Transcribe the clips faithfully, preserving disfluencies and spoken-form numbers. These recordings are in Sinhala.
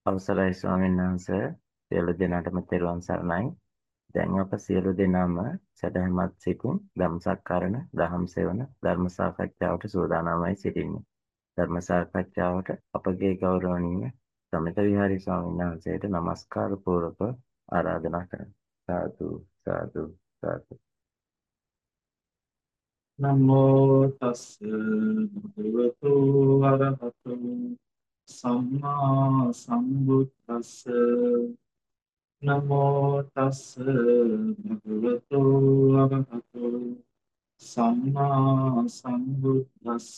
අවසරයි ස්වාමීන් වහන්සේ සියලු දෙනාටම තෙරුවන් සරණයි. දැන් අප සියලු දෙනාම සදහමත් සිතින් ධම්සක්කරණ දහම් සෙවන ධර්ම සාකච්ඡාවට සූදානම්වයි සිටින්නේ. ධර්ම සාකච්ඡාවට අපගේ ගෞරවනීය සමිත විහාරී ස්වාමීන් වහන්සේට নমස්කාර පූර්වක ආරාධනා කරමි. සාදු සාදු සාදු. නමෝ තස් භගවතු වරහතු සම්මා සම්බුද්දස්ස නමෝ තස් භගවතු වරහතු සම්මා සම්බුද්දස්ස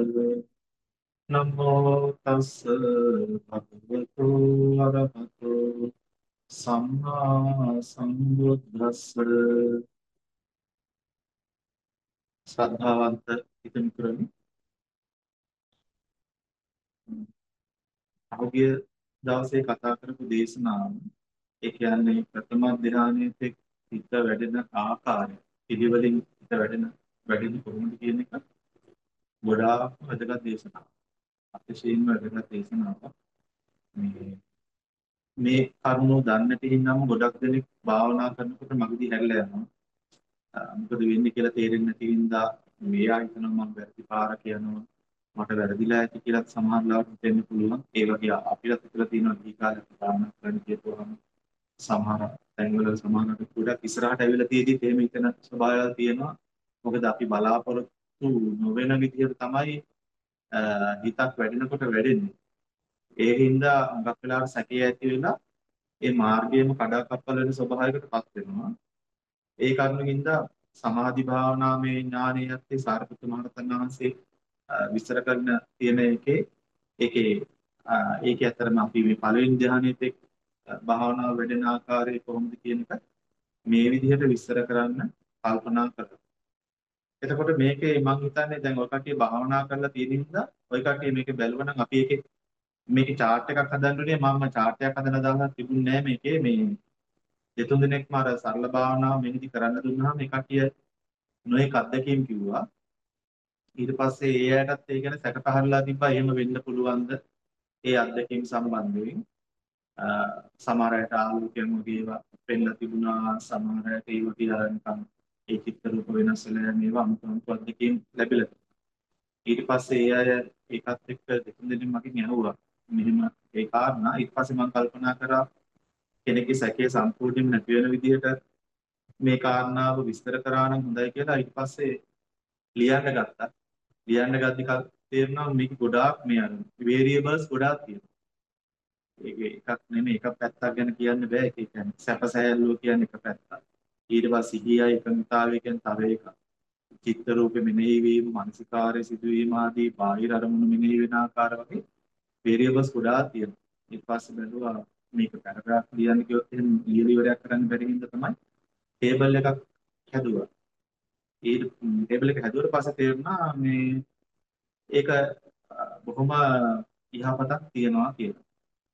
නමෝ තස් භගවතු වරහතු සම්මා සම්බුද්දස්ස ශ්‍රද්ධාවන්ත හිතමිතුරනි, අහුගිය දවසේ කතා කරපු දේශනාව, ඒ කියන්නේ ප්‍රථම ධ්‍යානයේ හිත වැඩෙන ආකාරය, පිළිවෙලින් හිත වැඩෙන වැඩෙන්නේ කොහොමද කියන එක ගොඩාක් වැදගත් දේශනාවක්. අතිශයින්ම වැදගත් දේශනාවක්. මේ මේ කරුණු දන්නට හින්දාම ගොඩක් දෙනෙක් භාවනා කරනකොට මගදී හැරලා යනවා. මොකද වෙන්නේ කියලා තේරෙන්නේ නැති හින්දා මෙයා හිතනවා මම වැරදි පාරක යනවා, මට වැරදිලා ඇති කියලා සමහරවිට හිතෙන්න පුළුවන්. ඒ වගේ අපිට හිතලා තියෙනවා දීකාරයක් භාවනා කරන්න කියපුවාම සමහර තැන්වල සමානකට ගොඩක් ඉස්සරහට ඇවිල්ලා තියෙදි එහෙම හිතන ස්වභාවයක් තියෙනවා. මොකද අපි බලාපොරොත්තු නොවන විදිහට තමයි හිතක් වැඩෙනකොට වැඩෙන්නේ. ඒ හින්දා හුඟක් වෙලාවට සැකේ ඇති වෙලා ඒ මාර්ගයේම කඩාකප්පල් වෙන ස්වභාවයකටපත් වෙනවා. ඒ කාරණින්ද සමාධි භාවනාමය ඥානයත් සාරිපුත්ත මහරහතන් වහන්සේ විස්තර කරන තියෙන එකේ ඒකේ ඒකේ අතරම අපි මේ පළවෙනි ධ්‍යානයේත් භාවනාව වැඩෙන ආකාරය කොහොමද කියන එක මේ විදිහට විස්තර කරන්න කල්පනා කරලා. එතකොට මේකේ මම හිතන්නේ දැන් ඔය කට්ටිය භාවනා කරලා තියෙන නිසා ඔය කට්ටිය මේක බැලුවා නම් අපි ඒකේ මේකේ chart එකක් හදන්නුනේ මම chart එකක් හදන දාලා තිබුණේ නැහැ මේකේ මේ දෙතුන් දිනක්ම අර සරල භාවනාව මෙහිදී කරන්න දුන්නාම මේ කට්ටිය නොඑක අත්දැකීම් කිව්වා. ඊට පස්සේ ඒ අයටත් ඒ ගැන සැක පහරලා තිබ්බා එහෙම වෙන්න පුළුවන්ද ඒ අත්දැකීම් සම්බන්ධයෙන්. සමහර අයට ආලෝකයන් වගේ ඒවා පෙන්ලා තිබුණා, සමහර අයට ඒ වගේ අර නිකන් ඒ චිත්ත රූප වෙනස් වෙලා යන ඒවා අමුතු අත්දැකීම් ලැබිලා. ඊට පස්සේ ඒ අය ඒකත් එක්ක දෙතුන් දිනින් මගෙන් ඇහුවා මෙහෙම ඒ කාරණා. ඊට පස්සේ මම කල්පනා කරා කෙනෙක්ගේ සැකේ සම්පූර්ණයෙන්ම නැති වෙන විදිහට මේ කාරණාව විස්තර කරා නම් හොඳයි කියලා. ඊට පස්සේ ලියන්න ගත්තා. ලියන්න ගද්දි කල් තේරුණා මේක ගොඩාක් මේ අර වේරියබල්ස් ගොඩාක් තියෙනවා. ඒක එකක් නෙමෙයි, එක පැත්තක් ගැන කියන්න බෑ. ඒක කියන්නේ සැපසැහැල්ලුව කියන්නේ එක පැත්තක්. ඊට පස්සේ සිහියයි එකඟතාවය කියන්නේ තව එකක්. චිත්ත රූපෙ මෙනෙහි වීම, මානසිකාරය සිදුවීම ආදී බාහිර අරමුණු මෙනෙහි වෙන ආකාර වගේ වේරියබල්ස් ගොඩාක් තියෙනවා. ඊට පස්සේ බැලුවා මේක පැරග්‍රාෆ් ලියන්න කිව්වොත් එහෙනම් ලියල ඉවරයක් කරන්න බැරි හින්දා තමයි ටේබල් එකක් හැදුවා. ඒ ටේබල් එක හැදුවට පස්සේ තේරුණා මේ ඒක බොහොම යහපතක් තියනවා කියලා.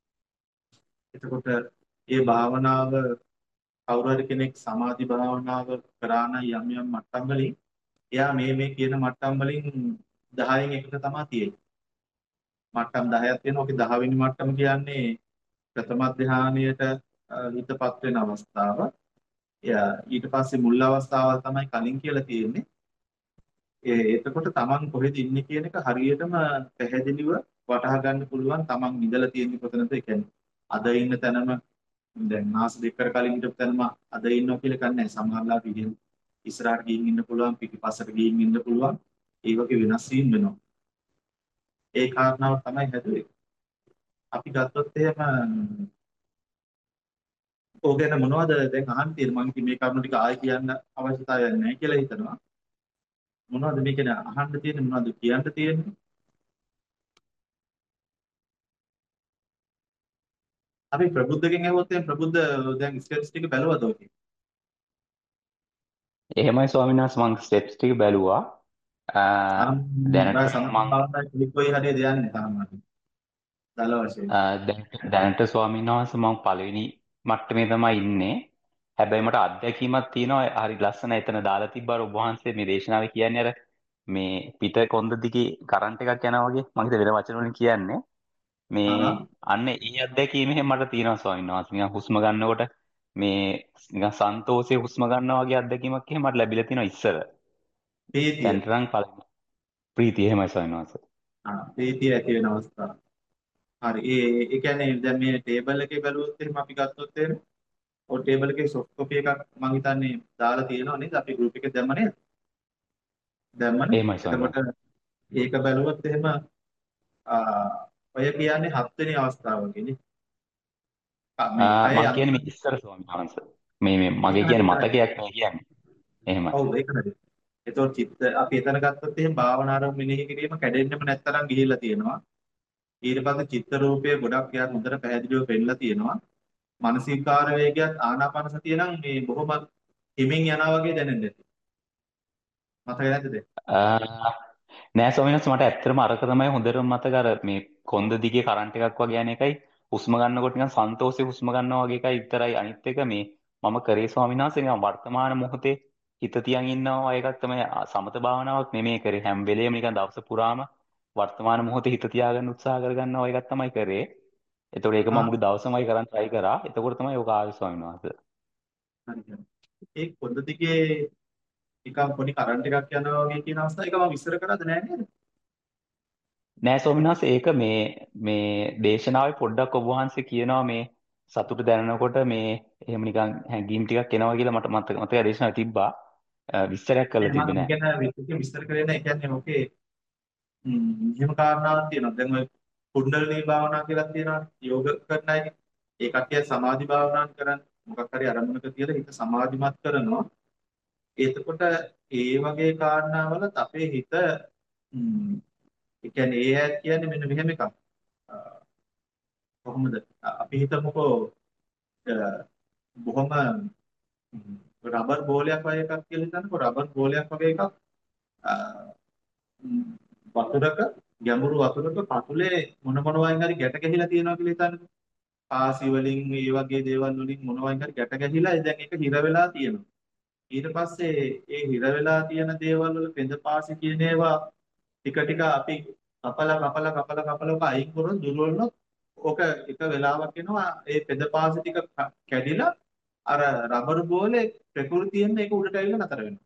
එතකොට මේ භාවනාව කවුරු හරි කෙනෙක් සමාධි භාවනාව කරා නම් යම් යම් මට්ටම් වලින් එයා මේ මේ කියන මට්ටම් වලින් දහයෙන් එකට තමයි තියෙන්නේ. මට්ටම් දහයක් තියෙනවා. ඔකේ දහ වෙනි මට්ටම කියන්නේ ප්‍රථම ධ්‍යානයට හිතපත් වෙන අවස්ථාව. එයා ඊට පස්සේ මුල් අවස්ථාව තමයි කලින් කියලා තියෙන්නේ. ඒ එතකොට Taman කොහෙද ඉන්නේ කියන එක හරියටම පැහැදිලිව වටහා ගන්න පුළුවන්. Taman ඉඳලා තියෙන්නේ කොතනද? ඒ කියන්නේ අද ඉන්න තැනම දැන් මාස දෙකකට කලින් හිටපු තැනම අද ඉන්නවා කියලා කන්නේ සමහරලා විදිහ ඉස්සරහට ගිහින් ඉන්න පුළුවන්, පිටිපස්සට ගිහින් ඉන්න පුළුවන්. ඒ වගේ වෙනස් වීම වෙනවා. ඒ කාරණාව තමයි හැදුවේ. අපි ගත්තොත් එහෙම ඕක ගැන මොනවද දැන් අහන්න තියෙන්නේ? මම මේ කරුණු ටික ආයෙ කියන්න අවශ්‍යතාවයක් නැහැ කියලා හිතනවා. මොනවද මේක ගැන අහන්න තියෙන්නේ? මොනවද කියන්න තියෙන්නේ? අපි ප්‍රබුද්ධගෙන් ඇහුවොත් එහෙනම් ප්‍රබුද්ධ දැන් ස්ටෙප්ස් ටික බැලුවද ඔකේ? එහෙමයි ස්වාමීන් වහන්සේ මම ස්ටෙප්ස් ටික බැලුවා. අ, අම් දැනට බා මම සම්භාවනා ක්ලික් වෙයි හරියද යන්නේ තාම දල වශයෙන්. අ, දැනට දැනට ස්වාමීන් වහන්සේ මම පළවෙනි මට්ටමේ තමයි ඉන්නේ. හැබැයි මට අත්දැකීමක් තියෙනවා. හරි ලස්සන එතන දාලා තිබ්බා ඔබ වහන්සේ මේ දේශනාවේ කියන්නේ අර මේ පිට කොන්ද දිගේ කරන්ට් එකක් යනවා වගේ. මම හිත වෙන වචන වලින් කියන්නේ. මේ ආ අන්න ඒ අත්දැකීම එහෙම මට තියෙනවා ස්වාමීන් වහන්සේ. නිකන් හුස්ම ගන්නකොට මේ නිකන් සන්තෝෂයේ හුස්ම ගන්නවා වගේ අත්දැකීමක් එහෙම මට ලැබිලා තියෙනවා ඉස්සර. ප්‍රීතිය. දැනට නම් පළවෙනි ප්‍රීතිය එහෙමයි ස්වාමීන් වහන්සේ. ආ ප්‍රීතිය ඇති වෙන අවස්ථාව. හරි. ඒ ඒ කියන්නේ දැන් මේ ටේබල් එකේ බැලුවොත් එහෙම අපි ගත්තොත් එහෙම ඔය ටේබල් එකේ සොෆ්ට් කොපි එකක් මම හිතන්නේ දාලා තියෙනවා නේද? අපි ගෲප් එකේ දැම්ම නේද? දැම්මනේ. එහෙමයි ස්වාමීන් එතකොට වහන්සේ. ඒක බැලුවොත් එහෙම ආ ඔය කියන්නේ හත් වෙනි අවස්ථාව වගේ නේ. ආ, මේ ආ කයේ මං අංග කියන්නේ මේ ඉස්සර ස්වාමීන් වහන්සේ. මේ මේ මගේ ඒකනද කියන්නේ ඒකනද. මතකයක් නේ කියන්නේ. එහෙමයි. ඔව් ඒකනද. එතකොට චිත්ත අපි එතන ගත්තොත් එහෙම භාවනාරම මෙනෙහි කිරීම කැඩෙන්නෙම නැත්තරම් ගිහිල්ලා තියෙනවා. ඊට පස්සේ චිත්ත රූපය ගොඩක් යක් හොඳට පැහැදිලිව පෙන්නලා තියෙනවා. මානසිකාර වේගයත් ආනාපාන සතිය නම් මේ බොහොම හිමින් යනවා වගේ දැනෙන්නේ. මතක නැද්ද? ආ නෑ ස්වාමීන් වහන්සේ මට ඇත්තටම අරක තමයි හොඳටම මතක අර මේ කොන්ද දිගේ කරන්ට් එකක් වගේ යන එකයි හුස්ම ගන්නකොට නිකන් සන්තෝෂේ හුස්ම ගන්නවා වගේ එකයි විතරයි අනිත් එක මේ මම කරේ ස්වාමීන් වහන්සේ නිකන් වර්තමාන මොහොතේ හිත තියන් ඉන්නවා එකක් තමයි ආ, සමත භාවනාවක් නෙමෙයි කරේ හැම වෙලේම නිකන් දවස පුරාම වර්තමාන මොහොතේ හිත තියාගන්න උත්සාහ කරගන්නවා එකක් තමයි කරේ. එතකොට ඒක මම ආ මුළු දවසමයි කරන් try කරා. එතකොට තමයි ඔක ආවේ ස්වාමීන් වහන්සේ. හරි හරි. ඒ පොඩ දිගේ නිකන් පොඩි කරන්ට් එකක් යනවා වගේ කියන අවස්ථාව ඒක මම විස්තර කරාද නෑ නේද? නෑ ස්වාමීන් වහන්සේ ඒක මේ මේ දේශනාවේ පොඩ්ඩක් ඔබ වහන්සේ කියනවා මේ සතුට දැනෙනකොට මේ එහෙම නිකන් හැඟීම් ටිකක් එනවා කියලා මට මතක මතක දේශනාවේ තිබ්බා. අ, විස්තරයක් නෑ කරලා තිබ්බේ මම නෑ. ගැන විස්තර විස්තර කරේ නෑ. ඒ කියන්නේ ඔකේ ම්, එහෙම කාරණාවක් තියෙනවා. දැන් ඔය කුණ්ඩලිනී භාවනා කියලා තියෙනවා. යෝග කරන අය. ඒ කට්ටිය සමාධි භාවනා කරන්නේ. මොකක් හරි අරමුණක තියලා හිත සමාධිමත් කරනවා. එතකොට ඒ වගේ කාරණාවලත් අපේ හිත ම්, ඒ කියන්නේ ඒ ඇත් කියන්නේ මෙන්න මෙහෙම එකක්. අ, කොහොමද? අපි හිතමුකෝ අ, බොහොම ම්, රබර් බෝලයක් වගේ එකක් කියලා හිතන්නකෝ. රබර් බෝලයක් වගේ එකක් අ, ම්, වතුරක ගැඹුරු වතුරක පතුලේ මොන මොන වයින් හරි ගැට ගැහිලා තියෙනවා කියලා හිතන්නකෝ. පාසි වලින් මේ වගේ දේවල් වලින් මොන වයින් හරි ගැට ගැහිලා දැන් ඒක හිර වෙලා තියෙනවා. ඊට පස්සේ ඒ හිර වෙලා තියෙන දේවල් වල පෙඳ පාසි කියන ඒවා ටික ටික අපි කපලා කපලා කපලා කපලා ඔක අයින් කරොත් දුර්වලනොත් ඕක එක වෙලාවක් එනවා ඒ පෙඳ පාසි ටික ක- කැඩිලා අර රබර් බෝලේ ප්‍රകൃතියෙන්ම ඒක උඩට ඇවිල්ලා නතර වෙනවා.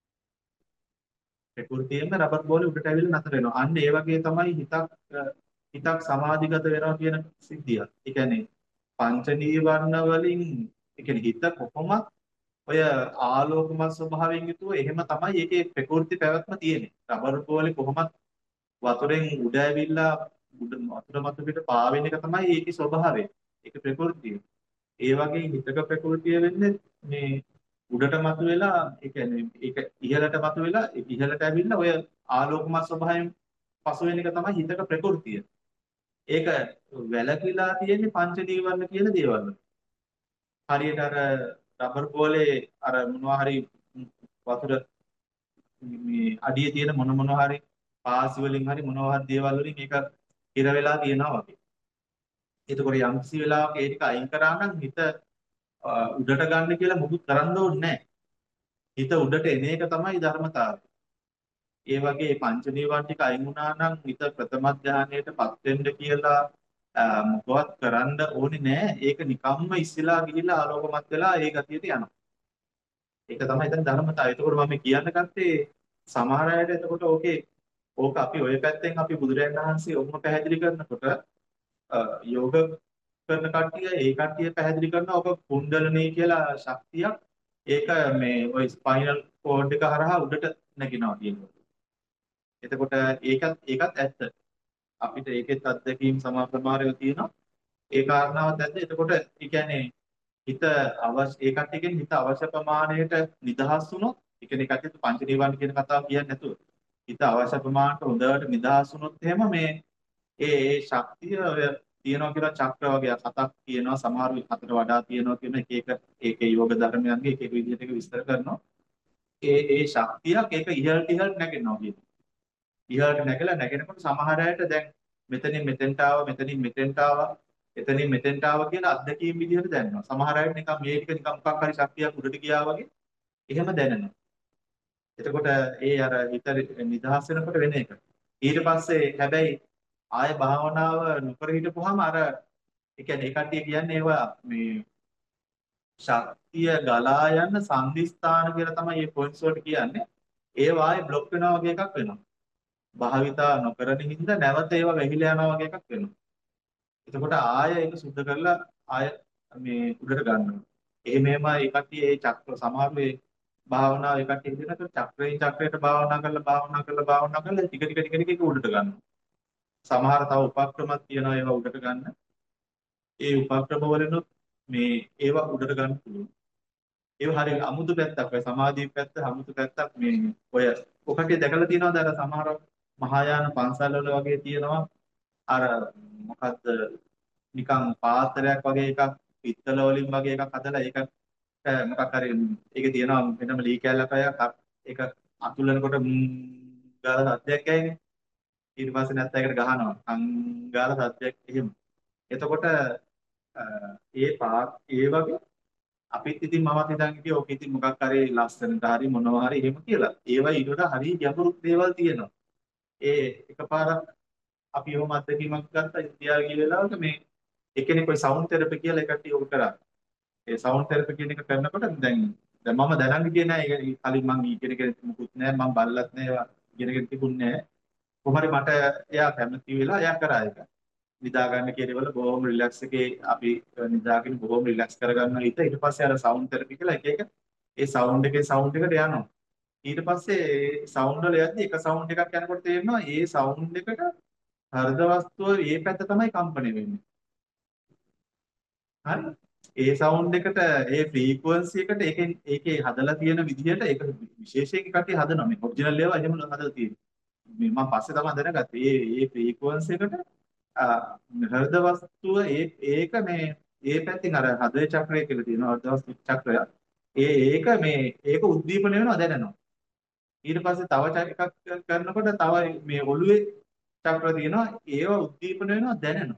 ප්‍රകൃතියෙන්ම රබර් බෝලේ උඩට ඇවිල්ලා නතර වෙනවා. අන්න ඒ වගේ තමයි හිතක් අ, හිතක් සමාධිගත වෙනවා කියන සිද්ධිය. ඒ කියන්නේ පංච නීවරණ වලින් ඒ කියන්නේ හිත කොහොමත් ඔය ආලෝකමත් ස්වභාවයෙන් යුතුව එහෙම තමයි ඒකේ ප්‍රകൃති පැවැත්ම තියෙන්නේ. රබර් බෝලේ කොහොමත් වතුරෙන් උඩ ඇවිල්ලා උඩ වතුර මත පිට පාවෙන එක තමයි ඒකේ ස්වභාවය. ඒක ප්‍රകൃතිය. ඒ වගේ හිතක ප්‍රകൃතිය වෙන්නේ මේ උඩට මතුවෙලා ඒ කියන්නේ ඒක ඉහළට මතුවෙලා ඉහළට ඇවිල්ලා ඔය ආලෝකමත් ස්වභාවයෙන් පසු වෙන එක තමයි හිතක ප්‍රകൃතිය. ඒක වැළකීලා තියෙන්නේ පංච නීවරණ කියන දේවල් වල. හරියට අර රබර් බෝලේ අර මොනවා හරි වතුර මේ අඩියේ තියෙන මොන මොනවා හරි පාසි වලින් හරි මොනවා හරි දේවල් වලින් ඒක හිර වෙලා තියෙනවා වගේ. එතකොට යම් කිසි වෙලාවක ඒ ටික අයින් කරා නම් හිත අ, උඩට ගන්න කියලා මුකුත් කරන්න ඕනේ නැහැ. හිත උඩට එන එක තමයි ධර්මතාවය. ඒ වගේ පංච නීවරණ ටික අයින් වුණා නම් හිත ප්‍රථම ධානයටපත් වෙන්න කියලා අ, මොකවත් කරන්න ඕනේ නැහැ. ඒක නිකම්ම ඉස්සලා ගිහිල්ලා ආලෝකමත් වෙලා ඒ ගතියට යනවා. ඒක තමයි එතන ධර්මතාවය. එතකොට මම කියන්න ගත්තේ සමහර අයට එතකොට ඕකේ ඕක අපි ওই පැත්තෙන් අපි බුදුරජාණන් වහන්සේ ඔක්කොම පැහැදිලි කරනකොට අ, යෝග කරන කට්ටිය ඒ කට්ටිය පැහැදිලි කරනවා ඔක කුණ්ඩලිනී කියලා ශක්තියක්. ඒක මේ ওই ස්පයිනල් කෝඩ් එක හරහා උඩට නැගිනවා කියනවා. එතකොට ඒකත් ඒකත් ඇත්ත. අපිට ඒකෙත් අත්දැකීම් සමා ප්‍රමාණය තියෙනවා. ඒ කාරණාවත් ඇත්ත. එතකොට ඒ කියන්නේ හිත අවශ්‍ය ඒ කට්ටියකින් හිත අවශ්‍ය ප්‍රමාණයට නිදහස් වුණොත් ඒ කියන්නේ කට්ටියට පංච නීවරණ කියන කතාව කියන්නේ නැතුව හිත අවශ්‍ය ප්‍රමාණයට හොඳට නිදහස් වුණොත් එහෙම මේ ඒ ඒ ශක්තිය ඔය තියෙනවා කියලා චක්‍ර වගේ හතක් තියෙනවා සමහර හතට වඩා තියෙනවා කියන එක එක ඒකේ යෝග ධර්මයන්ගේ එක එක විදිහට ඒක විස්තර කරනවා ඒ ඒ ශක්තියක් ඒක ඉහළට ඉහළට නැගෙනවා කියන ඉහළට නැගලා නැගෙනකොට සමහර අයට දැන් මෙතනින් මෙතෙන්ට ආවා මෙතනින් මෙතෙන්ට ආවා එතනින් මෙතෙන්ට ආවා කියලා අත්දැකීම් විදිහට දැනෙනවා සමහර අයට නිකන් මේ ටික නිකන් මොකක් හරි ශක්තියක් උඩට ගියා වගේ එහෙම දැනෙනවා එතකොට ඒ අර හිත නිදහස් වෙනකොට වෙන එක ඊට පස්සේ හැබැයි ආය භාවනාව නොකර හිටපුවාම අර ඒ කියන්නේ ඒ කට්ටිය කියන්නේ ඒවා මේ ශක්තිය ගලා යන සංදිස්ථාන කියලා තමයි මේ පොයින්ට්ස් වලට කියන්නේ. ඒවා ආයේ බ්ලොක් වෙනවා වගේ එකක් වෙනවා. භාවිතා නොකරන හින්දා නැවත ඒවා වැහිලා යනවා වගේ එකක් වෙනවා. එතකොට ආය ඒක සුද්ධ කරලා ආය මේ උඩට ගන්නවා. එහෙම එහෙම ඒ කට්ටිය ඒ චක්‍ර සමහරවේ භාවනාව ඒ කට්ටිය හිතනකොට චක්‍රයෙන් චක්‍රයට භාවනා කරලා භාවනා කරලා භාවනා කරලා ටික ටික ටික ටික ඒක උඩට ගන්නවා. සමහර තව උපක්‍රමත් තියෙනවා ඒවා උඩට ගන්න. ඒ උපක්‍රම වලිනුත් මේ ඒවා උඩට ගන්න පුළුවන්. ඒව හරිය අමුතු පැත්තක් ඔය සමාධි පැත්ත අමුතු පැත්තක් මේ ඔය ඔකට දැකලා තියෙනවද අර සමහර මහායාන පන්සල් වල වගේ තියෙනවා අර මොකද්ද නිකන් පාත්‍රයක් වගේ එකක් පිත්තල වලින් වගේ එකක් හදලා ඒක මොකක් හරි ඒකේ තියෙනවා වෙනම ලී කැලක් අය ඒක අතුල්ලනකොට ගාලා සද්දයක් ඇයිනේ ඊට පස්සේ නැත්නම් ඒකට ගහනවා අං ගාලා සද්දයක් එහෙම එතකොට ඒ පාත් ඒ වගේ අපිත් ඉතින් මමත් හිතන් හිටියේ ඕක ඉතින් මොකක් හරි ලස්සනට හරි මොනවා හරි එහෙම කියලා. ඒවා ඊට වඩා හරි ගැඹුරු දේවල් තියෙනවා. ඒ එකපාරක් අපි ඔහොම අත්දැකීමක් ගත්තා ඉන්දියාවේ ගිය වෙලාවක මේ එක්කෙනෙක් ඔය සවුන්ඩ් තෙරපි කියලා එකට යොමු කරා. ඒ සවුන්ඩ් තෙරපි කියන එක කරනකොට දැන් දැන් මම දැනන් ගියේ නෑ ඒක කලින් මම ඉගෙන ගෙන මුකුත් නෑ මම බල්ලත් නෑ ඒවා ඉගෙනගෙන තිබුණේ නෑ. කොහොමරි මට එයා කැමති වෙලා එයා කරා ඒක. නිදා ගන්න කියනවල බොහොම රිලැක්ස් එකේ අපි නිදාගෙන බොහොම රිලැක්ස් කරගන්නවා හිත ඊට පස්සේ අර සවුන්ඩ් තෙරපි කියලා එක එක ඒ සවුන්ඩ් එකේ සවුන්ඩ් එකට යනවා ඊට පස්සේ සවුන්ඩ් වල යද්දි එක සවුන්ඩ් එකක් යනකොට තේරෙනවා ඒ සවුන්ඩ් එකට හෘද වස්තුව මේ පැත්ත තමයි කම්පණය වෙන්නේ හරි ඒ සවුන්ඩ් එකට ඒ ෆ්‍රීකවන්සි එකට ඒකේ ඒකේ හදලා තියෙන විදිහට ඒක විශේෂයෙන් කටි හදනවා මේ ඔරිජිනල් ඒවා එහෙම හදලා තියෙන්නේ මේ මම පස්සේ තමයි දැනගත්තේ ඒ ඒ ෆ්‍රීකවන්සි එකට හෘද වස්තුව ඒ ඒක මේ ඒ පැත්තෙන් අර හදේ චක්‍රය කියලා තියෙනවා හෘද වස්තු චක්‍රය. ඒ ඒක මේ ඒක උද්දීපන වෙනවා දැනෙනවා. ඊට පස්සේ තව එකක් කරනකොට තව මේ ඔළුවේ චක්‍ර තියෙනවා ඒව උද්දීපන වෙනවා දැනෙනවා.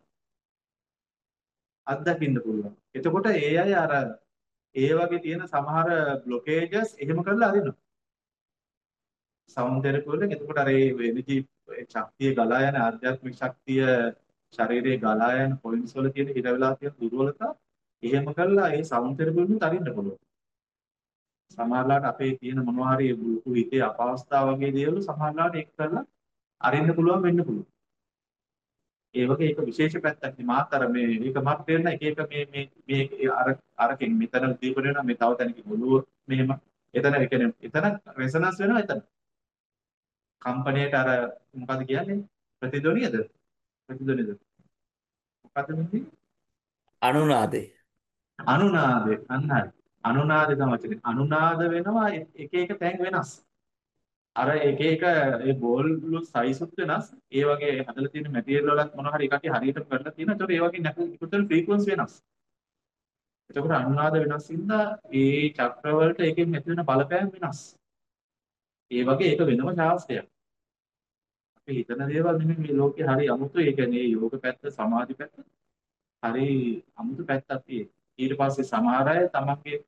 අත්දකින්න පුළුවන්. එතකොට ඒ අය අර ඒ වගේ තියෙන සමහර බ්ලොකේජස් එහෙම කරලා අරිනවා. සවුන්ඩ් තෙරපි වලින් එතකොට අර ඒ එනර්ජි ශක්තිය ගලා යන ආධ්‍යාත්මික ශක්තිය ශරීරයේ ගලා යන පොයින්ට්ස් වල තියෙන හිර වෙලා තියෙන දුර්වලතා එහෙම කරලා ඒ සවුන්ඩ් තෙරපි වලින් අරින්න පුළුවන්. සමහරලාට අපේ තියෙන මොනවා හරි බුදු හිතේ අපවස්ථා වගේ දේවල් සමහරලාට ඒක කරලා අරින්න පුළුවන් වෙන්න පුළුවන්. ඒ වගේ ඒක විශේෂ පැත්තක් නේ මාත් අර මේ මේක මාත් තේරෙන එක එක මේ මේ මේ අර අරකින් මෙතන උද්දීපන වෙනවා මේ තව තැනක ඔළුව මෙහෙම එතන ඒ කියන්නේ එතන රෙසොනන්ස් වෙනවා එතන. කම්පණයට අර මොකද්ද කියන්නේ ප්‍රතිධ්වනියද ප්‍රතිධ්වනියද මොකද්ද මෙන්නේ අනුනාදේ අනුනාදේ අන්න හරි අනුනාදේ තමයි වචනේ අනුනාද වෙනවා එක එක තැන් වෙනස් අර එක එක ඒ බෝල් වල සයිස් උත් වෙනස් ඒ වගේ හදලා තියෙන මැටීරියල් වලත් මොනවා හරි එකක් හරියටම කරලා තියෙනවා ඒතකොට ඒ වගේ නැකු ටෝටල් ෆ්‍රීකවන්සි වෙනස් එතකොට අනුනාද වෙනස් ඉඳලා ඒ චක්‍ර වලට එකෙන් ඇති වෙන බලපෑම් වෙනස් ඒ වගේ ඒක වෙනම ශාස්ත්‍රයක් අපි හිතන දේවල් නෙමෙයි මේ ලෝකේ හරි අමුතු ඒ කියන්නේ යෝග පැත්ත සමාධි පැත්ත හරි අමුතු පැත්තක් තියෙනවා ඊට පස්සේ සමහර අය තමන්ගේ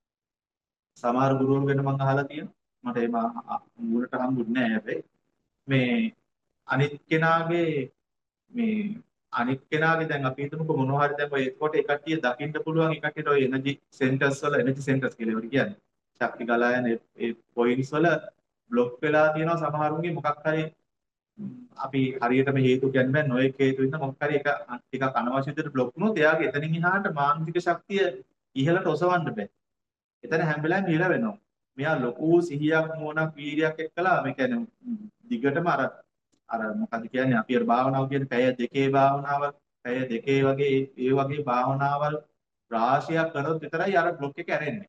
සමහර ගුරුවරු ගැන මම අහලා තියෙනවා මට ඒම මූලට හම්බුනේ නැහැ හැබැයි මේ අනිත් කෙනාගේ මේ අනිත් කෙනාගේ දැන් අපි හිතමුකෝ මොනවා හරි දැන් ඔය එතකොට ඒ කට්ටිය දකින්න පුළුවන් ඒ කට්ටියට ඔය එනර්ජි සෙන්ටර්ස් වල එනර්ජි සෙන්ටර්ස් කියලා ඒවට කියන්නේ ශක්ති ගලා යන ඒ පොයින්ට්ස් වල බ්ලොක් වෙලා තියෙනවා සමහරුන්ගේ මොකක් හරි අපි හරියටම හේතු කියන්න බෑ නොයෙක් හේතු ඉන්න මොකක් හරි එක ටිකක් අනවශ්‍ය විදිහට බ්ලොක් වුණොත් එයාගේ එතනින් එහාට මානසික ශක්තිය ඉහළට ඔසවන්න බෑ. එතන හැම වෙලාවෙම හිර වෙනවා. මෙයා ලොකු සිහියක් මොනක් වීර්යයක් එක්කලා මේ කියන්නේ දිගටම අර අර මොකද කියන්නේ අපි අර භාවනාව කියන්නේ පැය දෙකේ භාවනාව පැය දෙකේ වගේ ඒ වගේ භාවනාවල් රාශියක් කරොත් විතරයි අර බ්ලොක් එක ඇරෙන්නේ.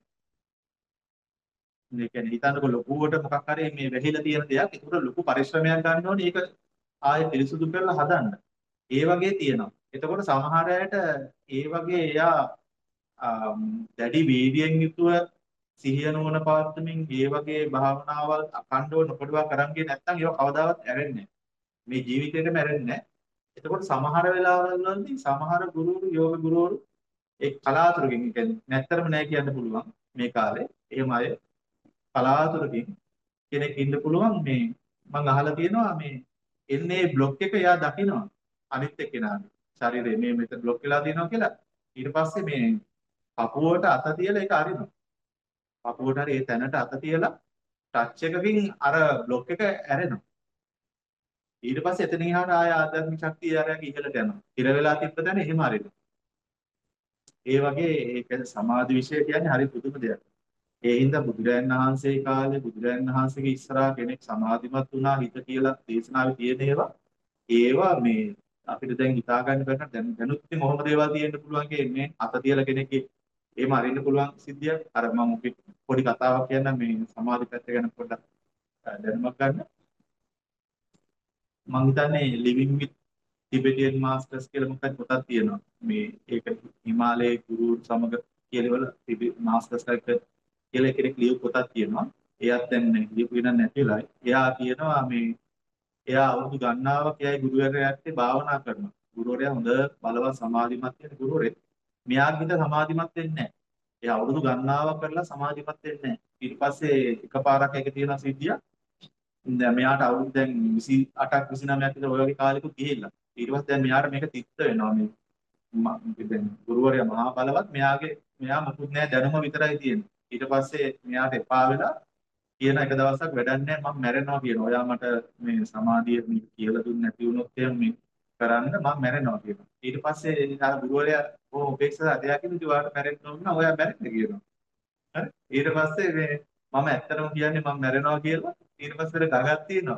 මේ කියන්නේ හිතන්නකො ලොකුවට මොකක් හරි මේ වැහිලා තියෙන දෙයක් ඒකට ලොකු පරිශ්‍රමයක් ගන්න ඕනේ ඒක ආයෙ පිරිසුදු කරලා හදන්න. ඒ වගේ තියෙනවා. එතකොට සමහර අයට ඒ වගේ එයා දැඩි වීර්යයෙන් යුතුව සිහිය නුවණ පවත්වමින් ඒ වගේ භාවනාවල් අඛණ්ඩව නොපඩවා කරන් ගියේ නැත්නම් ඒව කවදාවත් ඇරෙන්නේ නැහැ. මේ ජීවිතේටම ඇරෙන්නේ නැහැ. එතකොට සමහර වෙලාවල් වලදී සමහර ගුරුවරු යෝග ගුරුවරු ඒ කලාතුරකින් කියන්නේ නැත්තරම නැහැ කියන්න පුළුවන් මේ කාලේ. එහෙම අය කලාතුරකින් කෙනෙක් ඉන්න පුළුවන් මේ මම අහලා තියෙනවා මේ එන්නේ බ්ලොක් එක එයා දකිනවා අනිත් එක්කෙනාගේ ශරීරේ මේ මෙතන બ્લોක් වෙලා තියෙනවා කියලා ඊට පස්සේ මේ පපුවට අත තියලා ඒක අරිනවා. පපුවට හරි ඒ තැනට අත තියලා ටච් එකකින් අර બ્લોක් එක ඇරෙනවා. ඊට පස්සේ එතනින් එහාට ආය ආධ්‍යාත්මික ශක්තිය ආරයක ඉහළට යනවා. ඉර වෙලා තිබ්බ තැන එහෙම අරිනවා. ඒ වගේ ඒක සමාධි විශ්ය කියන්නේ හරි පුදුම දෙයක්. ඒ හින්දා බුදුරයන් වහන්සේ කාලේ බුදුරයන් වහන්සේගේ ඉස්සරහා කෙනෙක් සමාධිමත් වුණා හිත කියලා දේශනාවේ තියෙන ඒවා ඒවා මේ අපිට දැන් හිතා ගන්න බැහැ දැන් දැනුත් ඉතින් මොහොම දේවල් තියෙන්න පුළුවන් කියන්නේ අත තියලා කෙනෙක්ගේ එහෙම අරින්න පුළුවන් සිද්ධියක්. අර මම පොඩි කතාවක් කියන්නම් මේ සමාධි පැත්ත ගැන පොඩ්ඩක් දැනුමක් ගන්න. මම හිතන්නේ living with Tibetan masters කියලා මොකක්ද පොතක් තියෙනවා. මේ ඒක හිමාලයේ ගුරු සමග කියලාවල තිබෙ මාස්ටර්ස් එක්ක කියලා කෙනෙක් ලියපු පොතක් තියෙනවා. එයාත් දැන් ලියපු කෙනා නැතිලායි. එයා කියනවා මේ එයා අවුරුදු ගණනාවක් එයායි ගුරුවරයාට භාවනා කරනවා. ගුරුවරයා හොඳ බලවත් සමාධිමත් වෙන ගුරුවරයෙක්. මෙයාගේ හිත සමාධිමත් වෙන්නේ නැහැ. එයා අවුරුදු ගණනාවක් කරලා සමාධිමත් වෙන්නේ නැහැ. ඊට පස්සේ එකපාරක් ඒක තියෙන සිද්ධිය දැන් මෙයාට අවුරුදු දැන් විසි අටක් විසි නවයක් විතර ඔය වගේ කාලෙකුත් ගිහිල්ලා. ඊට පස්සේ දැන් මෙයාට මේක තිත්ත වෙනවා මේ දැන් ගුරුවරයා මහා බලවත් මෙයාගේ මෙයා මොකුත් නෑ දැනුම විතරයි තියෙන්නේ. ඊට පස්සේ මෙයාට එපා වෙලා කියන එක දවසක් වැඩක් නෑ මම මැරෙනවා කියනවා. ඔයා මට මේ සමාධිය මේ කියලා දුන්නේ නැති වුණොත් එහෙම මේ කරන්න මම මැරෙනවා කියනවා. ඊට පස්සේ ආ ගුරුවරයා ඕ උපේක්ෂා අධ්‍යයනය කිව්වා ඔයාට මැරෙන්න ඕන නම් ඔයා මැරෙන්න කියනවා. හරි. ඊට පස්සේ මේ මම ඇත්තටම කියන්නේ මම මැරෙනවා කියලා ඊට පස්සේ ගඟක් තියෙනවා.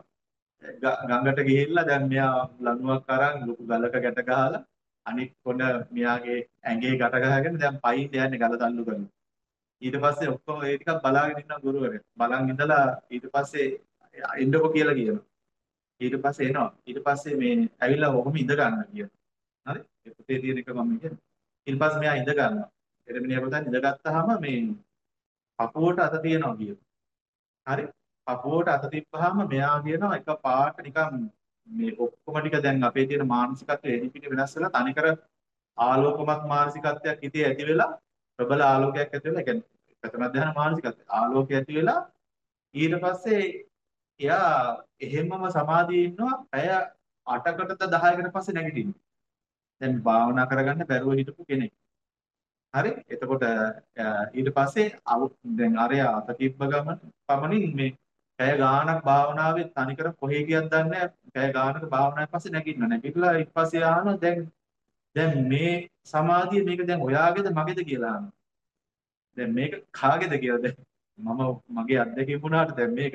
ගඟට ගිහිල්ලා දැන් මෙයා ලණුවක් අරන් ලොකු ගලක ගැට ගහලා අනිත් කොන මෙයාගේ ඇඟේ ගැට ගහගෙන දැන් පයින් යන්නේ ගල තල්ලු කරලා. ඊට පස්සේ ඔක්කොම ඒ ටිකක් බලාගෙන ඉන්න ගුරුවරයා. බලන් ඉඳලා ඊට පස්සේ එන්නකො කියලා කියනවා. ඊට පස්සේ එනවා. ඊට පස්සේ මේ ඇවිල්ලා ඔහොම ඉඳ ගන්න කියනවා. හරි? ඒ පොතේ තියෙන එක මම කියන්නේ. ඊට පස්සේ මෙයා ඉඳ ගන්නවා. එරමිනියා පොතෙන් ඉඳගත්තාම මේ පපුවට අත තියනවා කියනවා. හරි? පපුවට අත තිබ්බහම මෙයා කියනවා එක පාට නිකන් මේ ඔක්කොම ටික දැන් අපේ තියෙන මානසිකත්වය එනිපිට වෙනස් වෙලා තනිකර ආලෝකමත් මානසිකත්වයක් හිතේ ඇති වෙලා ප්‍රබල ආලෝකයක් ඇති වෙලා ඒ කියන්නේ ප්‍රථම ධ්‍යාන මානසිකත්වය ආලෝකය ඇති වෙලා ඊට පස්සේ එයා එහෙමම සමාධියේ ඉන්නවා පැය අටකටද දහයකට පස්සේ නැගිටිනවා. දැන් භාවනා කරගන්න බැරුව හිටපු කෙනෙක්. හරි? එතකොට ඊට පස්සේ දැන් අරයා අත තිබ්බ ගමන් පමණින් මේ පැය ගාණක් භාවනාවේ තනිකර කොහේ ගියත් දන්නේ නැහැ. පැය ගාණක භාවනාවෙන් පස්සේ නැගිටිනවා. නැගිටලා ඊට පස්සේ ආනවා දැන් දැන් මේ සමාධිය මේක දැන් ඔයාගේද මගේද කියලා අහනවා. දැන් මේක කාගේද කියලා දැන් මම මගේ අත්දැකීම් වුණාට දැන් මේක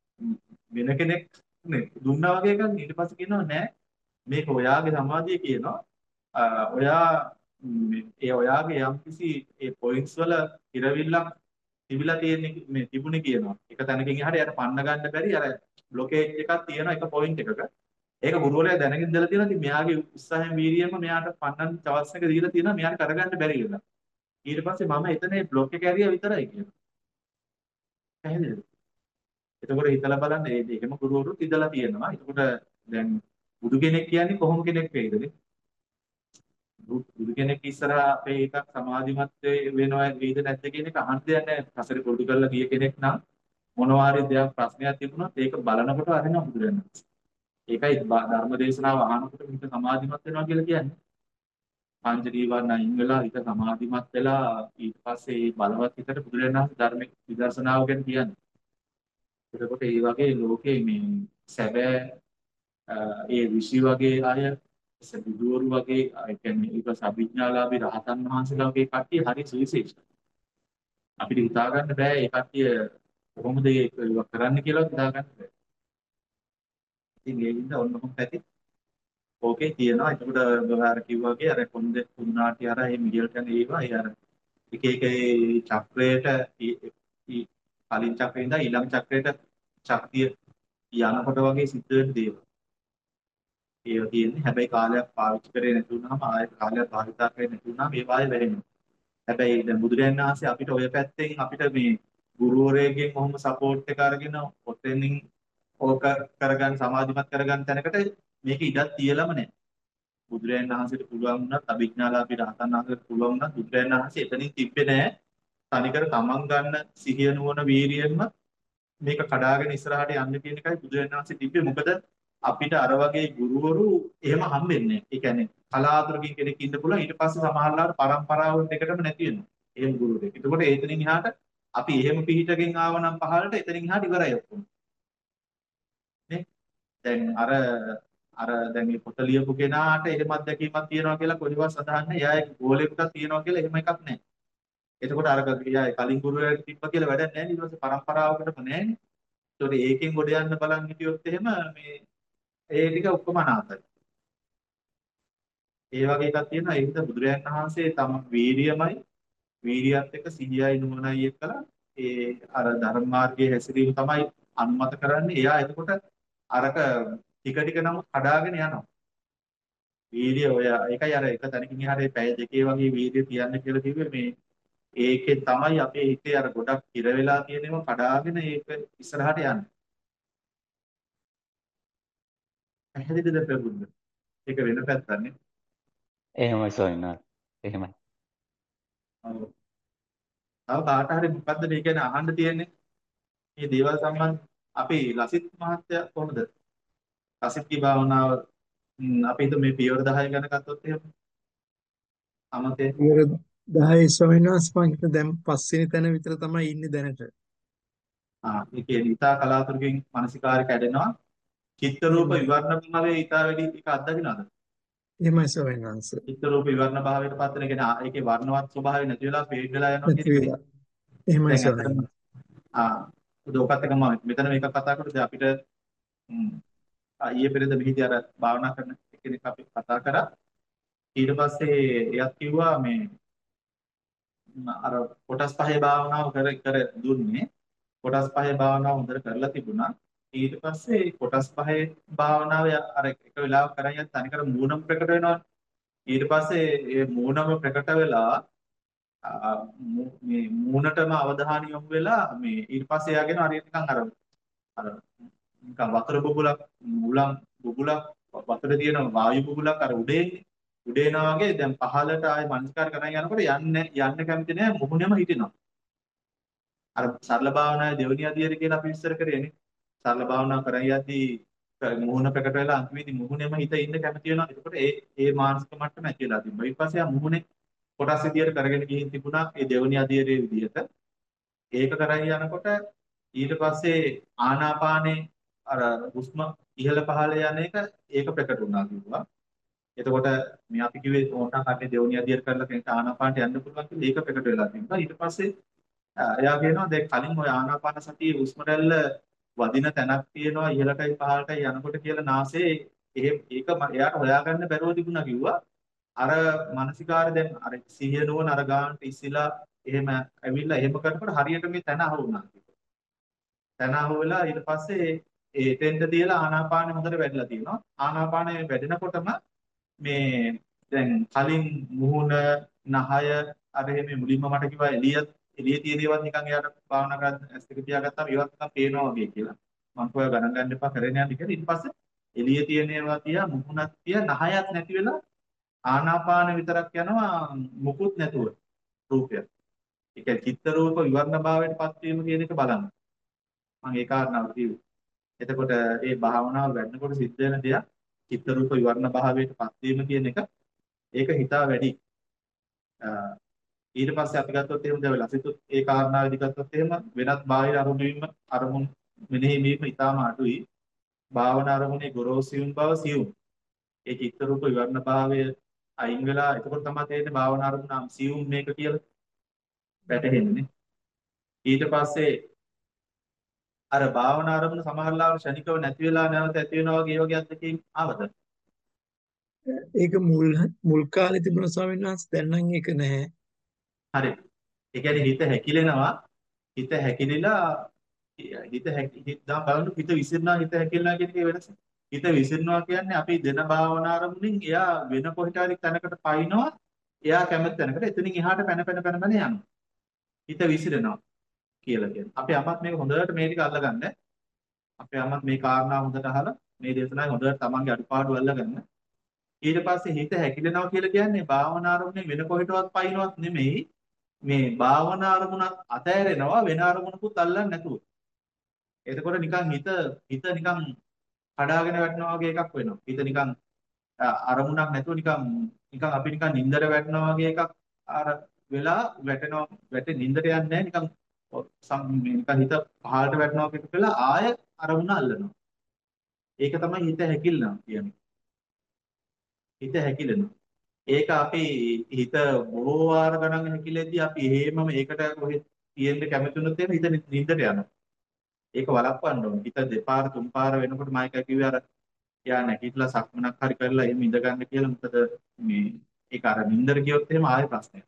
වෙන කෙනෙක් නේ දුන්නා වගේ එකක් ඊට පස්සේ කියනවා නෑ මේක ඔයාගේ සමාධිය කියනවා. ඔයා ඒ ඔයාගේ යම්කිසි ඒ පොයින්ට්ස් වල ඉරවිල්ලක් තිබිලා තියෙන මේ තිබුණේ කියනවා. එක තැනකින් එහාට යට පන්න ගන්න බැරි අර බ්ලොකේජ් එකක් තියෙනවා එක පොයින්ට් එකක. ඒක ගුරුවරයා දැනගෙන ඉඳලා තියෙනවා. ඉතින් මෙයාගේ උත්සාහයෙන් වීර්යයෙන්ම මෙයාට පන්නන්න චවස් එක දීලා තියෙනවා. මෙයාට කරගන්න බැරි වෙලා. ඊට පස්සේ මම එතන මේ බ්ලොක් එක ඇරියා විතරයි කියනවා. පැහැදිලිද? එතකොට හිතලා බලන්න මේ දෙකම ගුරුවරුත් ඉඳලා තියෙනවා. එතකොට දැන් බුදු කෙනෙක් කියන්නේ කොහොම කෙනෙක් වෙයිද? බුදු කෙනෙක් ඉස්සරහා අපේ එකක් සමාධිමත් වෙනවා වේද නැද්ද කියන එක අහන්න දෙයක් නැහැ. හසරේ පොඩු කරලා ගිය කෙනෙක් නම් මොනවා හරි දෙයක් ප්‍රශ්නයක් තිබුණොත් ඒක බලනකොට අරිනවා බුදුරජාණන් වහන්සේ. ඒකයි ධර්ම දේශනාව අහනකොට හිත සමාධිමත් වෙනවා කියලා කියන්නේ. පංච නීවරණ අයින් වෙලා හිත සමාධිමත් වෙලා ඊට පස්සේ මේ බලවත් හිතට බුදුරජාණන් වහන්සේ ධර්ම විදර්ශනාව ගැන කියන්නේ. එතකොට මේ වගේ ලෝකේ මේ සැබෑ ඒ ඍෂි වගේ අය සබුදුවරු වගේ ඒ කියන්නේ ඒක සබිඥාලාභී රහතන් වහන්සේලා වගේ කට්ටිය හරි සුවිශේෂයි. අපිට හිතා ගන්න බෑ ඒ කට්ටිය කොහොමද ඒක කරන්න කියලා හිතා ගන්න බෑ. ඉතින් ඒ විදිහට ඔන්නකොම පැති ඕකේ තියෙනවා. එතකොට බාහිර කිව්වා වගේ අර කොන්ද කුණාටි අර මේ මිඩල් යන ඒවා ඒ අර එක එක ඒ චක්‍රයට කලින් චක්‍රේ ඉඳලා ඊළඟ චක්‍රයට ශක්තිය යනකොට වගේ සිද්ධ වෙන දේවල්. ඒවා තියෙන්නේ හැබැයි කාලයක් පාවිච්චි කරේ නැති වුනහම ආයෙත් කාලයක් භාවිතා කරේ නැති වුනහම ඒ වායේ වැහෙනවා. හැබැයි දැන් බුදුරජාණන් වහන්සේ අපිට ඔය පැත්තෙන් අපිට මේ ගුරුවරයෙක්ගෙන් කොහොම සපෝට් එක අරගෙන ඔතෙන්ින් ඕක කරගන්න සමාධිමත් කරගන්න තැනකට මේක ඉඩක් තියලම නැහැ. බුදුරජාණන් වහන්සේට පුළුවන් වුණත් අභිඥාලාභී රහතන් වහන්සේට පුළුවන් වුණත් බුදුරජාණන් වහන්සේ එතනින් තිබ්බේ නැහැ. තනිකර තමන් ගන්න සිහිය නුවණ වීරියෙන්ම මේක කඩාගෙන ඉස්සරහට යන්න කියන එකයි බුදුරජාණන් වහන්සේ තිබ්බේ. මොකද අපිට අර වගේ ගුරුවරු එහෙම හම්බෙන්නේ නැහැ. ඒ කියන්නේ කලාතුරකින් කෙනෙක් ඉන්න පුළුවන්. ඊට පස්සේ සමහරවල්ලාට පරම්පරාවන් දෙකටම නැති වෙනවා. එහෙම ගුරුවරයෙක්. එතකොට එතනින් එහාට අපි එහෙම පිහිටකින් ආව නම් පහළට එතනින් එහාට ඉවරයි ඔක්කොම. නේ? දැන් අර අර දැන් මේ පොත ලියපු කෙනාට එහෙම අත්දැකීමක් තියෙනවා කියලා කොහෙවත් සඳහන් නැහැ. එයාගේ ගෝලෙකුට තියෙනවා කියලා එහෙම එකක් නැහැ. එතකොට අර එයා කලින් ගුරුවරයෙක් තිබ්බ කියලා වැඩක් නැහැ නේ. ඊට පස්සේ පරම්පරාවකටම නැහැනේ. ඒතකොට ඒකෙන් ගොඩ යන්න බලන් හිටියොත් එහෙම මේ ඒ ටික ඔක්කොම අනාතයි. ඒ වගේ එකක් තියෙනවා. ඒ හින්දා බුදුරයන් වහන්සේ තම වීරියමයි වීරියත් එක්ක සිහියයි නුවණයි එක්කලා ඒ අර ධර්ම මාර්ගයේ හැසිරීම තමයි අනුමත කරන්නේ. එයා එතකොට අරක ටික ටික නමුත් කඩාගෙන යනවා. වීර්ය ඔය ඒකයි අර එක තැනකින් එහාට පැය දෙකේ වගේ වීර්ය තියන්න කියලා කිව්වේ මේ ඒකේ තමයි අපේ හිතේ අර ගොඩක් ඉර වෙලා තියෙනවා කඩාගෙන ඒක ඉස්සරහට යන්නේ. පැහැදිලිද ප්‍රබුද්ධ? ඒක වෙන පැත්තක් නේ. එහෙමයි ස්වාමීන් වහන්සේ. එහෙමයි. ඔව්. තව කාට හරි මොකද්ද මේ කියන්නේ අහන්න තියෙන්නේ? මේ දේවල් සම්බන්ධ අපි ලසිත් මහත්තයා කොහොමද? ලසිත්ගේ භාවනාව ම්, අපි හිත මේ පියවර දහය ගැන ගත්තොත් එහෙම අමතේ. පියවර දහය ස්වාමීන් වහන්සේ මම හිතන්නේ දැන් පස්වෙනි තැන විතර තමයි ඉන්නේ දැනට. ආ ඒ කියන්නේ ඊතා කලාතුරකින් මානසිකාරය කැඩෙනවා. චිත්ත රූප එහෙමයි. විවරණ භාවයේ ඊතා වැඩි එක අත්දකින්නද? එහෙමයි ස්වාමීන් වහන්සේ. චිත්ත රූප විවරණ භාවයට පත් වෙන කියන්නේ ආ, ඒකේ වර්ණවත් ස්වභාවය නැති වෙලා ෆේඩ් වෙලා යනවා නැති කියන එකනේ. වෙලා. එහෙමයි දැන් ස්වාමීන් ඇත්තටම වහන්සේ. ආ ඔකත් එක මම මෙතන මේක කතා කරද්දී අපිට ම්, ආ, ඊයේ පෙරේද මෙහිදී අර භාවනා කරන කෙනෙක් අපි කතා කරා. ඊට පස්සේ එයත් කිව්වා මේ ම්, අර කොටස් පහේ භාවනාව කර කර දුන්නේ. කොටස් පහේ භාවනාව හොඳට කරලා තිබුණා. ඊට පස්සේ කොටස් පහේ භාවනාව අර එක වෙලාවක කරන් යන තනිකර මූණම ප්‍රකට වෙනවා. ඊට පස්සේ මේ මූණම ප්‍රකට වෙලා ආ, මු- මේ මූණටම අවධානය යොමු වෙලා මේ ඊට පස්සේ එයාගෙන හරියට නිකන් අර අර නිකන් වතුර බුබුලක් මුලම් බුබුලක් වතුරේ තියෙන වායු බුබුලක් අර උඩේ උඩේ යනවා වගේ දැන් පහළට ආයේ මනස්කාර කරන් යනකොට යන්නේ යන්න කැමති නෑ මුහුණෙම හිටිනවා. අර සරල භාවනාවේ දෙවෙනි අධ්‍යයනය කියලා අපි විස්තර කරේනේ. සරල භාවනාව කරන් යද්දී මුහුණ ප්‍රකට වෙලා අන්තිමේදී මුහුණෙම හිත ඉන්න කැමති වෙනවා. එතකොට ඒ ඒ මානසික මට්ටම ඇති වෙලා තිබ්බා. ඊට පස්සේ ආ මුහුණේ කොටස් විදියට කරගෙන ගිහින් තිබුණා ඒ දෙවෙනි අධ්‍යයනයේ විදියට. ඒක කරන් යනකොට ඊට පස්සේ ආනාපානේ අර හුස්ම ඉහළ පහළ යන එක ඒක ප්‍රකට වුණා කිව්වා. එතකොට මේ අපි කිව්වේ ඕනනම් කන්නේ දෙවෙනි අධ්‍යයන කරලා කෙනෙක් ආනාපානට යන්න පුළුවන් කියලා ඒක ප්‍රකට වෙලා තිබුණා. ඊට පස්සේ ආ, එයා කියනවා දැන් කලින් ඔය ආනාපාන සතියේ හුස්ම රැල්ල වදින තැනක් තියෙනවා ඉහළටයි පහළටයි යනකොට කියලා නාසයේ එහෙ ඒක ම- එයාට හොයාගන්න බැරුව තිබුණා කිව්වා. අර මානසිකාරය දැන් අර සිහිය නුවණ අර ගන්නට ඉස්සලා එහෙම ඇවිල්ලා එහෙම කරනකොට හරියට මේ තැන අහු වුණා කිව්වා. තැන අහු වෙලා ඊට පස්සේ ඒ එතෙන්ට තියලා ආනාපානෙ හොඳට වැඩිලා තියෙනවා. ආනාපානෙ වැඩෙනකොටම මේ දැන් කලින් මුහුණ නහය අර එහෙම මුලින්ම මට කිව්වා එළිය එළිය තියෙන ඒවාත් නිකන් එයාට භාවනා කරද්දී ඇස් දෙක පියාගත්තාම ඒවත් නිකන් පේනවා වගේ කියලා. මම කොහේ ගණන් ගන්න එපා කරගෙන යන්න කියලා. ඊට පස්සේ එළිය තියෙන ඒවා තියා මුහුණක් තියා නහයත් නැති වෙලා ආනාපාන විතරක් යනවා මුකුත් නැතුව රූපය. ඒ කියන්නේ චිත්ත රූප විවරණ භාවයට පත් වීම කියන එක බලන්න. මම ඒ කාරණාව කිව්වේ. එතකොට මේ භාවනාව වැඩනකොට සිද්ධ වෙන දෙයක් චිත්ත රූප විවරණ භාවයට පත් වීම කියන එක ඒක හිතා වැඩි. අ, ඊට පස්සේ අපි ගත්තොත් එහෙම දැන් ලසිතුත් ඒ කාරණාවේදී ගත්තොත් එහෙම වෙනත් බාහිර අරමුණු වීම අරමුණු මෙනෙහි වීම ඉතාම අඩුයි. භාවනා අරමුණේ ගොරෝසුම් බව සියුම්. ඒ චිත්ත රූප විවරණ භාවය අයින් වෙලා එතකොට තමයි තේරෙන්නේ භාවනා අරමුණ සියුම් මේක කියලා වැටහෙන්නේ. ඊට පස්සේ අර භාවනා අරමුණ සමහරවිට ක්ෂණිකව නැති වෙලා නැවත ඇති වෙනවා වගේ ඒ වගේ අත්දැකීම් ආවද? ඒක මුල් මුල් කාලේ තිබුණ ස්වාමීන් වහන්සේ දැන් නම් ඒක නැහැ. හරි. ඒ කියන්නේ හිත හැකිලෙනවා. හිත හැකිලිලා හිත හැකි හිත දැන් බලන්න හිත විසිරනවා හිත හැකිලනවා කියන එකේ වෙනස. හිත විසිරනවා කියන්නේ අපි දෙන භාවනා අරමුණින් එයා වෙන කොහෙට හරි තැනකට පයින්නවා. එයා කැමති තැනකට එතනින් එහාට පැන පැන පැන පැන යනවා. හිත විසිරෙනවා කියලා කියන්නේ. අපේ අමත් මේක හොඳට මේ ටික අල්ලගන්න. අපේ අමත් මේ කාරණා හොඳට අහලා මේ දේශනාවේ හොඳට තමන්ගේ අඩුපාඩු අල්ලගන්න. ඊට පස්සේ හිත හැකිලෙනවා කියලා කියන්නේ භාවනා අරමුණේ වෙන කොහෙටවත් පයින්වත් නෙමෙයි. මේ භාවනා අරමුණක් අතෑරෙනවා වෙන අරමුණකුත් අල්ලන්නේ නැතුව. එතකොට නිකන් හිත හිත නිකන් කඩාගෙන වැටෙනවා වගේ එකක් වෙනවා. හිත නිකන් අ, අරමුණක් නැතුව නිකන් නිකන් අපි නිකන් නින්දර වැටෙනවා වගේ එකක් අර වෙලා වැටෙනවා වැටේ නින්දර යන්නේ නැහැ නිකන් ඔ- සම් මේ නිකන් හිත පහළට වැටෙනවා වගේ එකක් වෙලා ආය අරමුණ අල්ලනවා. ඒක තමයි හිත හැකිලනවා කියන්නේ. හිත හැකිලෙනවා. ඒක අපි හිත බොහෝ වාර ගණන් හැකිලෙද්දී අපි එහෙමම ඒකට කොහෙද තියෙන්න කැමති වුණොත් එහෙම හිත නින්දට යනවා. ඒක වළක්වන්න ඕනේ. හිත දෙපාර තුන් පාර වෙනකොට මම එක කිව්වේ අර යා නැගිටලා සක්මනක් හරි කරලා එහෙම ඉඳ ගන්න කියලා. මොකද මේ ඒක අර නින්දර ගියොත් එහෙම ආයෙ ප්‍රශ්නයක්.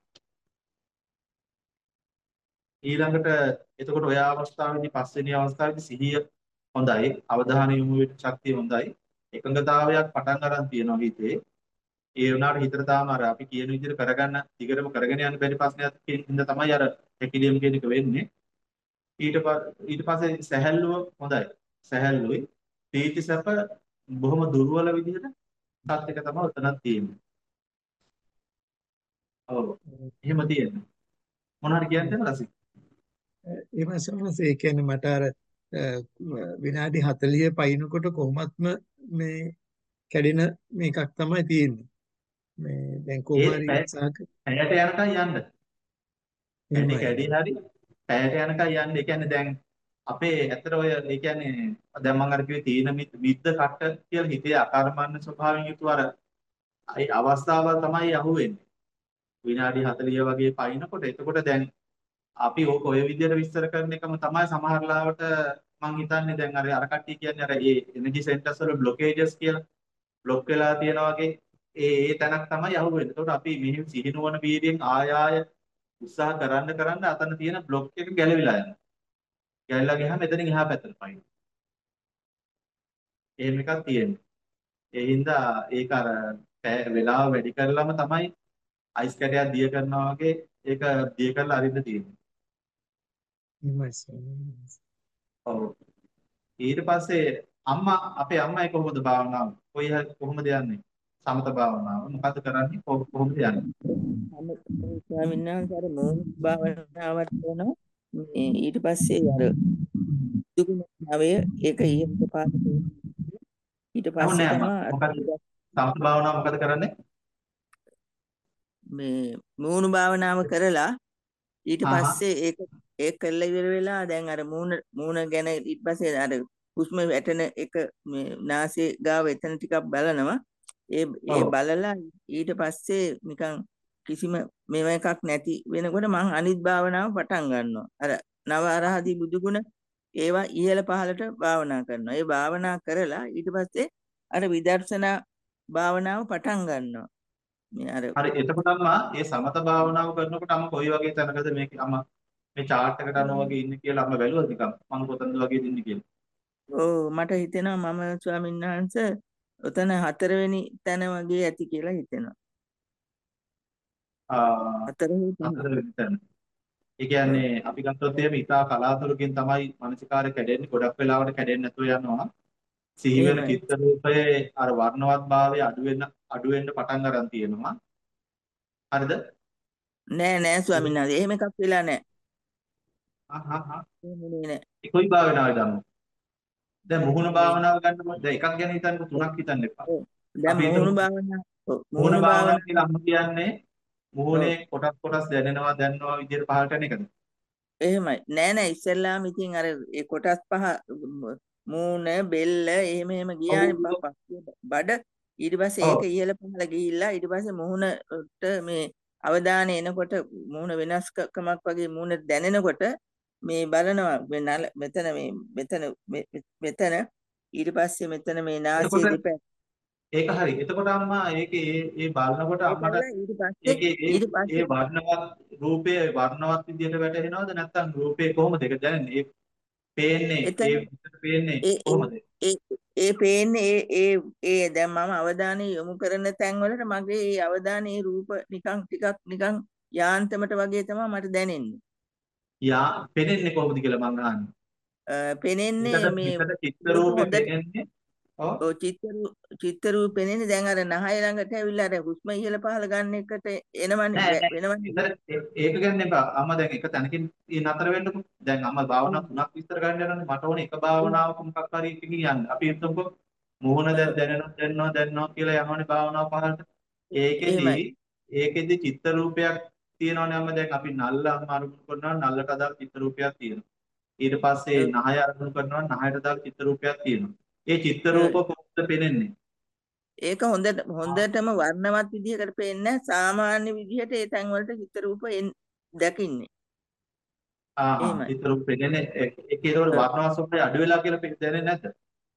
ඊළඟට එතකොට ඔය අවස්ථාවේදී පස්වෙනි අවස්ථාවේදී සිහිය හොඳයි. අවධානය යොමු වෙන ශක්තිය හොඳයි. එකඟතාවයක් පටන් ගන්න තියෙනවා හිතේ. ඒ වුණාට හිතට තාම අර අපි කියන විදිහට කරගන්න දිගටම කරගෙන යන්න බැරි ප්‍රශ්නයක් හින්දා තමයි අර හැකිලියම් කියන එක වෙන්නේ. ඊට පස්සේ ඊට පස්සේ සැහැල්ලුව හොඳයි. සැහැල්ලුයි. ප්‍රීති සැප බොහොම දුර්වල විදිහට සත් එක තමයි උතනක් තියෙන්නේ. ඔව්. එහෙම තියෙන්නේ. මොනවද කියන්නේ රසික? එහෙම සමහරවිට ඒ කියන්නේ මට අර අ, විනාඩි හතළිහ පයින්නකොට කොහොමත්ම මේ කැඩෙන මේකක් තමයි තියෙන්නේ. මේ දැන් කොහොම ඒ හරි පැය උත්සාහ කර පැයට යනකම් යන්න. කැඩි කැඩි එහෙමයි. හරි පැයට යනකම් යන්න. ඒ කියන්නේ දැන් අපේ ඇත්තට ඔය ඒ කියන්නේ දැන් මම අර කිව්වේ තීන මිද්ද මිද්ද කට කියලා හිතේ අකර්මණ්‍ය ස්වභාවයෙන් යුතුව අර ඒ අවස්ථාවල් තමයි අහුවෙන්නේ. විනාඩි හතළිහ වගේ පයින්නකොට එතකොට දැන් අපි ඕක ඔය විදිහට විස්තර කරන එකම තමයි සමහර ලාවට මම හිතන්නේ දැන් අර අර කට්ටිය කියන්නේ අර ඒ එනර්ජි සෙන්ටර්ස් වල බ්ලොකේජස් කියලා බ්ලොක් වෙලා තියෙනවා වගේ ඒ ඒ තැනක් තමයි අහුවෙන්නේ. එතකොට අපි මෙහෙම සිහිනුවන වීර්යයෙන් ආය ආය උත්සාහ කරන්න කරන්න අතන තියෙන බ්ලොක් එක ගැලවිලා යනවා. ගැලවිලා ගියාම එතනින් එහා පැත්තට පයින්න. එහෙම එකක් තියෙනවා. ඒ හින්දා ඒක අර පැය වෙලාව වැඩි කරලම තමයි අයිස් කැටයක් දිය කරනවා වගේ ඒක දිය කරලා අරින්න තියෙන්නේ. එහෙමයි ස්වාමීනි. ඔව්. ඊට පස්සේ අම්මා අපේ අම්මයි කොහොමද භාවනාව? කොයි හරි කොහොමද යන්නේ? සමත භාවනාව. මොකද කරන්නේ? කොහො- කොහොමද යන්නේ? අන්න ස්වාමීන් වහන්සේ අර මෝහ භාවනාවට කරනවා. මේ ඊට පස්සේ අර දුගුණ භාවය ඒක ඊට පාර ඊට පස්සේ අහුන්නේ අම්මා. තමයි අර මොකද සමත භාවනාව මොකද කරන්නේ? මේ මූණු භාවනාව කරලා ඊට ආහා. පස්සේ ඒක ඒක කරලා ඉවර වෙලා දැන් අර මූණ මූණ ගැන ඊට පස්සේ අර හුස්ම වැටෙන එක මේ නාසයේ ගාව එතන ටිකක් බලනවා. ඒ ඒ ඔව්. බලලා ඊට පස්සේ නිකන් කිසිම මේව එකක් නැති වෙනකොට මං අනිත් භාවනාව පටන් ගන්නවා. අර නව අරහදී බුදුගුණ ඒවා ඉහළ පහළට භාවනා කරනවා. ඒ භාවනා කරලා ඊට පස්සේ අර විදර්ශනා භාවනාව පටන් ගන්නවා. මේ අර හරි එතකොට අම්මා මේ සමත භාවනාව කරනකොට අම්මා කොයි වගේ තැනකද මේක අම්මා මේ chart එකට අනුව වගේ ඉන්නේ කියලා අම්මා බැලුවද නිකන් මම කොතනද වගේ ඉන්නේ කියලා? ඕ මට හිතෙනවා මම ස්වාමීන් වහන්සේ ඔතන හතරවෙනි තැන වගේ ඇති කියලා හිතෙනවා. ආ හතරවෙනි තැන. හතර වෙනි තැන. ඒ ඔව්. කියන්නේ අපි ගත්තොත් එහෙම ඉතා කලාතුරකින් තමයි මානසිකාරය කැඩෙන්නේ. ගොඩක් වෙලාවට කැඩෙන්නේ නැතුව යනවා. සිහි වෙන එහෙමයි. චිත්ත රූපයේ අර වර්ණවත් භාවය අඩු වෙන අඩු වෙන්න පටන් ගන්න තියෙනවා. හරිද? නෑ නෑ ස්වාමීන් වහන්සේ එහෙම එකක් වෙලා නෑ. හා හා හා. එහෙමනේ නෑ. ඒ කොයි භාවනාවද අම්මා? දැන් මුහුණ භාවනාව ගන්නකොට දැන් එකක් ගැන හිතන්න තුනක් හිතන්න එපා. ඔව්. දැන් අපි මූණු හිතමු භාවනා ඔව් මුහුණ මූණු භාවනාව භාවනා කියලා අම්ම කියන්නේ ඔව්. මුහුණේ කොටස් කොටස් දැනෙනවා දැනනවා විදිහට පහළට යන එකද? එහෙමයි. නෑ නෑ ඉස්සෙල්ලාම ඉතින් අර ඒ කොටස් පහ ම- මූණ බෙල්ල එහෙම එහෙම ඔව් ගියානේ ඔව්. ප- පස්සේ බඩ ඊට පස්සේ ඔව්. ඒක ඉහළ පහළ ගිහිල්ලා ඊට පස්සේ මුහුණට මේ අවධානය එනකොට මුහුණ වෙනස්කමක් වගේ මුහුණ දැනෙනකොට මේ බලනවා මේ නල- මෙතන මේ මෙතන මෙ- මෙ- මෙතන ඊට පස්සේ මෙතන මේ නාසයේ එතකොට දෙපැත්ත ඒක හරි. එතකොට අම්මා ඒකේ ඒ ඒ බලනකොට ඒ අම්මට බලලා ඊට පස්සේ ඒකේ ඒ ඊට ඒ පස්සේ වර්ණවත් රූපයේ වර්ණවත් විදිහට වැටහෙනවද නැත්නම් රූපේ කොහොමද ඒක දැනෙන්නේ? ඒ පේන්නේ එතන ඒ විදිහට පේන්නේ ඒ ඒ කොහොමද? ඒ ඒ පේන්නේ ඒ ඒ ඒ දැන් මම අවධානය යොමු කරන තැන් වලට මගේ ඒ අවධානයේ රූප නිකන් ටිකක් නිකන් යාන්තමට වගේ තමයි මට දැනෙන්නේ. යා පේන්නේ කොහොමද කියලා මං අහන්නේ. අ, පෙනෙන්නේ හිතට මේ හිතට චිත්ත මේක රූපේ හොඳට පේන්නේ. ඔව්. ඔය චිත්‍ර චිත්‍ර රූප පෙනෙන්නේ දැන් අර නහය ළඟට ඇවිල්ලා අර හුස්ම ඉහළ පහළ ගන්න එකට එනවනේ නෑ වැ- නෑ. වෙනවනේ. එතන ඒ- ඒක ගන්න එපා. අම්මා දැන් එක තැනකින් නතර වෙන්නකෝ. දැන් අම්මා භාවනා තුනක් විස්තර කරන්න යනවානේ. මට ඕනේ එක භාවනාවක මොකක් හරි එකකින් යන්න. අපි හිතමුකෝ මුහුණ දැන් ඔව් දැනෙනවා දැනෙනවා දැනෙනවා කියලා යනවනේ භාවනාව පහළට. ඒකෙදි එහෙමයි. ඒකෙදි චිත්ත රූපයක් තියෙනවනේ අම්ම දැන් අපි නල්ල අම්ම අරමුණු කරනවා නල්ලට අදාළ චිත්ත රූපයක් තියෙනවා. ඊට පස්සේ ඔව් නහය අරමුණු කරනවා නහයට අදාළ චිත්ත රූපයක් තියෙනවා. ඒ චිත්ත ඔව්. රූප කොහොමද පෙනෙන්නේ? ඒක හොඳට හොඳටම වර්ණවත් විදිහකට පේන්නේ සාමාන්‍ය විදිහට ඒ තැන් වලට චිත්‍ර රූප දකින්නේ. ආ ආ එහෙමයි. චිත්ත රූප පෙනෙන්නේ ඒකේ ඒතකොට වර්ණවත් ස්වභාවය අඩු වෙලා කියලා පෙ- දැනෙන්නේ නැද්ද?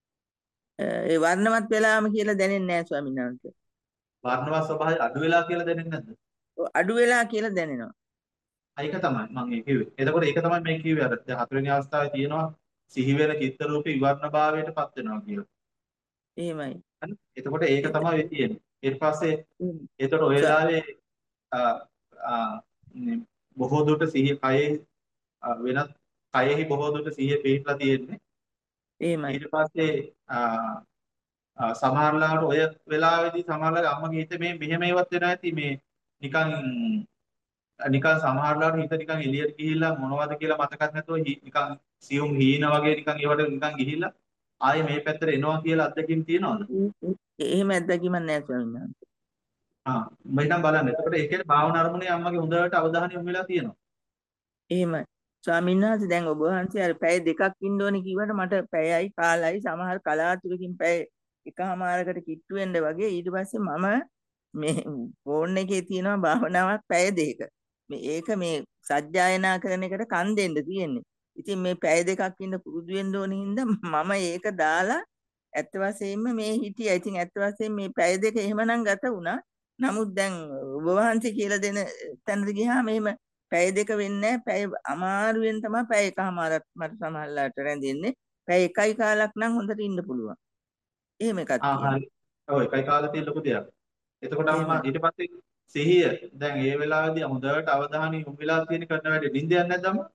ඒ වර්ණවත් වෙලාම කියලා දැනෙන්නේ නැහැ ස්වාමීන් වහන්සේ. වර්ණවත් ස්වභාවය අඩු වෙලා කියලා දැනෙන්නේ නැද්ද? ඔව් අඩු වෙලා කියලා දැනෙනවා. ඒක තමයි මම ඒ කිව්වේ. එතකොට ඒක තමයි මේ කිව්වේ අර දැන් හතරවෙනි අවස්ථාවේ තියෙනවා සිහි වෙන චිත්ත රූපේ විවර්ණ භාවයට පත් වෙනවා කියලා. එහෙමයි. හරි? එතකොට ඒක තමයි වෙ තියෙන්නේ. ඊට පස්සේ එහෙම. එතකොට ඔය ස- වෙලාවේ ආ ආ නේ, බොහෝ දුරට සිහිය කයේ ආ, වෙනත් කයෙහි බොහෝ දුරට සිහිය පිහිටලා තියෙන්නේ. එහෙමයි. ඊට පස්සේ ආ ආ, සමහරලාට ඔය වෙලාවේදී සමහරලාට අම්මගේ හිත මේ මෙහෙම ඒවත් වෙනවා ඇති මේ නිකන් නිකන් සමහරලාට හිත නිකන් එළියට ගිහිල්ලා මොනවද කියලා මතකත් නැතුව හි- නිකන් සියුම් හීන වගේ නිකන් ඒවට නිකන් ගිහිල්ලා ආයේ මේ පැත්තට එනවා කියලා අත්දැකීම් තියනවද? එහෙම අත්දැකීමක් නැහැ ස්වාමීන් වහන්සේ. ආ මම බලන්න. එතකොට ඒ කියන්නේ භාවනා අරමුණේ අම්මගේ හොඳට අවධානය යොමු වෙලා තියෙනවා. එහෙමයි. ස්වාමීන් වහන්සේ දැන් ඔබ වහන්සේ අර පැය දෙකක් ඉන්න ඕනේ කිව්වට මට පැයයි කාලයි සමහර කලාතුරකින් පැය එකමාරකට කිට්ටු වෙන්න වගේ ඊට පස්සේ මම මේ ෆෝන් එකේ තියෙනවා භාවනාවක් පැය දෙක. මේ ඒක මේ සජ්ජායනා කරන එකට කන් දෙන්න තියෙන්නේ. ඉතින් මේ පැය දෙකක් ඉන්න පුරුදු වෙන්න ඕනේ හින්දා මම ඒක දාලා ඇත්ත වශයෙන්ම මේ හිටියා. ඉතින් ඇත්ත වශයෙන් මේ පැය දෙක එහෙමනම් ගත වුණා. නමුත් දැන් ඔබ වහන්සේ කියලා දෙන තැනට ගියාම එහෙම පැය දෙක වෙන්නේ නැහැ. පැය අමාරුවෙන් තමයි පැය එකමාරක් මට සමහරලාට රැඳෙන්නේ. පැය එකයි කාලක් නම් හොඳට ඉන්න පුළුවන්. එහෙම එකක් ආ තියෙනවා. හරි. ඔව් එකයි කාලේ තියෙන ලොකු දෙයක්. එතකොට අම්මා එහෙමයි. ඊට පස්සේ සිහිය දැන් ඒ වෙලාවේදී හොඳට අවධානය යොමු වෙලා තියෙන කරන වැඩේ නිින්ද යන්නේ නැද්ද අම්මා?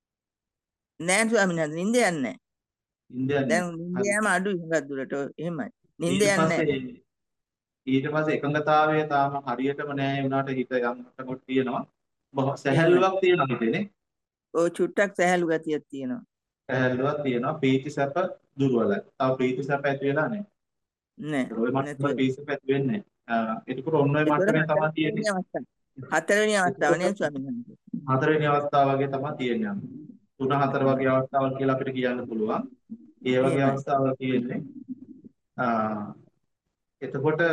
නෑ ස්වාමීන් වහන්සේ නිින්ද යන්නේ නැහැ. නිින්ද යන්නේ දැන් නැහැ. නිින්ද හරි. යෑම අඩුයි හුඟක් දුරට. ඔව් එහෙමයි. නිින්ද ඊට යන්නේ නැහැ. පස්සේ ඊට පස්සේ එකඟතාවය තාම හරියටම නෑ වුණාට හිත යන්නට කොට තියෙනවා. බොහොම එහෙමයි. සැහැල්ලුවක් තියෙනවා හිතේනේ. ඔය චුට්ටක් සහැල්ලු ගතියක් තියෙනවා. සැහැල්ලුවක් තියෙනවා. ප්‍රීති සැප දුර්වලයි. තව ප්‍රීති සැප ඇති වෙලා නෑ. නෑ ඒක ඔය නැති මට්ටමේ වෙලා. ප්‍රීති සැප ඇති වෙන්නේ නෑ. එතකොට ඔන්න ඔය ඒතර මට්ටමේ තමයි හතරවෙනි තියෙන්නේ. අවස්ථාව. හතරවෙනි අවස්ථාව එතකොට නේ ස්වාමීන් වහන්සේ. හතරවෙනි අවස්ථාව වගේ තමයි තියෙන්නේ. තුන හතර වගේ අවස්ථාවල් කියලා අපිට කියන්න පුළුවන්. ඒ වගේ එහෙමයි. අවස්ථාවල් තියෙන්නේ. ආ එතකොට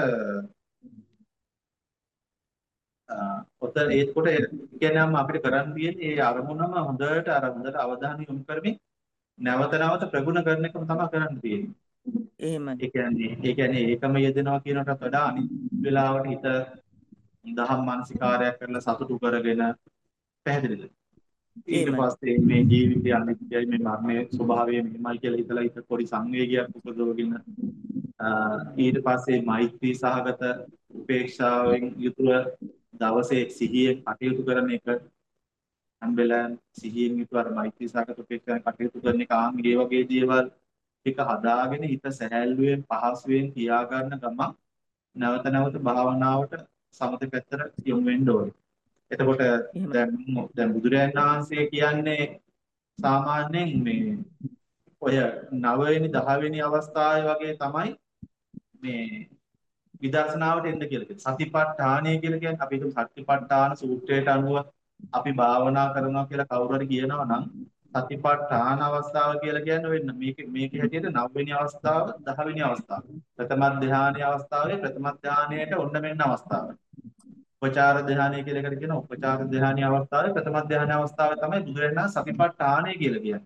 ඔතන ඒකට ඒ කියන්නේ අම්ම අපිට කරන්න තියෙන්නේ ඒ අරමුණම හොඳට අර හොඳට අවධානය යොමු කරමින් නැවත නැවත ප්‍රගුණ කරන එකම තමයි කරන්න තියෙන්නේ. එහෙමයි. ඒ කියන්නේ ඒ කියන්නේ ඒකම යෙදෙනවා කියනකට වඩා අනිත් වෙලාවට හිත දහම් මානසිකාරයක් කරලා සතුටු කරගෙන පැහැදිලිද? ඊට එහෙමයි. පස්සේ මේ ජීවිතය අනිත්‍යයි මේ මරණයේ ස්වභාවය මෙහෙමයි කියලා හිතලා හිත පොඩි සංවේගයක් උපදවගෙන ඊට පස්සේ මෛත්‍රී සහගත උපේක්ෂාවෙන් යුතුව දවසේ සිහියෙන් කටයුතු කරන එක හැම්බෙලා සිහියෙන් යුතුව අර මෛත්‍රී සහගත උපේක්ෂාවෙන් කටයුතු කරන එක ආන් මේ වගේ දේවල් ටික හදාගෙන හිත සැහැල්ලුවෙන් පහසුවෙන් තියාගන්න ගමන් නැවත නැවත භාවනාවට සමත පැත්තට යොමු වෙන්න ඕනේ. එතකොට එහෙමයි. දැන් දැන් බුදුරජාණන් වහන්සේ කියන්නේ සාමාන්‍යයෙන් මේ ඔය නව වෙනි දහ වෙනි අවස්ථාවේ වගේ තමයි මේ විදර්ශනාවට එන්න කියලා කියනවා. සතිපට්ඨානය කියලා කියන්නේ අපි හිතමු සතිපට්ඨාන සූත්‍රයට අනුව අපි භාවනා කරනවා කියලා කවුරු හරි කියනවා නම් සතිපට්ඨාන අවස්ථාව කියලා කියන්නේ වෙන්න මේක මේකේ හැටියට නව වෙනි අවස්ථාව දහ වෙනි අවස්ථාව. ප්‍රථම ධානයේ අවස්ථාවේ ප්‍රථම ධානයට ඔන්න මෙන්න අවස්ථාව. උපචාර ධානය කියලා එකට කියන උපචාර ධානයේ අවස්ථාවේ ප්‍රථම ධානයේ අවස්ථාවේ තමයි බුදුරජාණන් සතිපට්ඨානය කියලා කියන්නේ.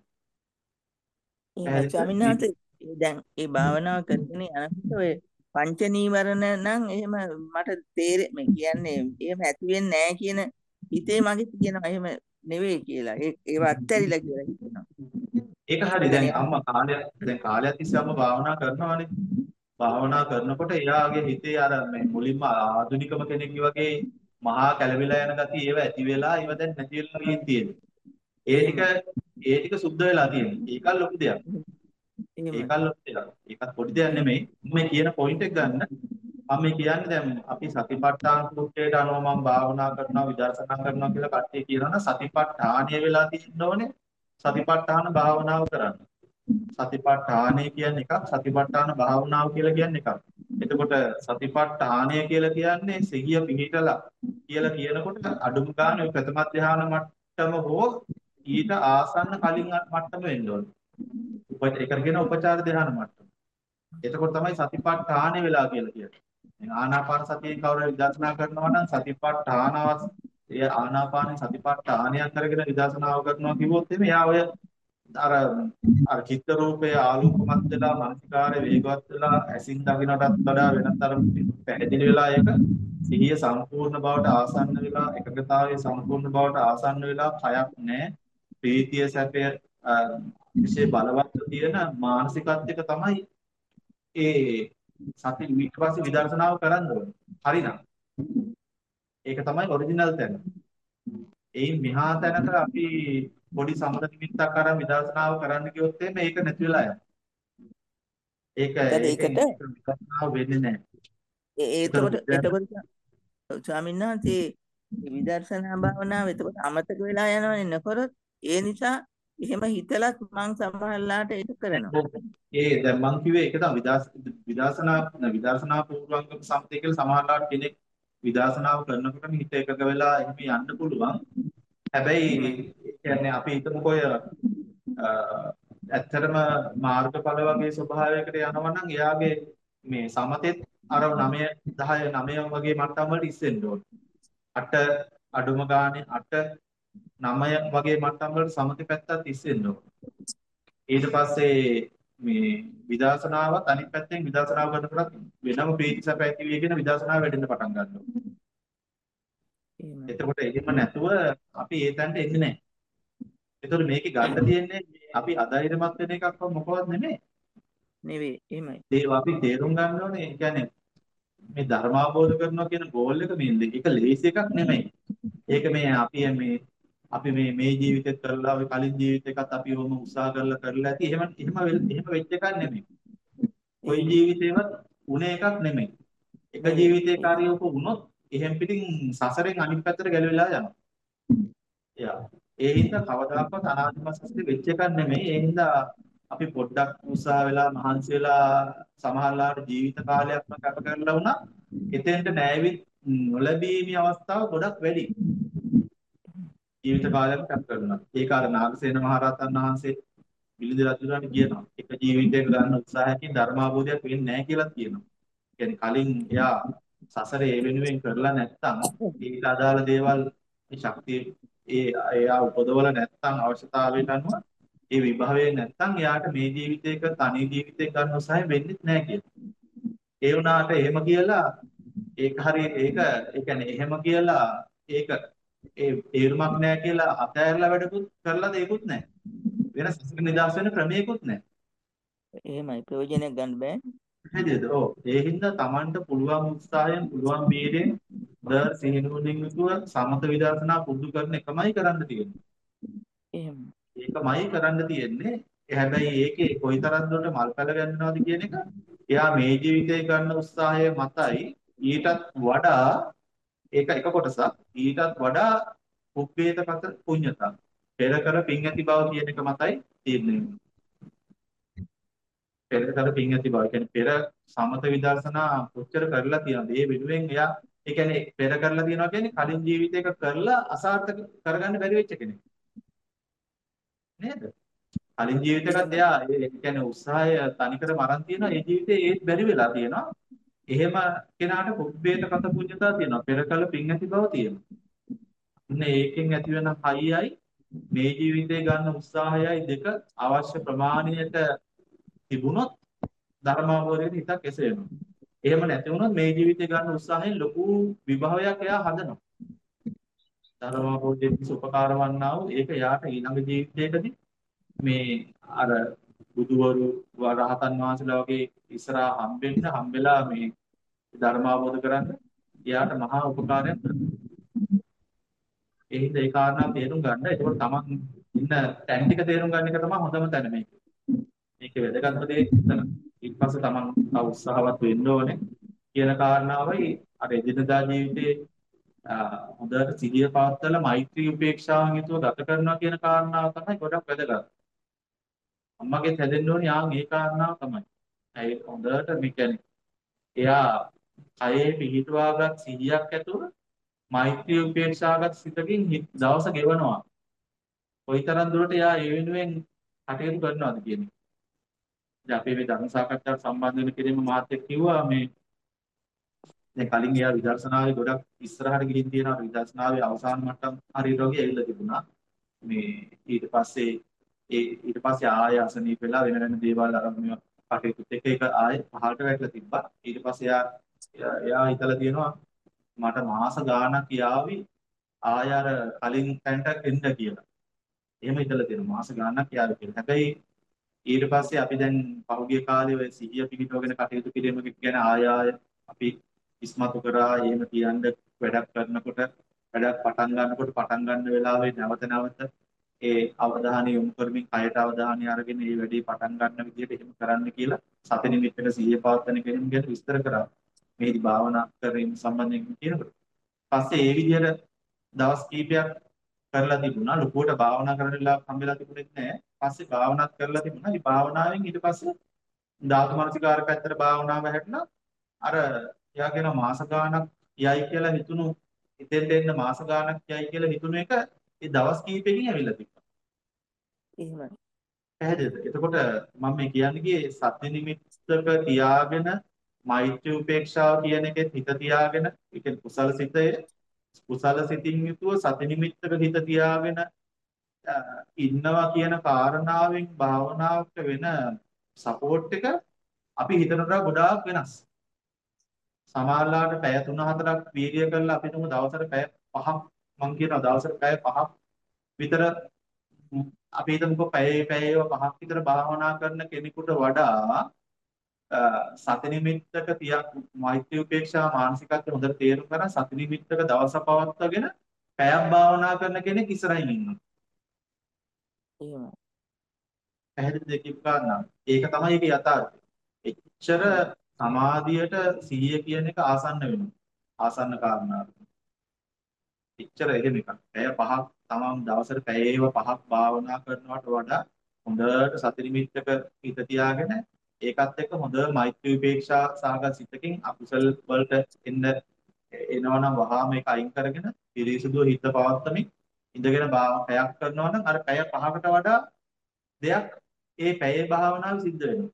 එහෙමයි. ස්වාමීන් වහන්සේ දැන් ඒ භාවනාව කරගෙන යනකොට ඔය පංච නීවරණ නම් එහෙම මට තේරෙ මේ කියන්නේ එහෙම ඇති වෙන්නේ නැහැ කියන හිතේ මගේ තියෙනවා එහෙම නෙවෙයි කියලා. ඒ ඒව අත්හැරිලා කියලා හිතෙනවා. ඒක හරි. එතන දැන් අම්මා කාලය දැන් කාලයක් තිස්සේ අම්මා භාවනා කරනවානේ. භාවනා කරනකොට එයාගේ හිතේ අර මේ මුලින්ම ආධුනිකම කෙනෙක්ගේ වගේ මහා කැළඹිලා යන ගතිය ඒව ඇති වෙලා ඒව දැන් නැති වෙලා ගිහින් තියෙනවා. ඒ ටික ඒ ටික සුද්ධ වෙලා තියෙනවා. ඒකත් ලොකු දෙයක්. එහෙමයි. ඒකත් ලොකු දෙයක්. ඒකත් පොඩි දෙයක් නෙමෙයි. මේ කියන පොයින්ට් එක ගන්න. මම මේ කියන්නේ දැන් අපි සතිපට්ඨාන සූත්‍රයට අනුව මම භාවනා කරනවා විදර්ශනා කරනවා කියලා කට්ටිය කියනවනම් සතිපට්ඨානීය වෙලා තියෙන්න ඕනේ. සතිපට්ඨාන භාවනාව කරන්න. සතිපට්ඨානය කියන්නේ එකක්, සතිපට්ඨාන භාවනාව කියලා කියන්නේ එකක්. එතකොට සතිපට්ඨානය කියලා කියන්නේ සිහිය පිහිටලා කියලා කියනකොට අඩුම ගානේ ප්‍රථම ධ්‍යාන මට්ටම හෝ ඊට ආසන්න කලින් මට්ටම වෙන්න ඕනේ. උපච ඒකට කියන උපචාර ධ්‍යාන මට්ටම. එතකොට තමයි සතිපට්ඨානෙ වෙලා කියලා කියන්නේ. දැන් ආනාපාන සතියෙන් කවුරු විදර්ශනා කරනවා නම් සතිපට්ඨානවස් ඒ ආනාපාන සතිපට්ඨානයක් කරගෙන විදර්ශනාව කරනවා කිව්වොත් එimhe එයා ඔය අර අර චිත්ත රූපයේ ආලෝකමත් වෙලා මානසිකාරය වේගවත් වෙලා ඇසින් දකින්නටත් වඩා වෙනතර පැහැදිලි වෙලා ඒක සිහිය සම්පූර්ණ බවට ආසන්න වෙලා එකගතාවයේ සම්පූර්ණ බවට ආසන්න වෙලා කයක් නැහැ ප්‍රීතිය සැපය විශේෂ බලවත් තියෙන මානසිකත්වයක තමයි ඒ සති ඊට පස්සේ විදර්ශනාව කරන්න ඕනේ. හරිනම් ඒක තමයි ඔරිජිනල් තැන. එයින් මෙහා තැනක අපි පොඩි සමත නිමිත්තක් අරන් විදර්ශනාව කරන්න ගියොත් එimhe ඒක නැති වෙලා යනවා. ඒක ඒකෙන් විදර්ශනාව වෙන්නේ නැහැ. ඒ එතකොට එතකොට ස්වාමීන් වහන්සේ විදර්ශනා භාවනාව එතකොට අමතක වෙලා යනවනේ නකරොත් ඒ නිසා එහෙම හිතලත් මං සමහරලාට ඒක කරනවා. ඒ දැන් මං කිව්වේ ඒක තමයි විදර්ශනා විදර්ශනා පූර්වංගම සම්පතේ කියලා සමහරලාට කෙනෙක් විදර්ශනාව කරනකොට හිත එකක වෙලා එහෙම යන්න පුළුවන්. හැබැයි කියන්නේ අපි හිතමුකෝ ඇත්තටම මාර්ගඵල වගේ ස්වභාවයකට යනවා නම් එයාගේ මේ සමතෙත් අර නවය දහය නවය වගේ මට්ටම් වලට ඉස්සෙන්න ඕනේ. අට අඩුම ගානේ අට නවය වගේ මට්ටම් වලට සමතේ පැත්තත් ඉස්සෙන්න ඕනේ. ඊට පස්සේ මේ විදර්ශනාවත් අනිත් පැත්තෙන් විදර්ශනාව කරනකොට වෙනම ප්‍රීතිසප ඇති වෙගෙන විදර්ශනාව වැඩෙන්න පටන් ගන්නවා. එතකොට එහෙම නැතුව අපි ඒ තැනට එන්නේ නැහැ. එතකොට මේකේ ගන්න තියෙන්නේ අපි අධෛර්යමත් වෙන එකක් මොකවත් නෙමෙයි. නෙවෙයි එහෙමයි. ඒ අපි තේරුම් ගන්න ඕනේ. ඒ කියන්නේ මේ ධර්ම අවබෝධ කරනවා කියන ගෝල් එක මේ එක ලේසි එකක් නෙමෙයි. ඒක මේ අපි මේ අපි මේ මේ ජීවිතෙත් කරලා ඔය කලින් ජීවිතයකත් අපි වොම උත්සාහ කරලා කරලා ඇති. එහෙම එහෙම එහෙම වෙච්ච එකක් නෙමෙයි. ওই ජීවිතේවත් උනේ එකක් නෙමෙයි. එක ජීවිතේ කාර්යයක වුණොත් එහෙන් පිටින් සසරෙන් අනිත් පැත්තට ගැලවිලා යනවා. යා. ඒ හින්දා කවදාකවත් අනාත්ම සසරේ වෙච්ච එකක් නෙමෙයි. ඒ හින්දා අපි පොඩ්ඩක් උත්සාහ වෙලා මහන්සි වෙලා සමහරලාට ජීවිත කාලයක්ම කැප කරලා වුණා එතෙන්ට නෑවි නොලැබීමේ අවස්ථාව ගොඩක් වැඩි. ජීවිත කාලයක් කැප කරනවා. ඒක අර නාගසේන මහරහතන් වහන්සේ මිලිඳු රජුණන් කියනවා. එක ජීවිතයක ගන්න උත්සාහයකින් ධර්මාභෝධයක් වෙන්නේ නැහැ කියලා කියනවා. කියන්නේ කලින් එයා සසරේ ඒ වෙනුවෙන් කරලා නැත්තම් ඊට අදාළ දේවල් මේ ශක්තිය ඒ එයා උපදවල නැත්තම් අවශ්‍යතාවයට අනුව ඒ විභවයේ නැත්තම් එයාට මේ ජීවිතයක තනි ජීවිතයක් ගන්න උත්සාහය වෙන්නේ නැහැ කියලා. ඒ වුණාට එහෙම කියලා ඒක හරිය ඒක ඒ කියන්නේ එහෙම කියලා ඒක ඒ තේරුමක් නැහැ කියලා අතෑරලා වැඩකුත් කරලා දෙයක්වත් නැහැ. වෙන සසර නිදහස් වෙන ක්‍රමයක්වත් නැහැ. එහෙමයි ප්‍රයෝජනයක් ගන්න බෑ. නේද? ඔව්. ඒ හින්දා Tamanට පුළුවන් උත්සාහයෙන් පුළුවන් වීර්යයෙන් දර් සිහිනුවණින් යුතුව සමත විදර්ශනා පුරුදු කරන එකමයි කරන්න තියෙන්නේ. එහෙම. ඒකමයි කරන්න තියෙන්නේ. හැබැයි ඒකේ කොයිතරම් දුරට මල්පැල ගන්නවද කියන එක එයා මේ ජීවිතේ ගන්න උත්සාහය මතයි ඊටත් වඩා ඒක එක කොටසක් ඊටත් වඩා උපේතකත පුඤ්ඤතා පෙර කර පින් ඇති බව කියන එක මතයි තීරණය වෙන්නේ. පෙර කර පින් ඇති බව කියන්නේ පෙර සමත විදර්ශනා උච්චර කරලා තියෙනද ඒ වෙනුවෙන් එයා ඒ කියන්නේ පෙර කරලා තියෙනවා කියන්නේ කලින් ජීවිතයක කරලා අසාර්ථක කරගන්න බැරි වෙච්ච කෙනෙක් නේද? කලින් ජීවිතයකත් එයා ඒ කියන්නේ උත්සාහය තනිකර මරන් තියෙනවා ඒ ජීවිතේ ඒත් බැරි වෙලා තියෙනවා. එහෙම කෙනාට කුබ්බේත කත පුඤ්ඤතා තියෙනවා. පෙර කල පින් ඇති බව තියෙනවා. ඉන්නේ ඒකෙන් ඇති වෙන හයියයි මේ ජීවිතේ ගන්න උත්සාහයයි දෙක අවශ්‍ය ප්‍රමාණයට තිබුණොත් ධර්ම අවබෝධයට හිතක් එසෙනවා. එහෙම නැති වුණොත් මේ ජීවිතේ ගන්න උත්සාහයෙන් ලොකු විභවයක් එයා හදනවා. ධර්ම අවබෝධයට උපකාර වන්නා වූ ඒක යාට ඊළඟ ජීවිතයකදී මේ අර බුදුවරු රහතන් වහන්සේලා වගේ ඉස්සරහා හම්බෙන්න හම්බෙලා මේ ධර්ම අවබෝධ කරගන්න එයාට මහා උපකාරයක් කරනවා. ඒ හින්දා ඒ කාරණා තේරුම් ගන්න. ඒකෝට තමන් ඉන්න තැන් ටික තේරුම් ගන්න එක තමයි හොඳම තැන මේක. මේක වැදගත්ම දේ එතන. ඊට පස්සේ තමන් තව උත්සාහවත් වෙන්න ඕනේ කියන කාරණාවයි අර එදිනදා ජීවිතේ හොඳට සිහිය පවත්වලා මෛත්‍රී උපේක්ෂාවන් යුතුව ගත කරනවා කියන කාරණාව තමයි ගොඩක් වැදගත්. අම්මගේ හැදෙන්න ඕනේ යාන් ඒ කාරණාව තමයි. ඒ හොඳට මේ කියන්නේ එයා කයේ පිහිටුවාගත් සිහියක් ඇතුව මෛත්‍රී උපේක්ෂාගත් සිතකින් හිත- දවස ගෙවනවා. කොයිතරම් දුරට එයා ඒ වෙනුවෙන් කටයුතු කරනවද කියන එක. දැන් අපි මේ ධර්ම සාකච්ඡාවට සම්බන්ධ වෙන කෙනෙක් මාත් එක්ක කිව්වා මේ දැන් කලින් එයා විදර්ශනාවේ ගොඩක් ඉස්සරහට ගිහින් තියෙනවා විදර්ශනාවේ අවසාන මට්ටම් හරියට වගේ ඇවිල්ලා තිබුණා. මේ ඊට පස්සේ ඒ ඊට පස්සේ ආය අසනීප වෙලා වෙන වෙන දේවල් අරගෙන කටයුතු එක එක ආය පහළට වැටලා තිබ්බා. ඊට පස්සේ එයා එයා එයා හිතලා තියෙනවා මට මාස ගාණක් යාවි ආය අර කලින් තැනට එන්න කියලා. එහෙම හිතලා තියෙනවා මාස ගාණක් යාවි කියලා. හැබැයි ඊට පස්සේ අපි දැන් පහුගිය කාලේ ඔය සිහිය පිහිටවගෙන කටයුතු කිරීම ගැන ආය ආය අපි ඉස්මතු කරා එහෙම කියන්න වැඩක් කරනකොට වැඩක් පටන් ගන්නකොට පටන් ගන්න වෙලාවේ නැවත නැවත ඒ අවධානය යොමු කරමින් කයට අවධානය අරගෙන මේ වැඩේ පටන් ගන්න විදිහට එහෙම කරන්න කියලා සති නිමිත්තට සිහිය පවත්වන කෙනෙක් ගැන විස්තර කරා. මේදි භාවනා කිරීම සම්බන්ධයෙන් කියනකොට. පස්සේ ඒ විදිහට දවස් කීපයක් කරලා තිබුණා. ලොකුවට භාවනා කරන වෙලාවක් හම්බෙලා තිබුණෙත් නැහැ. පස්සේ භාවනාත් කරලා තිබුණා. මේ භාවනාවෙන් ඊට පස්සේ ධාතු මනසිකාර පැත්තට භාවනාව හැටුණා. අර එයා කියන මාස ගාණක් යයි කියලා හිතුණු ඉතින් දෙන්න මාස ගාණක් යයි කියලා හිතුණු එක ඒ දවස් කීපෙකින් ඇවිල්ලා තිබුණා. එහෙමයි. පැහැදිලිද? එතකොට මම මේ කියන්නේ සත්‍ය නිමිත්තක තියාගෙන මෛත්‍රී උපේක්ෂාව කියන එකෙත් හිත තියාගෙන ඒ කියන්නේ කුසල සිතේ කුසල සිතින් යුතුව සති නිමිත්තක හිත තියාගෙන අ, ඉන්නවා කියන කාරණාවෙන් භාවනාවට වෙන සපෝට් එක අපි හිතනට ගොඩාක් වෙනස්. සමහරලාට පැය තුන හතරක් වීර්ය කරලා අපි තුමු දවසට පැය පහක් මං කියනවා දවසට පැය පහක් විතර ම්, අපි හිතමුකෝ පැය පැයව පහක් විතර භාවනා කරන කෙනෙකුට වඩා අ, සති නිමිත්තක තියක් මෛත්‍රී උපේක්ෂා මානසිකත්වය හොඳට තේරුම් ගන්න සති නිමිත්තක දවස පවත්වාගෙන පැයක් භාවනා කරන කෙනෙක් ඉස්සරහින් ඉන්නවා. එහෙමයි. පැහැදිලිද කියපු කාරණා? ඒක තමයි ඒකේ යථාර්ථය. එච්චර සමාධියට සිහිය කියන එක ආසන්න වෙනවා. ආසන්න කාරණාවක්. එච්චර එහෙම එකක්. පැය පහක් තමන් දවසට පැයේව පහක් භාවනා කරනවට වඩා හොඳට සති නිමිත්තක හිත තියාගෙන ඒකත් එක්ක හොඳ මෛත්‍රී උපේක්ෂා සහගත සිතකින් අකුසල් වලට එන්න එනවනම් වහාම ඒක අයින් කරගෙන පිරිසිදුව හිත පවත්තමින් ඉඳගෙන භාව පැයක් කරනවා නම් අර පැය පහකට වඩා දෙයක් ඒ පැයේ භාවනාව සිද්ධ වෙනවා.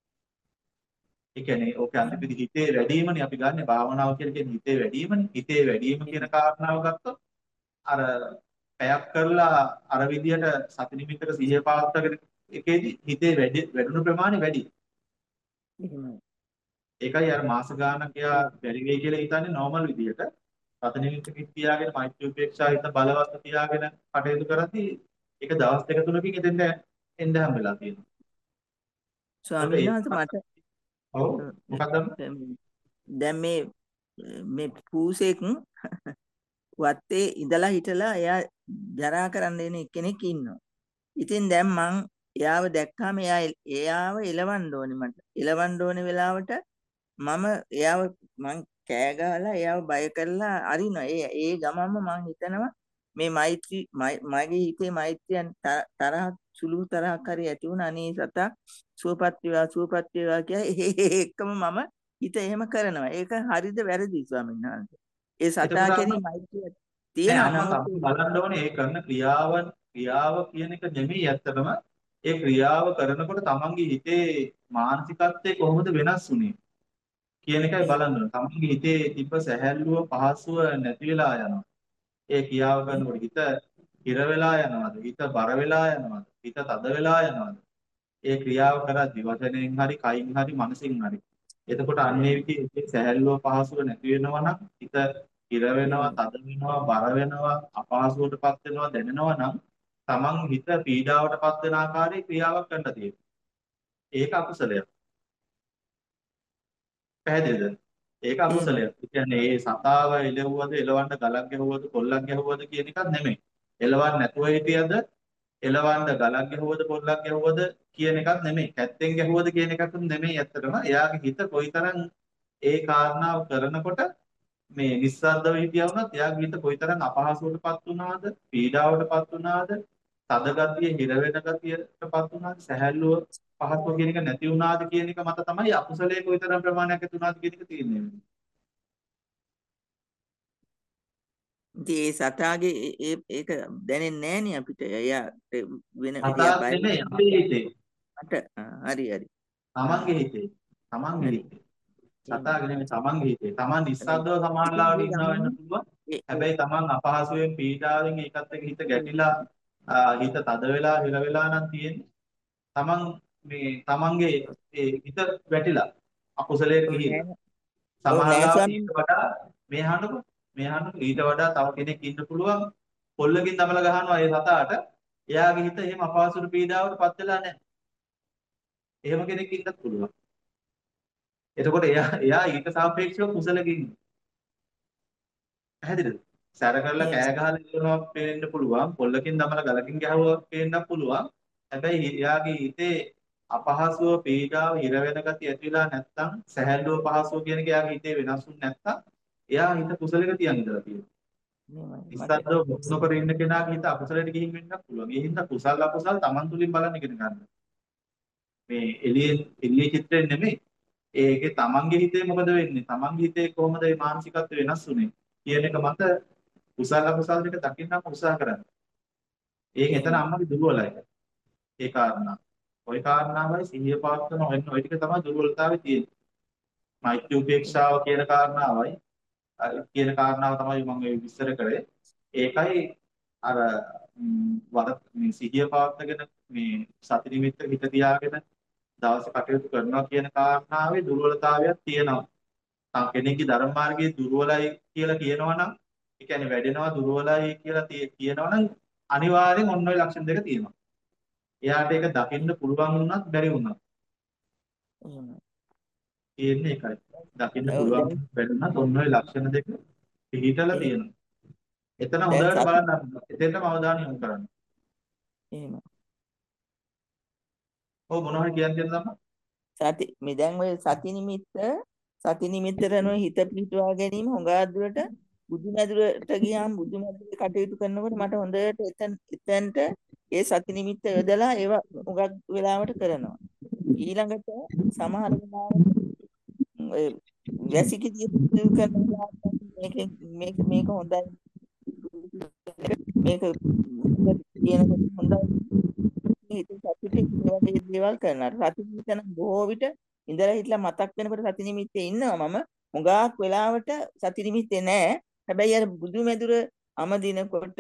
ඒ කියන්නේ ඕක අන්තිමේදී හිතේ වැඩිමනේ අපි ගන්න භාවනාව කියලා කියන්නේ හිතේ වැඩිමනේ. හිතේ වැඩිම කියන කාරණාව ගත්තොත් අර පැයක් කරලා අර විදියට සති නිමිත්තක සිහිය පවත්වාගෙන එකේදී හිතේ වැඩි වැඩුණු ප්‍රමාණය වැඩි. එහෙමයි. ඒකයි අර මාස ගානක් යා බැරි වෙයි කියලා හිතන්නේ නෝමල් විදියට. සති නිමිත්තක තියාගෙන මෛත්‍රී උපේක්ෂා හිත බලවත් තියාගෙන කටයුතු කරද්දී ඒක දවස් දෙක තුනකින් එතෙන්ට එන්න හම්බෙලා තියෙනවා. ස්වාමීන් වහන්සේ මට ඔව් මොකක්ද? දැන් මේ මේ පූසෙක් වත්තේ ඉඳලා හිටලා එයා ජරා කරන්න එන කෙනෙක් ඉන්නවා. ඉතින් දැන් මං එයාව දැක්කාම එයා එයාව එලවන්න ඕනේ මට. එලවන්න ඕනේ වෙලාවට මම එයාව මං කෑ ගහලා එයාව බය කරලා අරිනවා. ඒ ඒ ගමන්ම මං හිතනවා මේ මෛත්‍රී මගේ හිතේ මෛත්‍රියන් තරහ සුළු තරහක් හරි ඇති වුණා අනේ සතා සුවපත් වේවා සුවපත් වේවා කියලා ඒකම මම හිත එහෙම කරනවා. ඒක හරිද වැරදිද ස්වාමීන් වහන්සේ? ඒ සතා කෙරෙහි මෛත්‍රිය තියෙනවා නමුත් බලන්න ඕනේ ඒ කරන ක්‍රියාව ක්‍රියාව කියන එක නෙමෙයි ඇත්තටම ඒ ක්‍රියාව කරනකොට තමන්ගේ හිතේ මානසිකත්වය කොහොමද වෙනස් වුනේ කියන එකයි බලන්න ඕනේ. තමන්ගේ හිතේ තිබ්බ සැහැල්ලුව පහසුව නැති වෙලා යනවා. ඒ ක්‍රියාව කරනකොට හිත හිර වෙලා යනවාද? හිත බර වෙලා යනවාද? හිත තද වෙලා යනවාද? ඒ ක්‍රියාව කරද්දි වචනයෙන් හරි කයින් හරි මනසින් හරි. එතකොට අන්නේ විදිහේ සැහැල්ලුව පහසුව නැති වෙනවා නම් හිත හිර වෙනවා, තද වෙනවා, බර වෙනවා, අපහසුවටපත් වෙනවා දැනෙනවා නම් තමන් හිත පීඩාවටපත් වෙන ආකාරයේ ක්‍රියාවක් කරන්න තියෙනවා. ඒක අකුසලයක්. පැහැදිලිද? ඒක අකුසලයක්. ඒ කියන්නේ ඒ සතාව එලෙව්වද, එලවන්න ගලක් ගැහුවද, කොල්ලක් ගැහුවද කියන එකක් නෙමෙයි. එලවන්න නැතුව හිටියද, එලවන්න ගලක් ගැහුවද, කොල්ලක් ගැහුවද කියන එකක් නෙමෙයි. කැත්තෙන් ගැහුවද කියන එකක් නෙමෙයි ඇත්තටම. එයාගේ හිත කොයිතරම් ඒ කාරණාව කරනකොට මේ නිස්සද්දව හිටියා වුණත් එයාගේ හිත කොයිතරම් අපහසුවටපත් වුණාද, පීඩාවටපත් වුණාද, තද ගතිය, හිර වෙන ගතියටපත් වුණාද, සැහැල්ලුව පහසුව කියන එක නැති වුණාද කියන එක මත තමයි අකුසලයේ කොයිතරම් ප්‍රමාණයක් ඇති වුණාද කියන එක තීරණය වෙන්නේ. ඉතින් ඒ සතාගේ ඒ ඒ- ඒක දැනෙන්නේ නැහැ නේ අපිට. එයාට වෙන එයා කතා බය නෙමෙයි අපේ හිතේ. මට ආ, හරි හරි. ආ, තමන්ගේ හිතේ. තමන්ගේ හරි. හිතේ. එහෙමයි. සතාගේ නෙමෙයි තමන්ගේ හිතේ. තමන් හැබැයි නිස්සද්දව සමානලාවට ඉතින්ගේ ඉන්නවා වෙන්න ගමන පුළුවන්. ඒ ඒ හැබැයි තමන් අපහසුයෙන් පීඩාවෙන් ඒකත් එක්ක හිත ගැටිලා හිත තද වෙලා හිර වෙලා නම් තියෙන්නේ. තමන් මේ තමන්ගේ ඒ හිත වැටිලා අකුසලයට ඔව් ගිහිල්ලා. නෑ ඔව් නෑ සමහරවිට ස්වාමීන් ඊට වඩා මේ අහන්නකො මේ අහන්නකො ඊට වඩා තව කෙනෙක් ඉන්න පුළුවන් පොල්ලකින් දමලා ගහනවා ඒ සතාට. එයාගේ හිත එහෙම අපහසුට පීඩාවට පත් වෙලා නැහැ. එහෙම කෙනෙක් ඉන්නත් පුළුවන්. එතකොට එයා එයා ඊට සාපේක්ෂව කුසලකින් පැහැදිලිද? සැර කරලා එහෙම කෑ ගහලා ඉන්නවා පේන්න පුළුවන්. පොල්ලකින් දමලා ගලකින් ගැහුවා පේන්නත් පුළුවන්. හැබැයි එයාගේ හිතේ අපහසුව, පීඩාව, හිර වෙන ගතිය ඇතිලා නැත්නම් සැහැල්ලුව පහසුව කියන එක එයාගේ හිතේ වෙනස් වුනේ නැත්නම් එයා හිත කුසලයක තියන් ඉඳලා තියෙනවා. එහෙමයි. මට ඉස්සද්දව මුක්න කර ඉන්න කෙනාගේ හිත අකුසලයට ගිහින් වෙන්නත් පුළුවන්. ඒ හින්දා කුසල අකුසල Taman තුලින් බලන්න ඉගෙන ගන්න. මේ එළියේ එළියේ චිත්‍රයෙන් නෙමෙයි. ඒකේ Tamanගේ හිතේ මොකද වෙන්නේ? Tamanගේ හිතේ කොහොමද මේ මානසිකත්වය වෙනස් වුනේ? කියන එක මත කුසල අකුසල දෙක දකින්නම උත්සාහ කරන්න. ඒක එතන එහෙමයි. අම්මගේ දුර්වලයි. ඒ කාරණා. ওই කාරණාවයි සිහිය පාත්වන වෙන්න ওই ටික තමයි දුර්වලතාවය තියෙන්නේ. මෛත්‍රී උපේක්ෂාව කියන කාරණාවයි අර කියන කාරණාව තමයි මම මේ විස්තර කරේ. ඒකයි අර වර මේ සිහිය පාත්වගෙන මේ සති නිමිත්ත හිත තියාගෙන දවසේ කටයුතු කරනවා කියන කාරණාවේ දුර්වලතාවයක් තියෙනවා. තව කෙනෙක්ගේ ධර්ම මාර්ගයේ දුර්වලයි කියලා කියනවා නම් ඒ කියන්නේ වැඩෙනවා දුර්වලයි කියලා කියනවා නම් අනිවාර්යෙන් ඔන්න ඔය ලක්ෂණ දෙක තියෙනවා. එයාට ඒක දකින්න පුළුවන් වුණත් බැරි වුණත් එහෙමයි. තියෙන්නේ ඒකයි. දකින්න ඔව් පුළුවන් දැන් බැරි වුණත් ඔන්න ඔය ලක්ෂණ දෙක පිළිහිටලා එහෙම තියෙනවා. එතන දැන් හොඳට සති බලන්න. එතෙන්ටම අවධානය යොමු කරන්න. එහෙමයි. ඔව් මොනවා හරි කියන්න තියෙනවද අම්මා? සති මේ දැන් ඔය සති නිමිත්ත සති නිමිත්තටනෝ හිත පිහිටුවා ගැනීම හොඟා දුරට බුදුමැදුරට ගියාම බුදුමැදුරේ කටයුතු කරනකොට මට හොඳට එතන එතනට ඒ සති නිමිත්ත යොදලා ඒව හුඟක් වෙලාවට කරනවා. ඊළඟට සමහර වෙලාවට ඔය වැසිකිළිය සිදු කරන වෙලාවට මේකෙන් මේක මේක හොඳයි මේක හොඳ කියනකොට හොඳයි හිත සතුටින් මේ වගේ දේවල් කරනවා. සති නිමිත්ත නම් බොහෝ විට ඉඳලා හිටලා මතක් වෙනකොට සති නිමිත්තේ ඉන්නවා මම. හුඟක් වෙලාවට සති නිමිත්තේ නැහැ. හැබැයි අර බුදු මෙදුර අමදිනකොට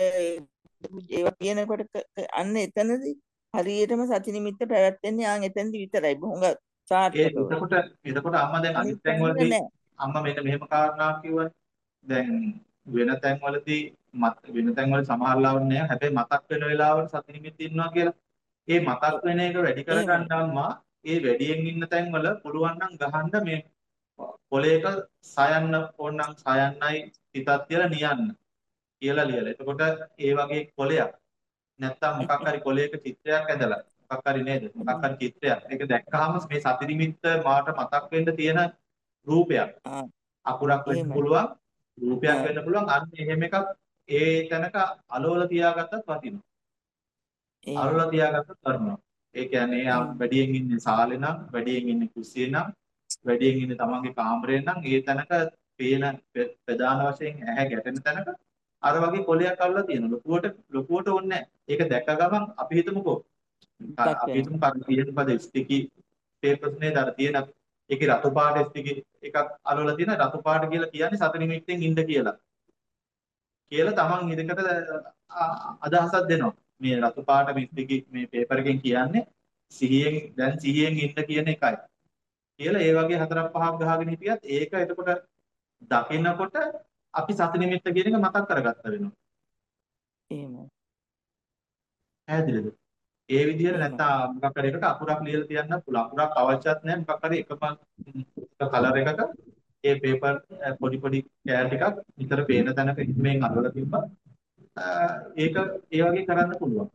ඒවා කියනකොට අන්න එතනදී හරියටම සති නිමිත්ත පැවැත්වෙන්නේ ආන් එතනදී විතරයි. හුඟ ඒ සාර්ථකව. එතකොට එතකොට අම්මා දැන් අනිත් අනිත් තැන් තැන්වල වලදී නැහැ. අම්මා මෙන්න මෙහෙම කාරණාවක් කිව්වනේ. දැන් වෙන තැන් වලදී මත වෙන තැන් වල සමහර ලාවට නෑ. හැබැයි මතක් වෙන වෙලාවට සති නිමිති ඉන්නවා කියලා. ඒ මතක් වෙන එක වැඩි එහෙමයි. කරගන්න අම්මා ඒ වැඩියෙන් ඉන්න තැන් වල පුළුවන් නම් ගහන්න මේ පොලේක සයන්න ඕනනම් සයන්නයි හිතක් කියලා නියන්න කියලා ලියලා. එතකොට ඒ වගේ කොලයක් නැත්තම් මොකක් හරි කොලයක චිත්‍රයක් ඇඳලා මොකක් හරි නේද? මොකක් හරි චිත්‍රයක්. ඒක දැක්කහම මේ සති නිමිත්ත මාට මතක් වෙන්න තියෙන රූපයක්. ආ අකුරක් වෙන්න එහෙමයි. පුළුවන්, රූපයක් ආ වෙන්න පුළුවන්. අන්න එහෙම එකක් ඒ තැනක අලවල තියාගත්තත් වටිනවා. එහෙමයි. අලවල තියාගත්තත් වටිනවා. ඒ කියන්නේ යා එහෙමයි. වැඩියෙන් ඉන්නේ සාලේ නම්, වැඩියෙන් ඉන්නේ කුස්සියේ නම්, වැඩියෙන් ඉන්නේ තමන්ගේ කාමරේ නම් ඒ තැනක පේන ප්‍රධාන වශයෙන් ඇහැ ගැටෙන තැනක අර වගේ කොලයක් අල්ලලා තියෙනවා. ලොකුවට ලොකුවට ඕනේ නැහැ. ඒක දැක්ක ගමන් අපි හිතමුකෝ මතක් අපි වෙනවා. හිතමු කර තියෙන පද ස්ටිකි පේපර්ස් නේද අර තියෙන ඒකේ රතු පාට ස්ටිකි එකක් අලවලා තියෙන රතු පාට කියලා කියන්නේ සති නිමිත්තෙන් ඉන්න කියලා. කියලා තමන් ඉදකට අදහසක් දෙනවා. මේ රතු පාට මේ ස්ටිකි මේ පේපර් එකෙන් කියන්නේ සිහියෙන් දැන් සිහියෙන් ඉන්න කියන එකයි. කියලා ඒ වගේ හතරක් පහක් ගහගෙන හිටියත් ඒක එතකොට දකිනකොට අපි සති නිමිත්ත කියන එක මතක් කරගත්ත වෙනවා. එහෙමයි. පැහැදිලිද? ඒ විදිහට එහෙමයි. නැත්නම් මොකක් හරි එකක අකුරක් ලියලා තියන්න පුළුවන්. අකුරක් අවශ්‍යත් නැහැ. මොකක් හරි එකම කලර් එකක ඒ පේපර් පොඩි පොඩි කෑල් ටිකක් විතර පේන තැනක ඉක්මෙන් අරවලා තිබ්බා. ඒක ඒ වගේ කරන්න පුළුවන්.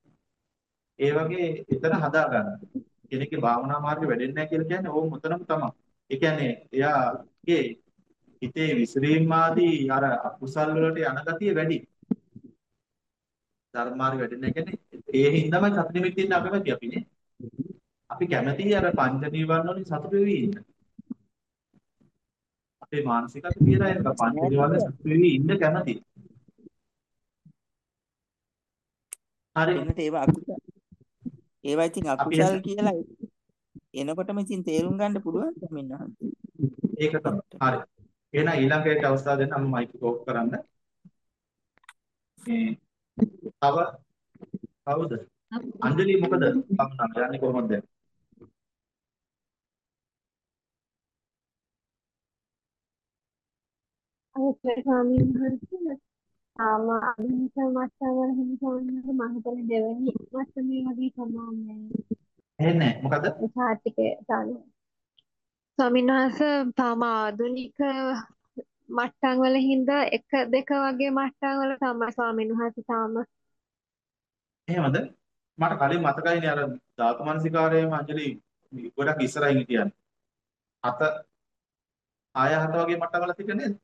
ඒ වගේ එතන හදා ගන්න. කෙනෙක්ගේ භාවනා මාර්ගෙ වැඩෙන්නේ නැහැ කියලා කියන්නේ ඕම උතනම තමයි. ඒ කියන්නේ එයාගේ හිතේ විසිරීම් ආදී අර අකුසල් වලට යන ගතිය වැඩි. ධර්මාරි වැඩෙන එක කියන්නේ ඒ හින්දාමයි සති නිමිති ඉන්න අකමැති අපිනේ. අපි කැමතියි අර පංච නීවරණ වලින් සතුට වෙවි ඉන්න. අපේ මානසිකත්වය කියලා ඒක පංච නීවරණ සතුට වෙවි ඉන්න කැමතියි. හරි. එන්නට ඒවා අකුසල ඒවා ඉතින් අපි අකුසල් කියලා එනකොටම ඉතින් තේරුම් ගන්න පුළුවන් ස්වාමීන් වහන්සේ. ඒක තමයි. හරි. එහෙනම් ඊළඟට අවස්ථාව දෙන්න මම මයික් එක ඕෆ් කරන්න. මේ තව කවුද? අංජලි මොකද? මම යන්නේ කොහොමද දැන්? අවසරයි ස්වාමීන් වහන්සේ. ආම අභිනව මට්ටම වල හිමි ස්වාමීන් වහන්සේ මම හිතන්නේ දෙවෙනි මට්ටමේ වගේ තමයි. ඇහෙන්නේ නැහැ. මොකද? ඒ සාතිකේ දාන. ස්වාමීන් වහන්සේ තාම ආධුනික මට්ටම් වල හින්දා එක දෙක වගේ මට්ටම් වල තමයි ස්වාමීන් වහන්සේ තාම. එහෙමද? මට කලින් මතකයිනේ අර ධාතු මනසිකාරයේම අංජලි ගොඩක් ඉස්සරහින් හිටියන්නේ. හත ආය හත වගේ මට්ටම් වල හිටියේ නේද?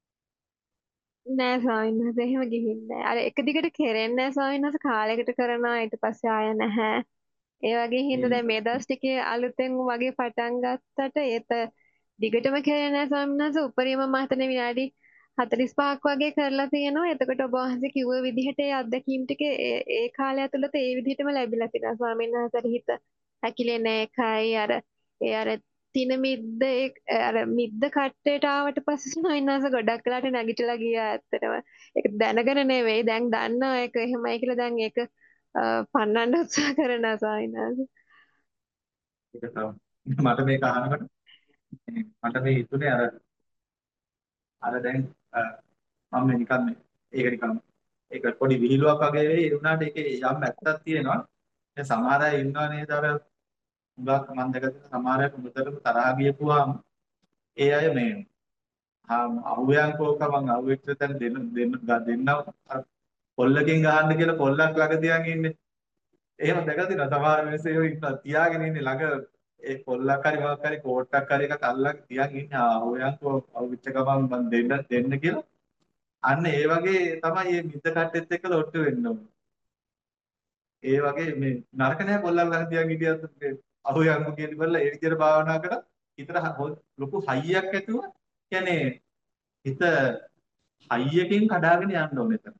නෑ ස්වාමීන් වහන්සේ එහෙම ගිහින් නෑ. අර එක දිගට කෙරෙන්නේ නෑ ස්වාමීන් වහන්සේ කාලයකට කරනවා ඊට පස්සේ ආය නැහැ. ඒ වගේ හින්දා දැන් මේ දවස් ටිකේ අලුතෙන් වගේ පටන් ගත්තට ඒත දිගටම කෙරෙන්නේ නැහැ ස්වාමීන් වහන්සේ. උපරිම මම හිතන්නේ විනාඩි හතළිස් පහක් වගේ කරලා තියෙනවා. එතකොට ඔබ වහන්සේ කිව්ව විදිහට ඒ අත්දැකීම් ටික ඒ ඒ කාලය ඇතුළත ඒ විදිහටම ලැබිලා තියෙනවා ස්වාමීන් වහන්සේ. හිත හැකිලෙන්නේ එකයි අර ඒ අර තින මිද්ද ඒ අර මිද්ද කට්ටේට ආවට පස්සේ ස්වාමීන් වහන්සේ ගොඩක් වෙලාට නැගිටලා ගියා ඇත්තටම. ඒක දැනගෙන නෙවෙයි දැන් දන්නවා ඒක එහෙමයි කියලා දැන් ඒක පන්නන්න උත්සාහ කරනවා ස්වාමීන් වහන්සේ. ඒක තමයි. මට මේක අහනකොට මට මේ හිතුනේ අර අර දැන් මම මේ නිකන් මේ ඒක නිකන් ඒක පොඩි විහිළුවක් වගේ වෙයි ඒ වුණාට ඒකේ යම් ඇත්තක් තියෙනවා. දැන් සමහර අය ඉන්නවා නේද අර හුඟක් මම දැකලා සමහර අය මුදලම තරහා ගියපුවාම ඒ අය මේ අහුවයන්කෝක මං අහුවෙච්ච තැන දෙන්න දෙන්න දෙන්න අර පොල්ලකින් ගහන්න කියලා පොල්ලක් ළඟ තියන් ඉන්නේ. එහෙම දැකලා තියෙනවා සමහර මිනිස්සු එහෙම ඉන්නවා තියාගෙන ඉන්නේ ළඟ ඒ පොල්ලක් හරි මොකක් හරි කෝට්ටක් හරි එකක් අල්ලන් තියන් ඉන්නේ අහුවයන්කෝ අහුවෙච්ච ගමන් මං දෙන්න දෙන්න කියලා. අන්න ඒ වගේ තමයි මේ මිද්ද කට්ටෙත් එක්ක ලොට්ටු වෙන්න ඕනේ. ඒ වගේ මේ නරක නෑ පොල්ලක් ළඟ තියන් හිටියත් අහුවයන්කෝ කියන ඉවරලා ඒ විදිහට භාවනා කරා හිතට ලොකු හයියක් ඇතුව කියන්නේ හිත හයියකින් කඩාගෙන යන්න ඕනේ එතන.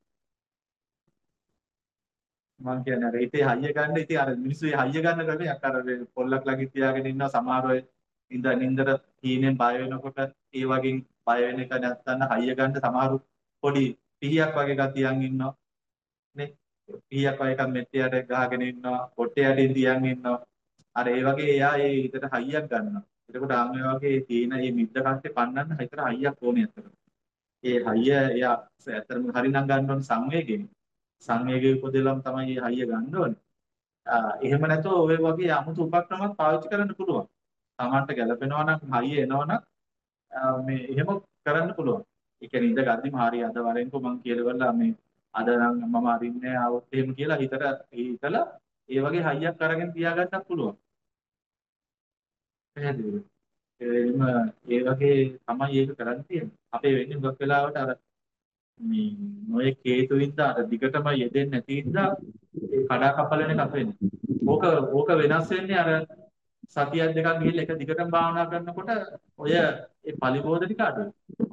මම කියන්නේ අර හිතේ හයිය ගන්න ඉතින් අර මිනිස්සු ඒ හයිය ගන්න ක්‍රමයක් අර පොල්ලක් ළඟ තියාගෙන ඉන්නවා සමහර අය ඉඳ නින්දර හීනෙන් බය වෙනකොට ඒ වගේ බය වෙන එක නැත්තම් හයිය ගන්න සමහරු පොඩි පිහියක් වගේ එකක් තියන් ඉන්නවා නේ පිහියක් වගේ එකක් මෙට්ටියට ගහගෙන ඉන්නවා පොට්ටේ යටින් තියන් ඉන්නවා අර ඒ වගේ එයා ඒ හිතට හයියක් ගන්නවා එතකොට ආන් මේ වගේ තියෙන මේ මිද්ද කට්ටේ පන්නන්න හිතට හයියක් ඕනේ අතට ඒ හයිය එයා ඇත්තටම හරිනම් ගන්න ඕනේ සංවේගයෙන් සංවේගය උපදෙලම තමයි මේ හයිය ගන්න ඕනේ. එහෙම නැත්නම් ඔය වගේ 아무තු උපක්‍රමයක් පාවිච්චි කරන්න පුළුවන්. Tamanට ගැලපෙනවා නම් හයිය එනවා නම් මේ එහෙම කරන්න පුළුවන්. ඒ කියන්නේ ඉඳ ගද්දිම හරිය අද වරෙන්කෝ මං කියලා මේ අද නම් මම අරින්නේ આવොත් එහෙම කියලා හිතට හිතලා ඒ වගේ හයියක් අරගෙන තියාගන්නත් පුළුවන්. පැහැදිලිද? එහෙම ඒ වගේ තමයි ඒක කරන්න තියෙන්නේ. අපේ වෙන්නේ හුඟක් වෙලාවට අර මේ නොයේ හේතුවින්ද අර දිගටම යෙදෙන්නේ නැති ඉඳලා ඒ කඩා කපලන එකක් වෙන්නේ. ඕක ඕක වෙනස් වෙන්නේ අර සතියක් දෙකක් ගිහිල්ලා එක දිගටම භාවනා කරනකොට ඔය ඒ පලිබෝධ ටික අඩුයි.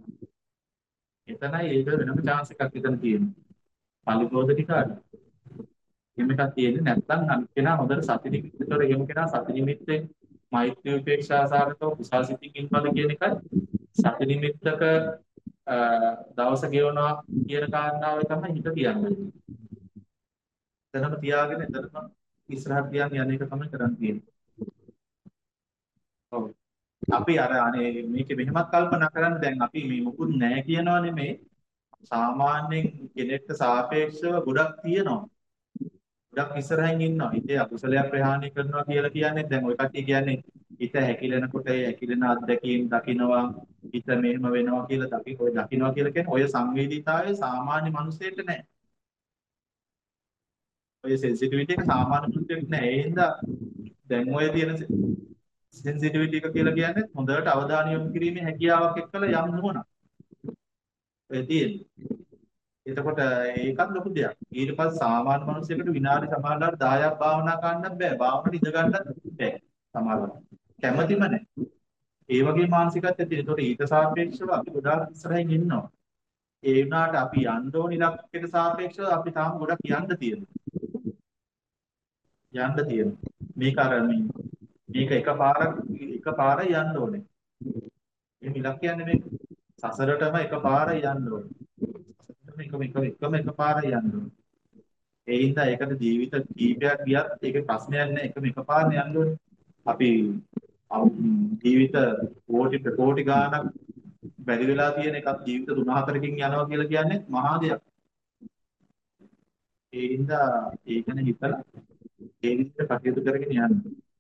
එතනයි ඒක වෙනම chance එකක් එතන තියෙන්නේ. පලිබෝධ ටික අඩුයි. එහෙම එකක් තියෙන්නේ නැත්නම් අනිත් කෙනා හොඳට සති නිමිත්තතර එහෙම කෙනා සති නිමිත්තෙන් මෛත්‍රී උපේක්ෂා සාගතව කුසල් සිතින් ඉන්නවද කියන එකයි සති නිමිත්තක දවස ගෙවනවා කියන කාරණාව තමයි හිත කියන්නේ. එතනම තියාගෙන එතනම ඉස්සරහට තියන් යන එක තමයි කරන්න තියෙන්නේ. ඔව්. අපි අර අනේ මේක මෙහෙමත් කල්පනා කරන්න දැන් අපි මේ මුකුත් නැහැ කියනවා නෙමෙයි. සාමාන්‍යයෙන් කෙනෙක්ට සාපේක්ෂව ගොඩක් තියෙනවා. ගොඩක් ඉස්සරහින් ඉන්නවා. හිතේ අකුසලයක් ප්‍රහාණය කරනවා කියලා කියන්නේ දැන් ඔය කට්ටිය කියන්නේ හිත හැකිලෙනකොට ඒ හැකිලෙන අත්දැකීම් දකින්නවා හිත මෙහෙම වෙනවා කියලා දකි ඔය දකින්නවා කියලා කියන්නේ ඔය සංවේදීතාවය සාමාන්‍ය මිනිසෙට නැහැ. ඔය සෙන්සිටිවිටි එක සාමාන්‍ය මිනිසෙට නැහැ. ඒ හින්දා දැන් ඔය තියෙන සෙන්සිටිවිටි එක කියලා කියන්නේ හොඳට අවධානය යොමු කිරීමේ හැකියාවක් එක්කලා යම් නුවණක්. ඔය තියෙන්නේ. එතකොට ඒකත් ලොකු දෙයක්. ඊට පස්සේ සාමාන්‍ය මිනිසෙකුට විනාඩි සමානලාට දහයක් භාවනා කරන්නත් බෑ. භාවනාවට ඉඳ ගන්නත් බෑ. සමහරවිට. කැමැතිම නැහැ. ඒ වගේ මානසිකත්වයක් තියෙන. ඒතකොට ඊට සාපේක්ෂව අපි ගොඩාක් ඉස්සරහින් ඉන්නවා. ඒ වුණාට අපි යන්න ඕන ඉලක්කයට සාපේක්ෂව අපි තාම ගොඩක් යන්න තියෙනවා. යන්න තියෙනවා. මේක අර මේ මේක එකපාරක් එකපාරයි යන්න ඕනේ. එහෙම ඉලක්කයන්නේ මේක. සසරටම එකපාරයි යන්න ඕනේ. සසරටම එක එක එකම එකපාරයි යන්න ඕනේ. ඒ හින්දා ඒකට ජීවිත කීපයක් ගියත් ඒකේ ප්‍රශ්නයක් නැහැ. එකම එකපාරනේ යන්න ඕනේ. අපි ජීවිත කෝටි ප්‍රකෝටි ගාණක් බැරි වෙලා තියෙන එකක් ජීවිත තුන හතරකින් යනවා කියලා කියන්නේ මහා දෙයක්. ඒ හින්දා ඒකන හිතලා ඒ විදිහට කටයුතු කරගෙන යන්න.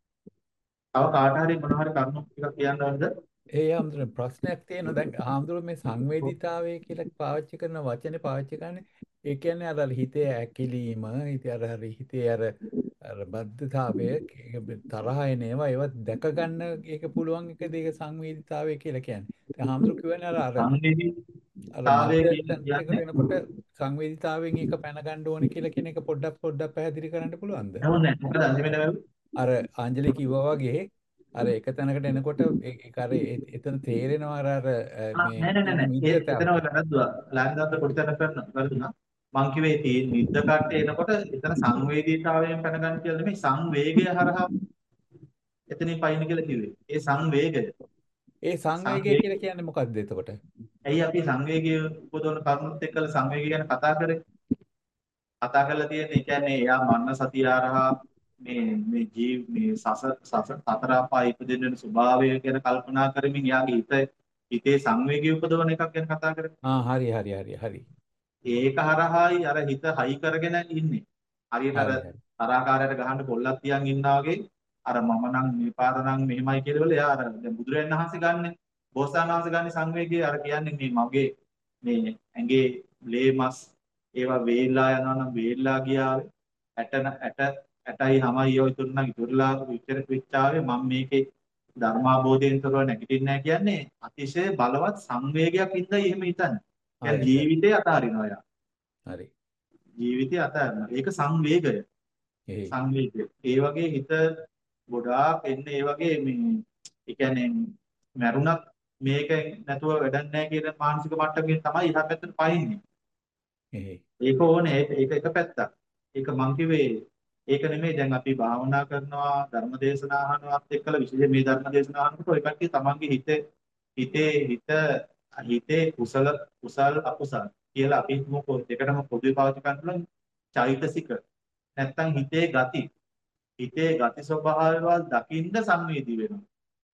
තව කාට හරි මොන හරි කරුණු ටිකක් කියන්න ඕනද? ඒ හැමදෙරේ ප්‍රශ්නයක් තියෙනවා. දැන් හාමුදුරුවෝ මේ සංවේදීතාවය කියලා පාවිච්චි කරන වචනේ පාවිච්චි කරන්නේ ඒ කියන්නේ අර හිතේ ඇකිලීම, හිතේ අර හරි හිතේ අර අර බද්ධතාවය, තරහ එන ඒවා ඒවත් දැක ගන්න ඒක පුළුවන් එකද ඒක සංවේදීතාවය කියලා කියන්නේ. දැන් හාමුදුරුවෝ කියන්නේ අර අර අර සංවේදීතාවය මධ්‍යස්ථානයකට කියන්නේ එනකොට සංවේදීතාවයෙන් ඒක පැන ගන්න ඕනේ කියලා කියන එක පොඩ්ඩක් පොඩ්ඩක් පැහැදිලි කරන්න පුළුවන්ද? නෑ මොකද අන්තිමට අර අංජලි කිව්වා වගේ අර එක තැනකට එනකොට ඒක අර එතන තේරෙනවා අර අර මේ නෑ නෑ නෑ ඒ එතන ඔය වැරද්දුවා ලෑන්දාත් පොඩි තැනක් කරන වැරදුනා මං කිව්වේ තියෙන නිද්ද කට්ට එනකොට එතන සංවේදීතාවයෙන් පැන ගන්න කියලා නෙමෙයි සංවේගය හරහා එතනින් පයින් කියලා කිව්වේ ඒ සංවේගය ඒ සංවේගය කියලා කියන්නේ මොකක්ද එතකොට? ඇයි අපි සංවේගය උපදවන කරුණුත් එක්කලා සංවේගය ගැන කතා කරේ කතා කරලා තියෙන්නේ ඒ කියන්නේ එයා මන්න සතිය හරහා මේ මේ ජීව මේ සස සස සතර අපාය ඉපදෙන්න වෙන ස්වභාවය ගැන කල්පනා කරමින් යාගේ හිත හිතේ සංවේගය උපදවන එකක් ගැන කතා කරන්නේ. ආ හරි හරි හරි හරි. ඒක හරහායි අර හිත හයි කරගෙන ඉන්නේ. හරියට අර තරහකාරයට ගහන්න පොල්ලක් තියන් ඉන්නා වගේ අර මම නම් මේ පාර නම් මෙහෙමයි කියලා වල එයා අර දැන් බුදුරජාණන් වහන්සේ ගන්න බෝසතාණන් වහන්සේ ගන්න සංවේගය අර කියන්නේ මේ මගේ මේ ඇඟේ ලේ මස් ඒවා වේලා යනවා නම් වේලා ගියාවේ ඇට ඇට ඇටයි හැමයි ඔය තුන නම් ඉතුරුලා විචර විචාවේ මම මේකේ ධර්මාබෝධයෙන් තොරව නැගිටින්නේ නැහැ කියන්නේ අතිශය බලවත් සංවේගයක් ඉඳලා එහෙම හිතන්නේ. දැන් ජීවිතේ අතාරිනවා යා. හරි. ජීවිතේ අතාරිනවා. ඒක සංවේගය. සංවේගය. ඒ වගේ හිත ගොඩාක් එන්නේ ඒ වගේ මේ ඒ කියන්නේ මරුණක් මේක නැතුව වැඩක් නැහැ කියන මානසික මට්ටමකින් තමයි එහා පැත්තට පයින්නේ. ඒක ඕනේ ඒක එක පැත්තක්. ඒක මං කිව්වේ ඒක නෙමෙයි දැන් අපි භාවනා කරනවා ධර්ම දේශනා අහනවත් එක්කලා විශේෂයෙන් මේ ධර්ම දේශනා අහනකොට ඔය කට්ටිය තමන්ගේ හිතේ හිතේ හිත හිතේ කුසල කුසල් අකුසල් කියලා අපි මොකද දෙකටම පොදුවේ පාවිච්චි කරනවා චෛතසික නැත්තම් හිතේ ගති හිතේ ගති ස්වභාවයවල් දකින්න සංවේදී වෙනවා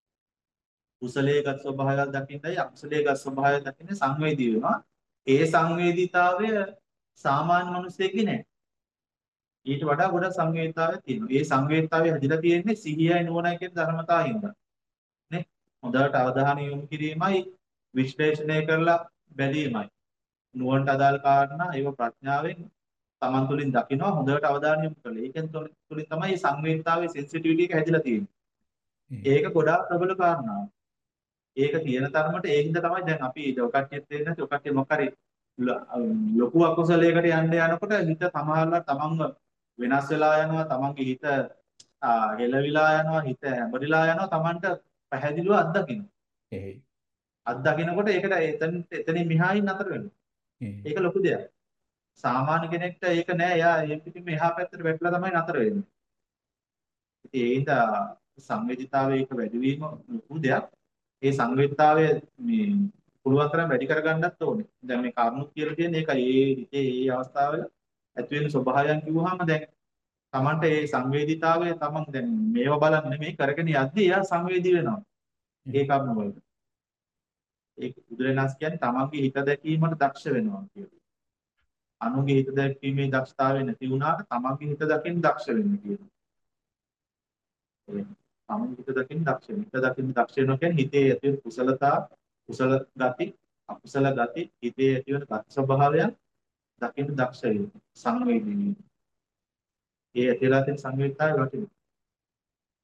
කුසලයේ ගති ස්වභාවයවල් දකින්නයි අකුසලයේ ගති ස්වභාවය දකින්න සංවේදී වෙනවා ඒ සංවේදීතාවය සාමාන්‍ය මිනිස්සෙකේ නෑ ඊට වඩා ගොඩක් සංවේදීතාවයක් තියෙනවා. ඒ සංවේදීතාවය හැදිලා තියෙන්නේ සිහියයි නුවණයි කියන ධර්මතාවයින්ද. නේ? හොඳට අවධානය යොමු කිරීමයි විශ්ලේෂණය කරලා බැලීමයි. නුවණට අදාළ කාරණා ඒව ප්‍රඥාවෙන් Taman තුලින් දකිනවා හොඳට අවධානය යොමු කරලා. ඒකෙන් තුලින් තමයි මේ සංවේදීතාවයේ සෙන්සිටිවිටි එක හැදිලා තියෙන්නේ. ඒක ගොඩාක් ප්‍රබල කාරණාවක්. ඒක තියෙන තරමට ඒකින්ද තමයි දැන් අපි ඔකට්ටියත් දෙන්නේ නැති ඔකට්ටිය මොකරි ලොකු අකුසලයකට යන්න යනකොට හිත සමහරවල් තමන්ව වෙනස් වෙලා යනවා තමන්ගේ හිත හෙලවිලා යනවා හිත හැඹරිලා යනවා තමන්ට පැහැදිලිව අත්දකින්න. එහෙයි. අත්දකින්නකොට ඒකට එතන එතනින් මෙහායින් නතර වෙනවා. ඒක ලොකු දෙයක්. සාමාන්‍ය කෙනෙක්ට ඒක නෑ. එයා ඒ පිටින් මෙහා පැත්තට වැටලා තමයි නතර වෙන්නේ. ඉතින් ඒ හින්දා සංවේදීතාවයේ එක වැඩි වීම ලොකු දෙයක්. ඒ සංවේදීතාවය මේ පුළුවන් තරම් වැඩි කරගන්නත් ඕනේ. දැන් මේ කරුණු කියලා කියන්නේ ඒකයි. ඒ හිතේ ඒ අවස්ථාවල ඇති වෙන ස්වභාවයන් කිව්වහම දැන් Tamanට ඒ සංවේදීතාවය Taman දැන් මේව බලන්න නෙමෙයි කරගෙන යද්දී එයා සංවේදී වෙනවා. ඒ කර්ම වලට. ඒ බුදුරණස් කියන්නේ Tamanගේ හිත දැකීමට දක්ෂ වෙනවා කියලා. අනුගේ හිත දැකීමේ දක්ෂතාවය නැති වුණාට Tamanගේ හිත දකින්න දක්ෂ වෙන්න කියනවා. ඒ Tamanගේ හිත දකින්න දක්ෂ වෙන්න. හිත දකින්න දක්ෂ වෙනවා කියන්නේ හිතේ ඇති වෙන කුසලතා, කුසල ගති, අකුසල ගති, හිතේ ඇති වෙන ගති ස්වභාවයන් දකින්න දක්ෂ වෙන්න. සංවේදී වෙන්න. ඒ ඇතිලා තියෙන සංවේදීතාවය වටිනවා.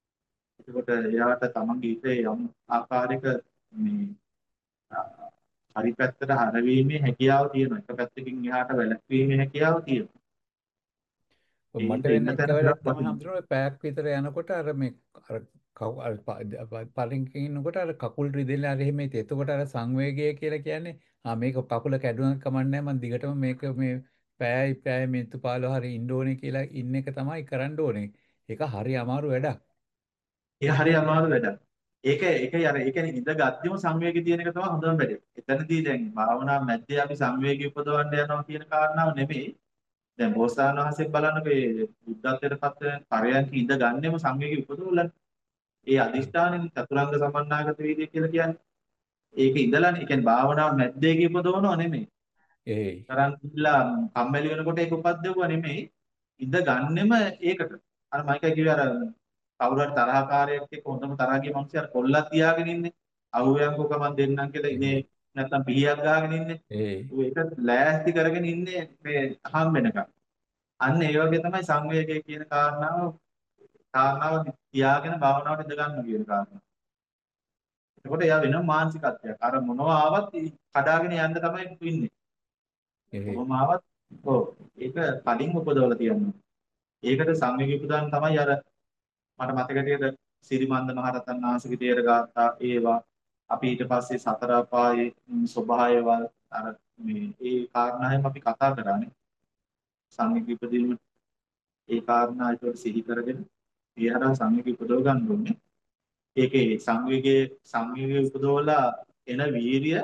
එතකොට එයාට තමන්ගේ හිතේ යම් ආකාරයක මේ හරි පැත්තට හරවීමේ හැකියාව තියෙනවා. එක පැත්තකින් එහාට වැළැක්වීමේ හැකියාව තියෙනවා. ඒ මට හින්දා වෙන ඉන්න එක තැන වැඩක් හුඟක් තමයි වටිනවා. හම්දුනේ පැයක් විතර යනකොට අර මේ අර කව් අර පරිංකේ ඉන්නකොට අර කකුල් රිදෙලා අර එහෙම ඉතින් එතකොට අර සංවේගය කියලා කියන්නේ ආ මේක කකුල කැඩුණත් කමන්නේ මම දිගටම මේක මේ පෑයි පෑයි මිනිත්තු පහළොව හරි ඉන්න ඕනේ කියලා ඉන්න එක තමයි කරන්න ඕනේ. ඒක හරි අමාරු වැඩක්. ඒක හරි අමාරු වැඩක්. ඒක ඒකයි අර ඒ කියන්නේ ඉඳ ගත්තම සංවේගය තියෙන එක තමයි හොඳම වැඩේ. එතනදී දැන් භාවනා මැද්දේ අපි සංවේගය උපදවන්න යනවා කියන කාරණාව නෙමෙයි. දැන් බෝසතාණන් වහන්සේ බලන්නකෝ මේ බුද්ධත්වයට පත් වෙන පරයන්ක ඉඳ ගන්නෙම සංවේගය උපදවලා. ඒ අදිෂ්ඨානෙන් චතුරංග සමන්නාගත වීර්ය කියලා කියන්නේ. ඒක ඉඳලානේ. ඒ කියන්නේ භාවනා මැද්දේ ඉපදවනව නෙමෙයි. ඒයි. තරන් ඉilla කම්මැලි වෙනකොට ඒක උපද්දවුවා නෙමෙයි. ඉඳ ගන්නෙම ඒකට. අර මයිකයි කිව්වේ අර කවුරු හරි තරහකාරයෙක් එක්ක හොඳම තරහ ගිය මිනිස්සු අර කොල්ලක් තියාගෙන ඉන්නේ. අහුවෙන්කෝ කමක් දෙන්නම් කියලා ඉනේ නැත්තම් පිහියක් ගහගෙන ඉන්නේ. ඒයි. ඌ ඒක ලෑස්ති කරගෙන ඉන්නේ මේ හම් වෙනකම්. අන්න ඒ වගේ තමයි සංවේගය කියන කාරණාව කාරණාව තියාගෙන භාවනාවට ඉඳ ගන්න කියන කාරණාව. එතකොට එයා වෙනම මානසිකත්වයක්. අර මොනවා ආවත් කඩාගෙන යන්න තමයි ඉන්නේ. ඒයි. කොහොම ආවත් ඔව් ඒක කලින් උපදවලා තියෙනවා. ඒකට සංවේගය උපදාන තමයි අර මට මතක විදිහට සිරිමන්ද මහරහතන් වහන්සේගේ තේර ගාථා ඒවා අපි ඊට පස්සේ සතර අපායේ ස්වභාවයවල් අර මේ ඒ කාරණාවෙන් අපි කතා කරානේ සංවේගය උපදීම ඒ කාරණා ඒකට සිහි කරගෙන ඒ හරහා සංවේගය උපදව ගන්න ඕනේ. ඒකේ සංවේගයේ සංවේගය උපදවලා එන වීරිය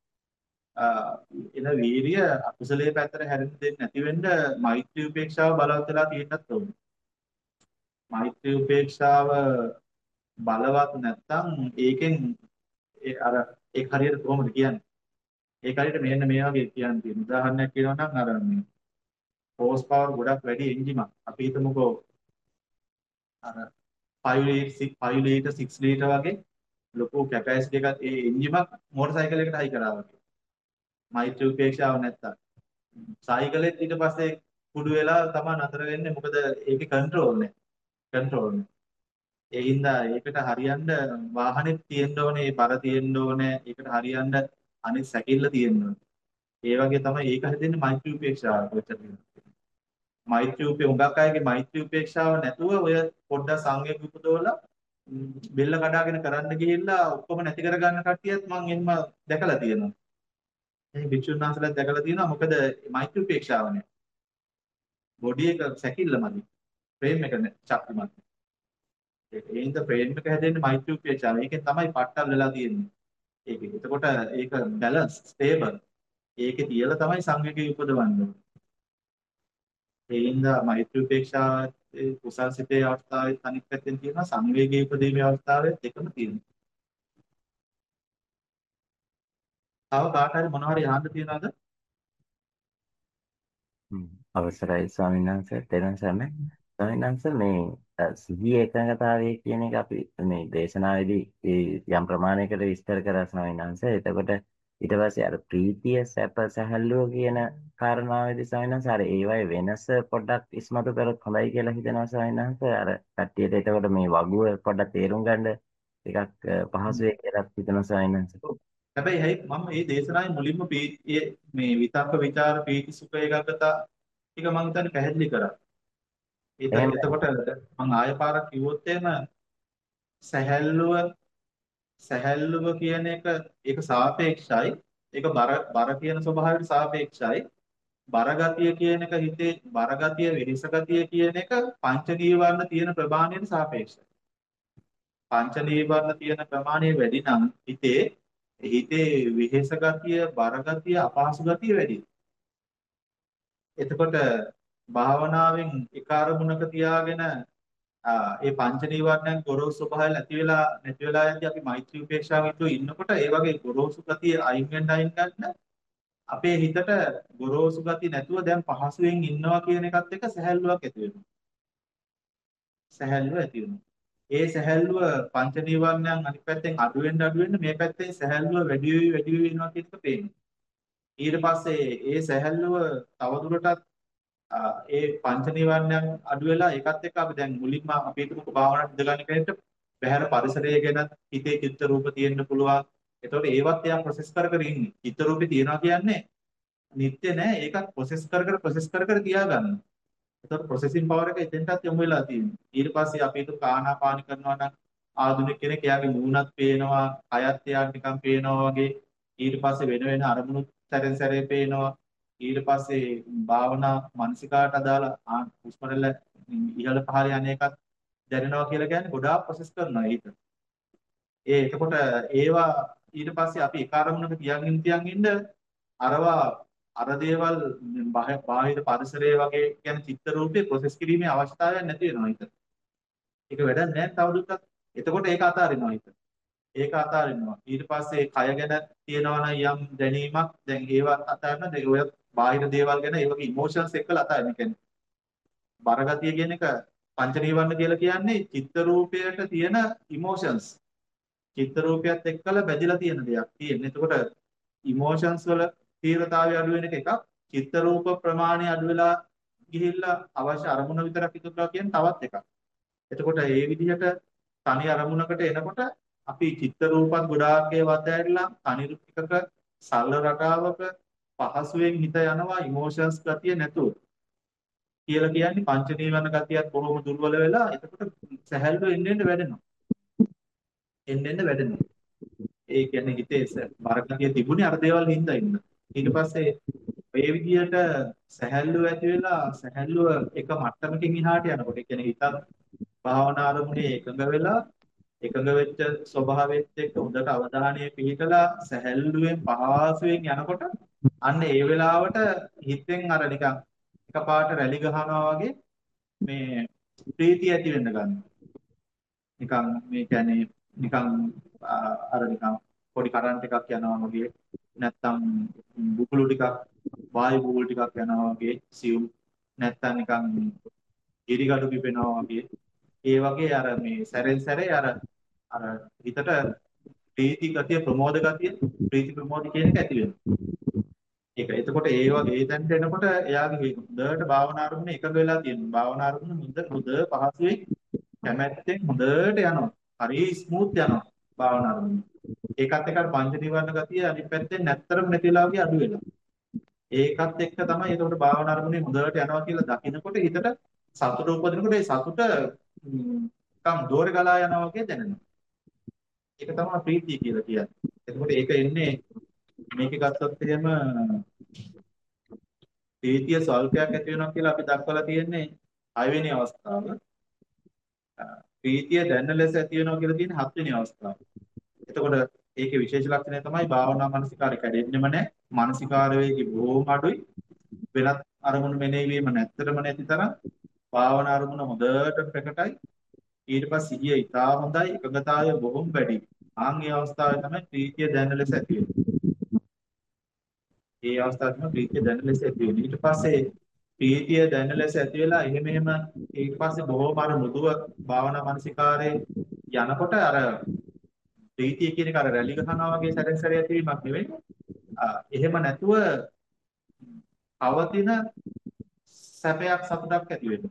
එන වීරිය අකුසලයේ පැත්තට හැරෙන්න දෙන්නේ නැති වෙන්න මෛත්‍රී උපේක්ෂාව බලවත් වෙලා තියෙන්නත් ඕනේ. මෛත්‍රී උපේක්ෂාව බලවත් නැත්නම් ඒකෙන් ඒ අර ඒක හරියට කොහොමද කියන්නේ? ඒක හරියට මෙන්න මේ වගේ කියන්න තියෙන. උදාහරණයක් කියනවා නම් අර මේ හෝස් පවර් ගොඩක් වැඩි එන්ජිමක්. අපි හිතමුකෝ අර five liter five liter six liter වගේ ලොකු කැපැසිටි එකක් ඒ එන්ජිමක් මෝටර් සයිකල් එකට හයි කරා වගේ. මෛත්‍රී උපේක්ෂාව නැත්තම් සයිකලෙත් ඊට පස්සේ කුඩු වෙලා තමයි නතර වෙන්නේ. මොකද ඒකේ කන්ට්‍රෝල් නැහැ. කන්ට්‍රෝල් නැහැ. ඒ හින්දා ඒකට හරියන්න වාහනේ තියෙන්න ඕනේ, බර තියෙන්න ඕනේ. ඒකට හරියන්න අනිත් සැකිල්ල තියෙන්න ඕනේ. ඒ වගේ තමයි ඒක හැදෙන්නේ මෛත්‍රී උපේක්ෂාව කොච්චරද. මෛත්‍රී උපේ උඟක් අයගේ මෛත්‍රී උපේක්ෂාව නැතුව ඔය පොඩ්ඩක් සංවේග උපදවලා බෙල්ල කඩාගෙන කරන්න ගිහිල්ලා ඔක්කොම නැති කරගන්න කට්ටියත් මම එහෙම දැකලා තියෙනවා. මේ භික්ෂුන් වහන්සේලාත් දැකලා තියෙනවා. මොකද මෛත්‍රී උපේක්ෂාව නැහැ. බොඩි එක සැකිල්ලමදි. ෆ්‍රේම් එක ශක්තිමත්. ඒ හින්දා ෆ්‍රේම් එක හැදෙන්නේ මෛත්‍රී උපේක්ෂාව. ඒකෙන් තමයි පට්ටල් වෙලා තියෙන්නේ. ඒකේ. එතකොට ඒක බැලන්ස් ස්ටේබල්. ඒකේ තියලා තමයි සංවේගය උපදවන්නේ. ඒ හින්දා මෛත්‍රී උපේක්ෂාව කුසල් සිතේ අවස්ථාවේ තනික් පැත්තෙන් තියෙනවා සංවේගී උපදීමේ අවස්ථාවේ දෙකම තියෙනවා. තව කාට හරි මොනවා හරි අහන්න තියනවද? හ්ම්. අවසරයි ස්වාමීන් වහන්සේ තෙරුවන් සරණයි. ස්වාමීන් වහන්සේ මේ අ, සිහිය එකඟතාවය කියන එක අපි මේ දේශනාවේදී ඒ යම් ප්‍රමාණයකට විස්තර කරා ස්වාමීන් වහන්සේ. එතකොට ඊට පස්සේ අර ප්‍රීතිය සැප සැහැල්ලුව කියන කාරණාවේදී ස්වාමීන් වහන්සේ අර ඒවයි වෙනස පොඩ්ඩක් ඉස්මතු කරොත් හොඳයි කියලා හිතනවා ස්වාමීන් වහන්සේ. අර කට්ටියට එතකොට මේ වගුව පොඩ්ඩක් තේරුම් ගන්න ටිකක් අ, පහසු වෙයි කියලා හිතනවා ස්වාමීන් වහන්සේ. හැබැයි හයි මම මේ දේශනාවේ මුලින්ම පීතිය මේ විතක්ක ਵਿਚාර පීති සුඛ ඒකාග්‍රතා ටික මම හිතන්නේ පැහැදිලි කරා. ඒක එහෙම එතකොට මම ආය පාරක් කිව්වොත් එහෙම සැහැල්ලුව සැහැල්ලුව කියන එක ඒක සාපේක්ෂයි. ඒක බර බර කියන ස්වභාවයට සාපේක්ෂයි. බර ගතිය කියන එක හිතේ බර ගතිය වෙහෙස ගතිය කියන එක පංච නීවරණ තියෙන ප්‍රමාණයට සාපේක්ෂයි. පංච නීවරණ තියෙන ප්‍රමාණය වැඩි නම් හිතේ හිතේ වෙහෙස ගතිය බර ගතිය අපහසු ගතිය වැඩි. එතකොට භාවනාවෙන් එක අරමුණක තියාගෙන ඒ පංච නීවරණයන් ගොරෝසු ස්වභාවය නැති වෙලා නැති වෙලා යද්දී අපි මෛත්‍රී උපේක්ෂාව හිතුව ඉන්නකොට ඒ වගේ ගොරෝසු ගතිය අයින් වෙන්න අයින් ගන්න අපේ හිතට ගොරෝසු ගතිය නැතුව දැන් පහසුවෙන් ඉන්නවා කියන එකත් එක්ක සැහැල්ලුවක් ඇති වෙනවා. සැහැල්ලුව ඇති වෙනවා. ඒ සැහැල්ලුව පංච නීවරණයන් අනිත් පැත්තෙන් අඩු වෙන්න අඩු වෙන්න මේ පැත්තෙන් සැහැල්ලුව වැඩි වෙවි වැඩි වෙවි වෙනවා කියන එක පේනවා. ඊට පස්සේ ඒ සැහැල්ලුව තවදුරටත් ඒ පංච නීවරණයන් අඩු වෙලා ඒකත් එක්ක අපි දැන් මුලින්ම අපි හිතමුකෝ භාවනාවට ඉඳගන්න කෙනෙක්ට බහැර පරිසරය ගැන හිතේ චිත්ත රූප තියෙන්න පුළුවන්. එතකොට ඒවත් එයා ප්‍රොසෙස් කර කර ඉන්නේ. චිත්ත රූපේ තියනවා කියන්නේ නිත්‍ය නෑ. ඒකත් ප්‍රොසෙස් කර කර ප්‍රොසෙස් කර කර තියාගන්න. එතකොට ප්‍රොසෙසින් පවර් එක එතෙන්ටත් යොමු වෙලා තියෙනවා. ඊට පස්සේ අපි ඒක කානාපානි කරනවා නම් ආධුනික කෙනෙක් එයාගේ මූණත් පේනවා, කයත් එයාට නිකන් පේනවා වගේ. ඊට පස්සේ වෙන වෙන අරමුණු සැරෙන් සැරේ පේනවා. ඊට පස්සේ භාවනා මානසිකාට අදාළ හුස්ම රැල්ල ඉහළ පහළ යන එකත් දැනෙනවා කියලා කියන්නේ ගොඩාක් ප්‍රොසෙස් කරනවා ඒක. ඒ එතකොට ඒවා ඊට පස්සේ අපි ඒ කාර්මුණක තියන් තියන් ඉන්න අරවා අර දේවල් බාහිර පරිසරයේ වගේ කියන චිත්ත රූපේ ප්‍රොසෙස් කිරීමේ අවස්ථාවක් නැති වෙනවා හිත. ඒක වැඩක් නැහැ තවදුරටත්. එතකොට ඒක අතාරිනවා හිත. ඒක අතාරිනවා. ඊට පස්සේ කය ගැන තියනවා නම් යම් දැනීමක් දැන් ඒවත් අතාරිනවා. දැන් ඔය බාහිර දේවල් ගැන ඒ වගේ ඉමෝෂන්ස් එක්කලා අතාරින කියන්නේ. බරගතිය කියන එක පංච නීවරණ කියලා කියන්නේ චිත්ත රූපයට තියෙන ඉමෝෂන්ස්. චිත්ත රූපයත් එක්කලා බැඳිලා තියෙන දෙයක් තියෙන්නේ. එතකොට ඉමෝෂන්ස් වල තීව්‍රතාවය අඩු වෙන එක එකක්. චිත්ත රූප ප්‍රමාණය අඩු වෙලා ගිහිල්ලා අවශ්‍ය අරමුණ විතරක් ඉතුරුලා කියන තවත් එකක්. එතකොට මේ විදිහට තනි අරමුණකට එනකොට අපි චිත්ත රූපත් ගොඩාක් ඒවා අතහැරලා තනි එකක සරල රටාවක පහසුවෙන් හිත යනවා ඉමෝෂන්ස් ගතිය නැතුව. කියලා කියන්නේ පංච නීවරණ ගතියත් බොහොම දුර්වල වෙලා එතකොට සැහැල්ලුව එන්න එන්න වැඩෙනවා. එන්න එන්න වැඩෙනවා. ඒ කියන්නේ හිතේ බරගතිය තිබුණේ අර දේවල් හින්දා ඉන්න. ඊට පස්සේ මේ විදිහට සැහැල්ලුව ඇති වෙලා සැහැල්ලුව එක මට්ටමකින් එහාට යනකොට ඒ කියන්නේ හිතත් භාවනා අරමුණේ එකඟ වෙලා එකඟ වෙච්ච ස්වභාවයත් එක්ක හොඳට අවධානය පිහිටලා සැහැල්ලුවෙන් පහසුවෙන් යනකොට අන්න ඒ වෙලාවට හිතෙන් අර නිකන් එකපාරට රැලි ගහනවා වගේ මේ ප්‍රීතිය ඇති වෙන්න ගන්නවා. නිකන් මේ කියන්නේ නිකන් අර නිකන් පොඩි කරන්ට් එකක් යනවා වගේ නැත්තම් බුබුලු ටිකක් වායු බුබුලු ටිකක් යනවා වගේ සියුම් නැත්තම් නිකන් ගිරිගඩු පිපෙනවා වගේ ඒ වගේ අර මේ සැරෙන් සැරේ අර අර හිතට ප්‍රීති ගතිය ප්‍රමෝද ගතිය ප්‍රීති ප්‍රමෝද කියන එක ඇති වෙනවා. ඒක එතකොට ඒ වගේ ඒ තැනට එනකොට එයාගේ හොඳට භාවනා අරමුණ එකඟ වෙලා තියෙනවා. භාවනා අරමුණ හොඳ හොඳ පහසුවෙන් කැමැත්තෙන් හොඳට යනවා. හරි ස්මූත් යනවා භාවනා අරමුණ. ඒකත් එක්ක පංච නිවර්ණ ගතිය අනිත් පැත්තෙන් නැත්තරම නැතිලා වගේ අඩු වෙනවා. ඒකත් එක්ක තමයි එතකොට භාවනා අරමුණේ හොඳට යනවා කියලා දකිනකොට හිතට සතුට උපදිනකොට ඒ සතුට නිකම් දෝරේ ගලා යනවා වගේ දැනෙනවා. ඒක තමයි ප්‍රීතිය කියලා කියන්නේ. එතකොට ඒක එන්නේ මේක ගත්තොත් එහෙම ප්‍රීතිය ස්වල්පයක් ඇති වෙනවා කියලා අපි දක්වලා තියෙන්නේ හයවෙනි අවස්ථාව. ප්‍රීතිය දැනන ලෙස ඇති වෙනවා කියලා තියෙන්නේ හත්වෙනි අවස්ථාව. එතකොට ඒකේ විශේෂ ලක්ෂණය තමයි භාවනා මානසිකාරය කැඩෙන්නෙම නැහැ. මානසිකාර වේගي බොහොම අඩුයි. වෙනත් අරමුණු මෙනෙහි වීම නැත්තරම නැති තරම් භාවනා අරමුණ හොඳට ප්‍රකටයි. ඊට පස්සේ සිහිය ඉතා හොඳයි. එකඟතාවය බොහොම වැඩි. ආන් මේ අවස්ථාවේ තමයි ප්‍රීතිය දැනන ලෙස ඇති වෙන්නේ. ඒ අවස්ථාවේ තමයි ප්‍රීතිය දැනන ලෙස ඇති වෙන්නේ. ඊට පස්සේ ප්‍රීතිය දැනන ලෙස ඇති වෙලා එහෙම එහෙම ඊට පස්සේ බොහොම අර මුදුව භාවනා මානසිකාරයේ යනකොට අර ප්‍රීතිය කියන එක අර රැලි ගහනවා වගේ සැරෙන් සැරේ ඇතිවීමක් නෙවෙයි. එහෙම නැතුව අවතින සැපයක් සතුටක් ඇති වෙනවා.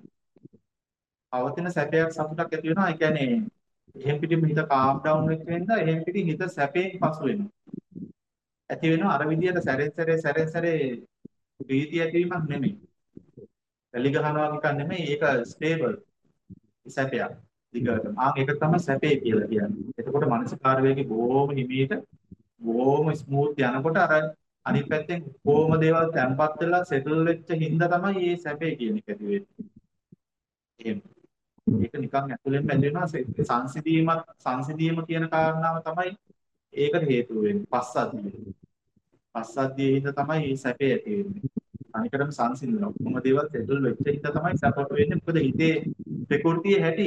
අවතින සැපයක් සතුටක් ඇති වෙනවා. ඒ කියන්නේ එහෙම් පිටින් හිත කාම් ඩවුන් වෙච්ච වෙනද එහෙම් පිටින් හිත සැපයෙන් පසු වෙනවා. ඇති වෙනවා අර විදියට සැරෙන් සැරේ සැරෙන් සැරේ ප්‍රීතිය ඇතිවීමක් නෙමෙයි. රැලි ගහනවා එකක් නෙමෙයි. ඒක ස්ටේබල් සැපයක්. දිගටම. ආ ඒක තමයි සැපේ කියලා කියන්නේ. එතකොට මානසිකාර වේගي බොහොම හිමීට බොහොම ස්මූත් යනකොට අර අනිත් පැත්තෙන් කොහොම දේවල් තැම්පත් වෙලා සෙටල් වෙච්ච හින්දා තමයි මේ සැපේ කියන එක ඇති වෙන්නේ. එහෙම. ඒක නිකන් ඇතුලෙන් බැඳ වෙනවා සංසිඳීමක් සංසිඳීම කියන කාරණාව තමයි ඒකට හේතුව වෙන්නේ. පස්සද්ධිය. පස්සද්ධිය හින්දා තමයි මේ සැපේ ඇති වෙන්නේ. අනිකටම සංසිඳනවා. කොහොම දේවල් සෙටල් වෙච්ච හින්දා තමයි සැපට වෙන්නේ. මොකද හිතේ ප්‍රകൃතිය හැටි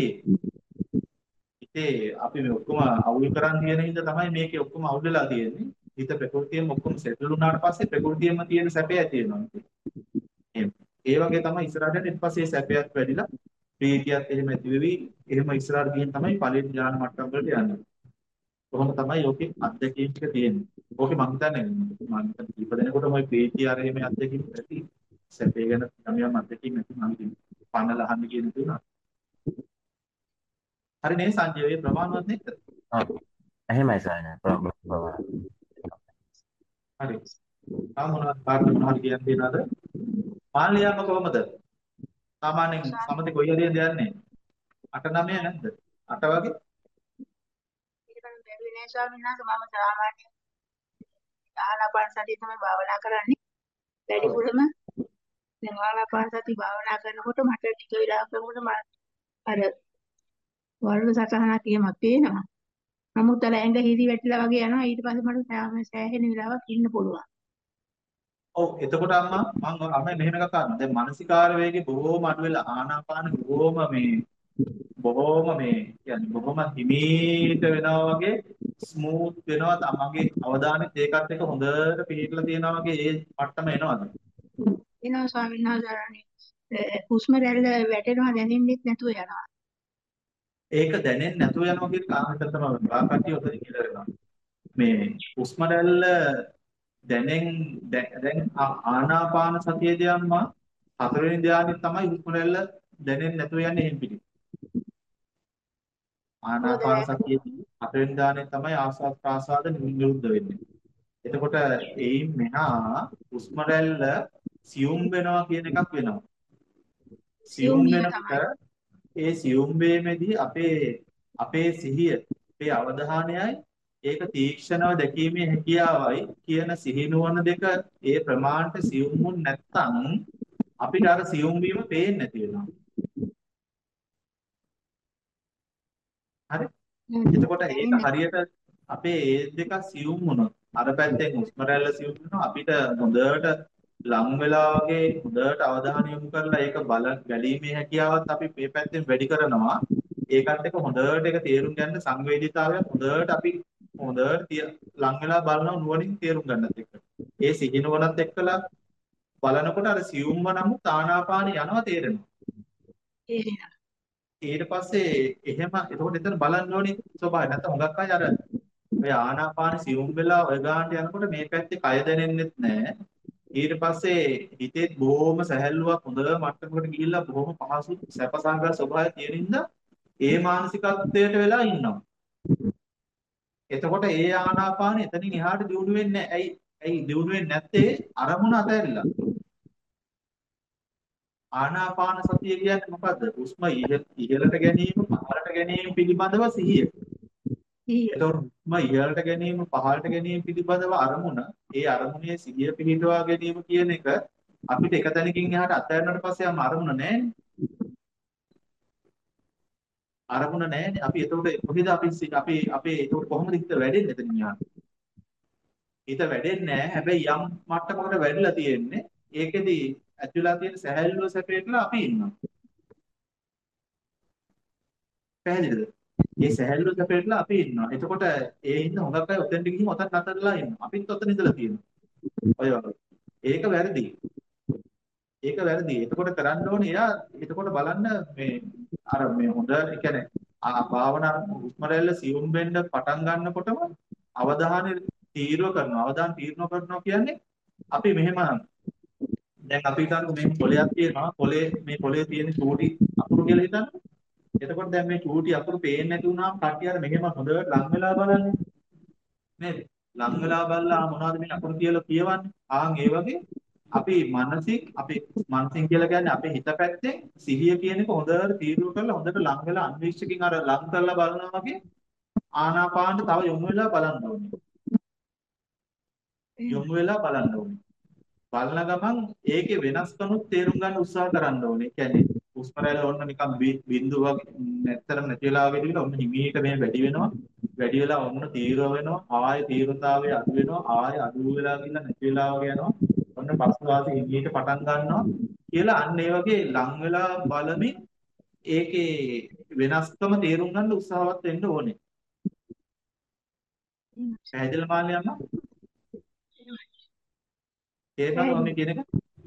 හිතේ අපි මේ ඔක්කොම අවුල් කරන් තියෙන හින්දා තමයි මේකේ ඔක්කොම අවුල් වෙලා තියෙන්නේ. හිත ප්‍රകൃතියෙන් ඔක්කොම සෙටල් වුණාට පස්සේ ප්‍රകൃතියෙම තියෙන සැපය ඇති වෙනවා. එහෙම. ඒ වගේ තමයි ඉස්සරහට ඊට පස්සේ සැපයක් වැඩිලා ප්‍රීතියත් එහෙම ඇති වෙවි. එහෙම ඉස්සරහට ගිහින් තමයි ඵලෙත් ඥාන මට්ටම් වලට යන්නේ. කොහොම තමයි ඔකේ අත්දැකීම් ටික තියෙන්නේ. ඕකේ මම හිතන්නේ මම හිතන්නේ කීප දෙනෙකුට මොයි ප්‍රීතිය අර එහෙම අත්දැකීම් ඇති. සැපේ ගැන යම් යම් අත්දැකීම් ඇති මම හිතන්නේ. පන්නල අහන්න කියන තුන. හරි නේ සංජය ඒ ප්‍රමාණවත් නේද? ඔව්. එහෙමයි සායන ප්‍රබල. හරි. තා මොනවද කාර්ය මොනවද කියන්න තියෙනවද? මාළියාම කොහමද? සාමාන්‍යයෙන් සමතේ කොයි හරියෙන්ද යන්නේ? අට නවය නැද්ද? අට වගේ? ඒක නම් බැරි නෑ ස්වාමීන් වහන්සේ මම සාමාන්‍යයෙන් ආනාපාන සතිය තමයි භාවනා කරන්නේ. ඔව්. වැඩිපුරම දැන් ආනාපාන සතිය භාවනා කරනකොට මට ටික වෙලාවක යනකොට මම අර වර්ණ සතහනක් කියමක් පේනවා. නමුත් අර ඇඟ හිරි වැටිලා වගේ යනවා. ඊට පස්සේ මට සෑම සෑහෙන වෙලාවක් ඉන්න පුළුවන්. ඔව් එතකොට අම්මා මම අම්ම මෙහෙම එකක් අහන්න. දැන් මානසිකාර වේගේ බොහෝම අඩු වෙලා ආනාපාන බොහෝම මේ බොහෝම මේ කියන්නේ බොහෝම හිමීට වෙනවා වගේ ස්මූත් වෙනවා. තමන්ගේ අවධානයත් ඒකත් එක්ක හොඳට පිළිట్లా තියෙනවා වගේ ඒ මට්ටම එනවාද? එනවා ස්වාමීන් වහන්සේ හුස්ම රැල්ල වැටෙනවා දැනෙන්නෙත් නැතුව යනවා. ඒක දැනෙන්නේ නැතුව යනවා කියන කාරණාව තමයි බාකට්ටිය ඔතන කියලා වෙනවා. මේ හුස්ම රැල්ල දැනෙන් දැන් ආනාපාන සතියේදී අම්මා හතරවෙනි ධ්‍යානෙ තමයි හුස්ම රැල්ල දැනෙන්නේ නැතුව යන්නේ එහෙම් පිටි. ආනාපාන සතියේදී හතරවෙනි ධ්‍යානෙ තමයි ආස්වාද ප්‍රාසාද නිරුද්ධ වෙන්නේ. එතකොට එයින් මෙහා හුස්ම රැල්ල සියුම් වෙනවා කියන එකක් වෙනවා. සියුම් වෙනකොට ඒ සියුම් වීමේදී අපේ අපේ සිහිය අපේ අවධානයයි ඒක තීක්ෂණව දැකීමේ හැකියාවයි කියන සිහිනුවන දෙක ඒ ප්‍රමාණයට සියුම් වුන් නැත්නම් අපිට අර සියුම් වීම පේන්නේ නැති වෙනවා. හරි. එතකොට ඒක හරියට අපේ ඒ දෙක සියුම් වුණොත් අර පැත්තෙන් හුස්ම රැල්ල සියුම් වෙනවා අපිට හොඳට ලං වෙලා වගේ හොඳට අවධානය යොමු කරලා ඒක බල බැලීමේ හැකියාවත් අපි මේ පැත්තෙන් වැඩි කරනවා. ඒකත් එක්ක හොඳට ඒක තේරුම් ගන්න සංවේදීතාවය හොඳට අපි හොඳට ලං වෙලා බලනවා නුවණින් තේරුම් ගන්නත් එක්ක. ඒ සිහිනුවණත් එක්කලා බලනකොට අර සියුම්ව නමුත් ආනාපාන යනවා තේරෙනවා. තේරෙනවා. ඊට පස්සේ එහෙම එතකොට එතන බලන්න ඕනේ ස්වභාවය. නැත්නම් හුඟක් අය අර ඔය ආනාපාන සියුම් වෙලා ඔය ගානට යනකොට මේ පැත්තේ කය දැනෙන්නෙත් නැහැ. ඊට පස්සේ හිතේ බොහොම සැහැල්ලුවක් හොඳ මට්ටමකට ගිහිල්ලා බොහොම පහසු සැපසහගත ස්වභාවය තියෙනින්ද ඒ මානසිකත්වයට වෙලා ඉන්නවා. එතකොට ඒ ආනාපානෙ එතනින් එහාට දියුණු වෙන්නේ නැහැ. ඇයි? ඇයි දියුණු වෙන්නේ නැත්තේ? අරමුණ අතහැරිලා. ආනාපාන සතිය කියන්නේ මොකද්ද? හුස්ම ඉහළට ගැනීම, පහළට ගැනීම පිළිබඳව සිහිය. එතකොට හුස්ම ඉහළට ගැනීම, පහළට ගැනීම පිළිබඳව අරමුණ, ඒ අරමුණේ සිහිය පිහිටවා ගැනීම කියන එක අපිට එක තැනකින් එහාට අතහැරනට පස්සේ යම් අරමුණ නැහැනේ. අරමුණ නැහැනේ. අපි එතකොට කොහෙද අපි අපි අපේ එතකොට කොහොමද හිත වැඩෙන්නේ එතනින් යහට? හිත වැඩෙන්නේ නැහැ. හැබැයි යම් මට්ටමකට වැඩිලා තියෙන්නේ. ඒකෙදි ඇතුළත තියෙන සැහැල්ලුව සැපේටලා අපි ඉන්නවා. පැහැදිලිද? ඒ සැහැල්ලුව සැපේටලා අපි ඉන්නවා. එතකොට ඒ ඉන්න හොඟක් අය ඔතෙන්ට ගිහින් ඔතන නතරලා ඉන්නවා. අපිත් ඔතන ඉඳලා තියෙනවා. ඔය වගේ. ඒක වැරදි. ඒක වැරදි. එතකොට කරන්න ඕනේ එයා එතකොට බලන්න මේ අර මේ හොඳ ඒ කියන්නේ ආ භාවනා හුස්ම රැල්ල සියුම් වෙන්න පටන් ගන්නකොටම අවධානය තීරව කරනවා. අවධානය තීරණ කරනවා කියන්නේ අපි මෙහෙම දැන් අපි හිතන්නේ මේ පොලයක් තියෙනවා. පොලේ මේ පොලේ තියෙන චූටි අකුරු කියලා හිතන්න. එතකොට දැන් මේ චූටි අකුරු පේන්නේ නැති වුණාම කට්ටිය අර මෙහෙම හොඳට ලං වෙලා බලන්නේ. නේද? ලං වෙලා බලලා මොනවද මේ අකුරු කියලා කියවන්නේ. ආන් ඒ වගේ අපි මානසික අපි මානසික කියලා කියන්නේ අපේ හිත පැත්තේ සිහිය කියන එක හොඳට තීරණය කරලා හොඳට ලං වෙලා අන්වීක්ෂකින් අර ලං කරලා බලනවා වගේ ආනාපානට තව යොමු වෙලා බලන්න ඕනේ. යොමු වෙලා බලන්න ඕනේ. බලන ගමන් ඒකේ වෙනස්කමක් තේරුම් ගන්න උත්සාහ කරන්න ඕනේ. කියන්නේ හුස්ම රැල්ල ඔන්න නිකන් බිඳුව වගේ නැත්තරම නැති වෙලා වගේ දිවිලා ඔන්න හිමීට මේ වැඩි වෙනවා. වැඩි වෙලා ඔන්න තීව්‍ර වෙනවා. ආය තීව්‍රතාවය අඩු වෙනවා. ආය අඩු වෙලා ගිහින් නැති වෙලා වගේ යනවා. ඔන්න පස්වාසි හිමීට පටන් ගන්නවා කියලා අන්න ඒ වගේ ලං වෙලා බලමින් ඒකේ වෙනස්කම තේරුම් ගන්න උත්සාහවත් වෙන්න ඕනේ. පැහැදිලිද මාළි අම්මා? තේරෙනවද මේ කියන එක?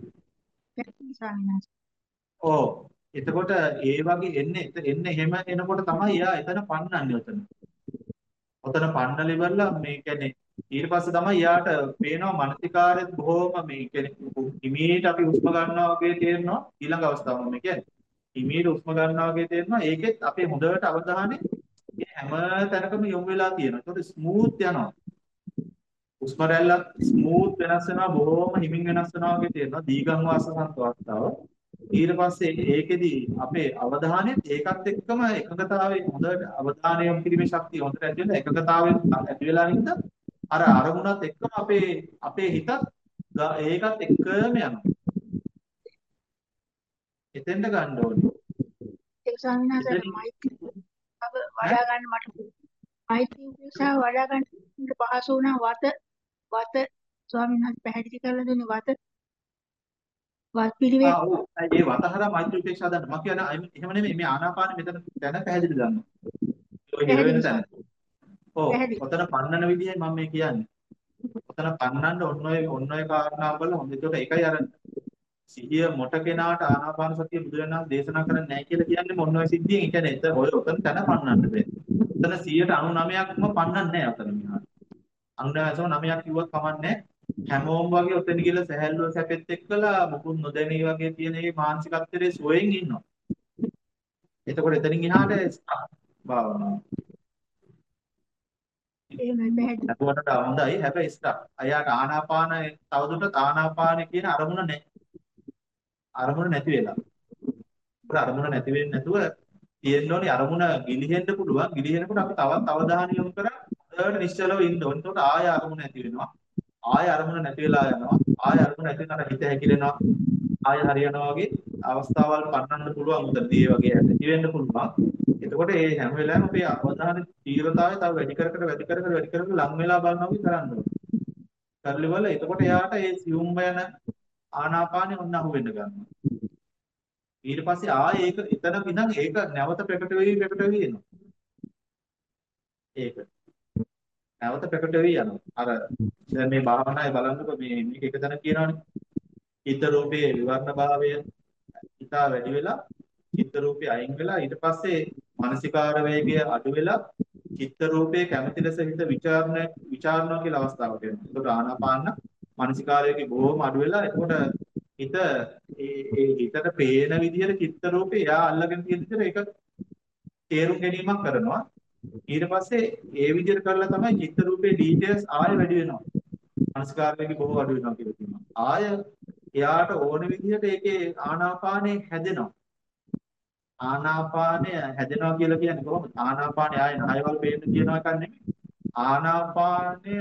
ඔව්. එතකොට ඒ වගේ එන්නේ එන්නේ එහෙම එනකොට තමයි එයා එතන පන්නන්නේ ඔතන. ඔතන පන්නල ඉවරලා මේ කියන්නේ ඊට පස්සේ තමයි යාට පේනවා මානසිකාරයත් බොහොම මේ කියන්නේ හිමීට අපි හුස්ම ගන්නවා වගේ තේරෙනවා ඊළඟ අවස්ථාව මේ කියන්නේ හිමීට හුස්ම ගන්නවා වගේ තේරෙනවා ඒකෙත් අපේ හොඳට අවධානය ඒ හැම තැනකම යොමු වෙලා තියෙනවා. ඒකට ස්මූත් යනවා. හුස්ම රැල්ලත් ස්මූත් වෙනස් වෙනවා බොහොම හිමින් වෙනස් වෙනවා වගේ තියෙනවා දීගං වාස සංතවස්තාව. ඊට පස්සේ ඒකෙදි අපේ අවධානය ඒකත් එක්කම එකඟතාවයේ හොඳට අවධානය යොමු කිරීමේ ශක්තිය හොඳට ඇති වෙලා එකඟතාවයෙන් ඇති වෙලා හින්ද අර අරමුණත් එක්කම අපේ අපේ හිතත් ඒකත් එක්කම යනවා. එතෙන්ට ගන්න ඕනේ. ඒක ස්වාමීන් වහන්සේ මෛත්‍රී වඩා ගන්න මට මෛත්‍රී උපේක්ෂාව වඩා ගන්න පහසු වුණා වත වත ස්වාමීන් වහන්සේ පැහැදිලි කරලා දුන්නේ වත වත් පිළිවෙත් ආ ඔව් ඒ වතහරා මෛත්‍රී උපේක්ෂා දාන්න මම කියන එහෙම නෙමෙයි මේ ආනාපාන මෙතන දැන පැහැදිලි දාන්න. ඔය හිර වෙන තැන. ඔව් ඔතන පන්නන විදිහයි මම මේ කියන්නේ. ඔතන පන්නන්න ඔන්න ඔය ඔන්න ඔය කාරණා වල හොඳට ඒකයි අර සිහිය මොට කෙනාට ආනාපාන සතිය බුදුරණන් දේශනා කරන්නේ නැහැ කියලා කියන්නේ මොන ඔය සිද්ධියෙන් ඒ කියන්නේ එතන ඔය ඔතන තැන පන්නන්න බෑ. ඔතන සියයට අනූනවයක්ම පන්නන්නේ නැහැ ඔතන මෙහාට. අනූනවයක්ම කිව්වත් කමන්නේ හැමෝම වගේ ඔතන ගිහලා සහැල්ලුව සැපෙත් එක්කලා මුකුත් නොදැනී වගේ තියෙන මේ මානසිකත්වයේ සුවයෙන් ඉන්නවා. එතකොට එතනින් එහාට භාවනාව. එහෙමයි පැහැදිලි. අතුවට හොඳයි හැබැයි ස්ටක්. අයාට ආනාපාන තවදුරටත් ආනාපාන කියන අරමුණ නැහැ. අරමුණ නැති වෙලා. ඒක අරමුණ නැති වෙන්නේ නැතුව තියෙන්න ඕනේ අරමුණ ගිලිහෙන්න පුළුවන්. ගිලිහෙනකොට අපි තවත් අවධානය යොමු කරලා හොඳට නිශ්චලව ඉන්න ඕනේ. එතකොට ආය අරමුණ නැති වෙනවා. ආය අරමුණ නැති වෙලා යනවා. ආය අරමුණ නැති වෙනකොට හිත හැකිලෙනවා. ආය හරියනවා වගේ අවස්ථාවල් පන්නන්න පුළුවන් උදේදී ඒ වගේ ඇති වෙන්න පුළුවන්. එතකොට මේ හැම වෙලාවෙම අපේ අවධානයේ තීව්‍රතාවය තව වැඩි කර කර වැඩි කර කර වැඩි කර කර ලං වෙලා බලනවා වගේ කරන්න ඕනේ. කරලිවල එතකොට එයාට ඒ සියුම් යන ආනාපානෙ ඔන්න අහු වෙන්න ගන්නවා. ඊට පස්සේ ආයේ ඒක එතන ඉඳන් ඒක නැවත ප්‍රකට වෙවි ප්‍රකට වෙවි එනවා. ඒක නැවත ප්‍රකට වෙවි යනවා. අර දැන් මේ භාවනාවේ බලන්නකො මේ මේක එක තැන කියනවනේ. චිත්ත රූපයේ විවර්ණ භාවය ඉතා වැඩි වෙලා චිත්ත රූපේ අයින් වෙලා ඊට පස්සේ මානසිකාර වේගය අඩු වෙලා චිත්ත රූපේ කැමැති ලෙස හිත විචාරණ විචාරණා කියලා අවස්ථාවක් එනවා. ඒකට ආනාපාන මානසිකාරයේ බොහොම අඩු වෙලා එතකොට හිත ඒ ඒ හිතට පේන විදිහට චිත්ත රූපේ එයා අල්ලගෙන තියෙන විදිහට ඒක තේරුම් ගැනීමක් කරනවා. ඊට පස්සේ ඒ විදිහට කරලා තමයි චිත්ත රූපේ ඩීටේල්ස් ආයෙ වැඩි වෙනවා. මානසිකාරයේ බොහෝ අඩු වෙනවා කියලා කියනවා. ආය එයාට ඕන විදිහට ඒකේ ආනාපානේ හැදෙනවා. ආනාපානය හැදෙනවා කියලා කියන්නේ කොහොමද? ආනාපානය ආයේ නායවල පේන්න කියනවා එකක් නෙමෙයි. ආනාපානය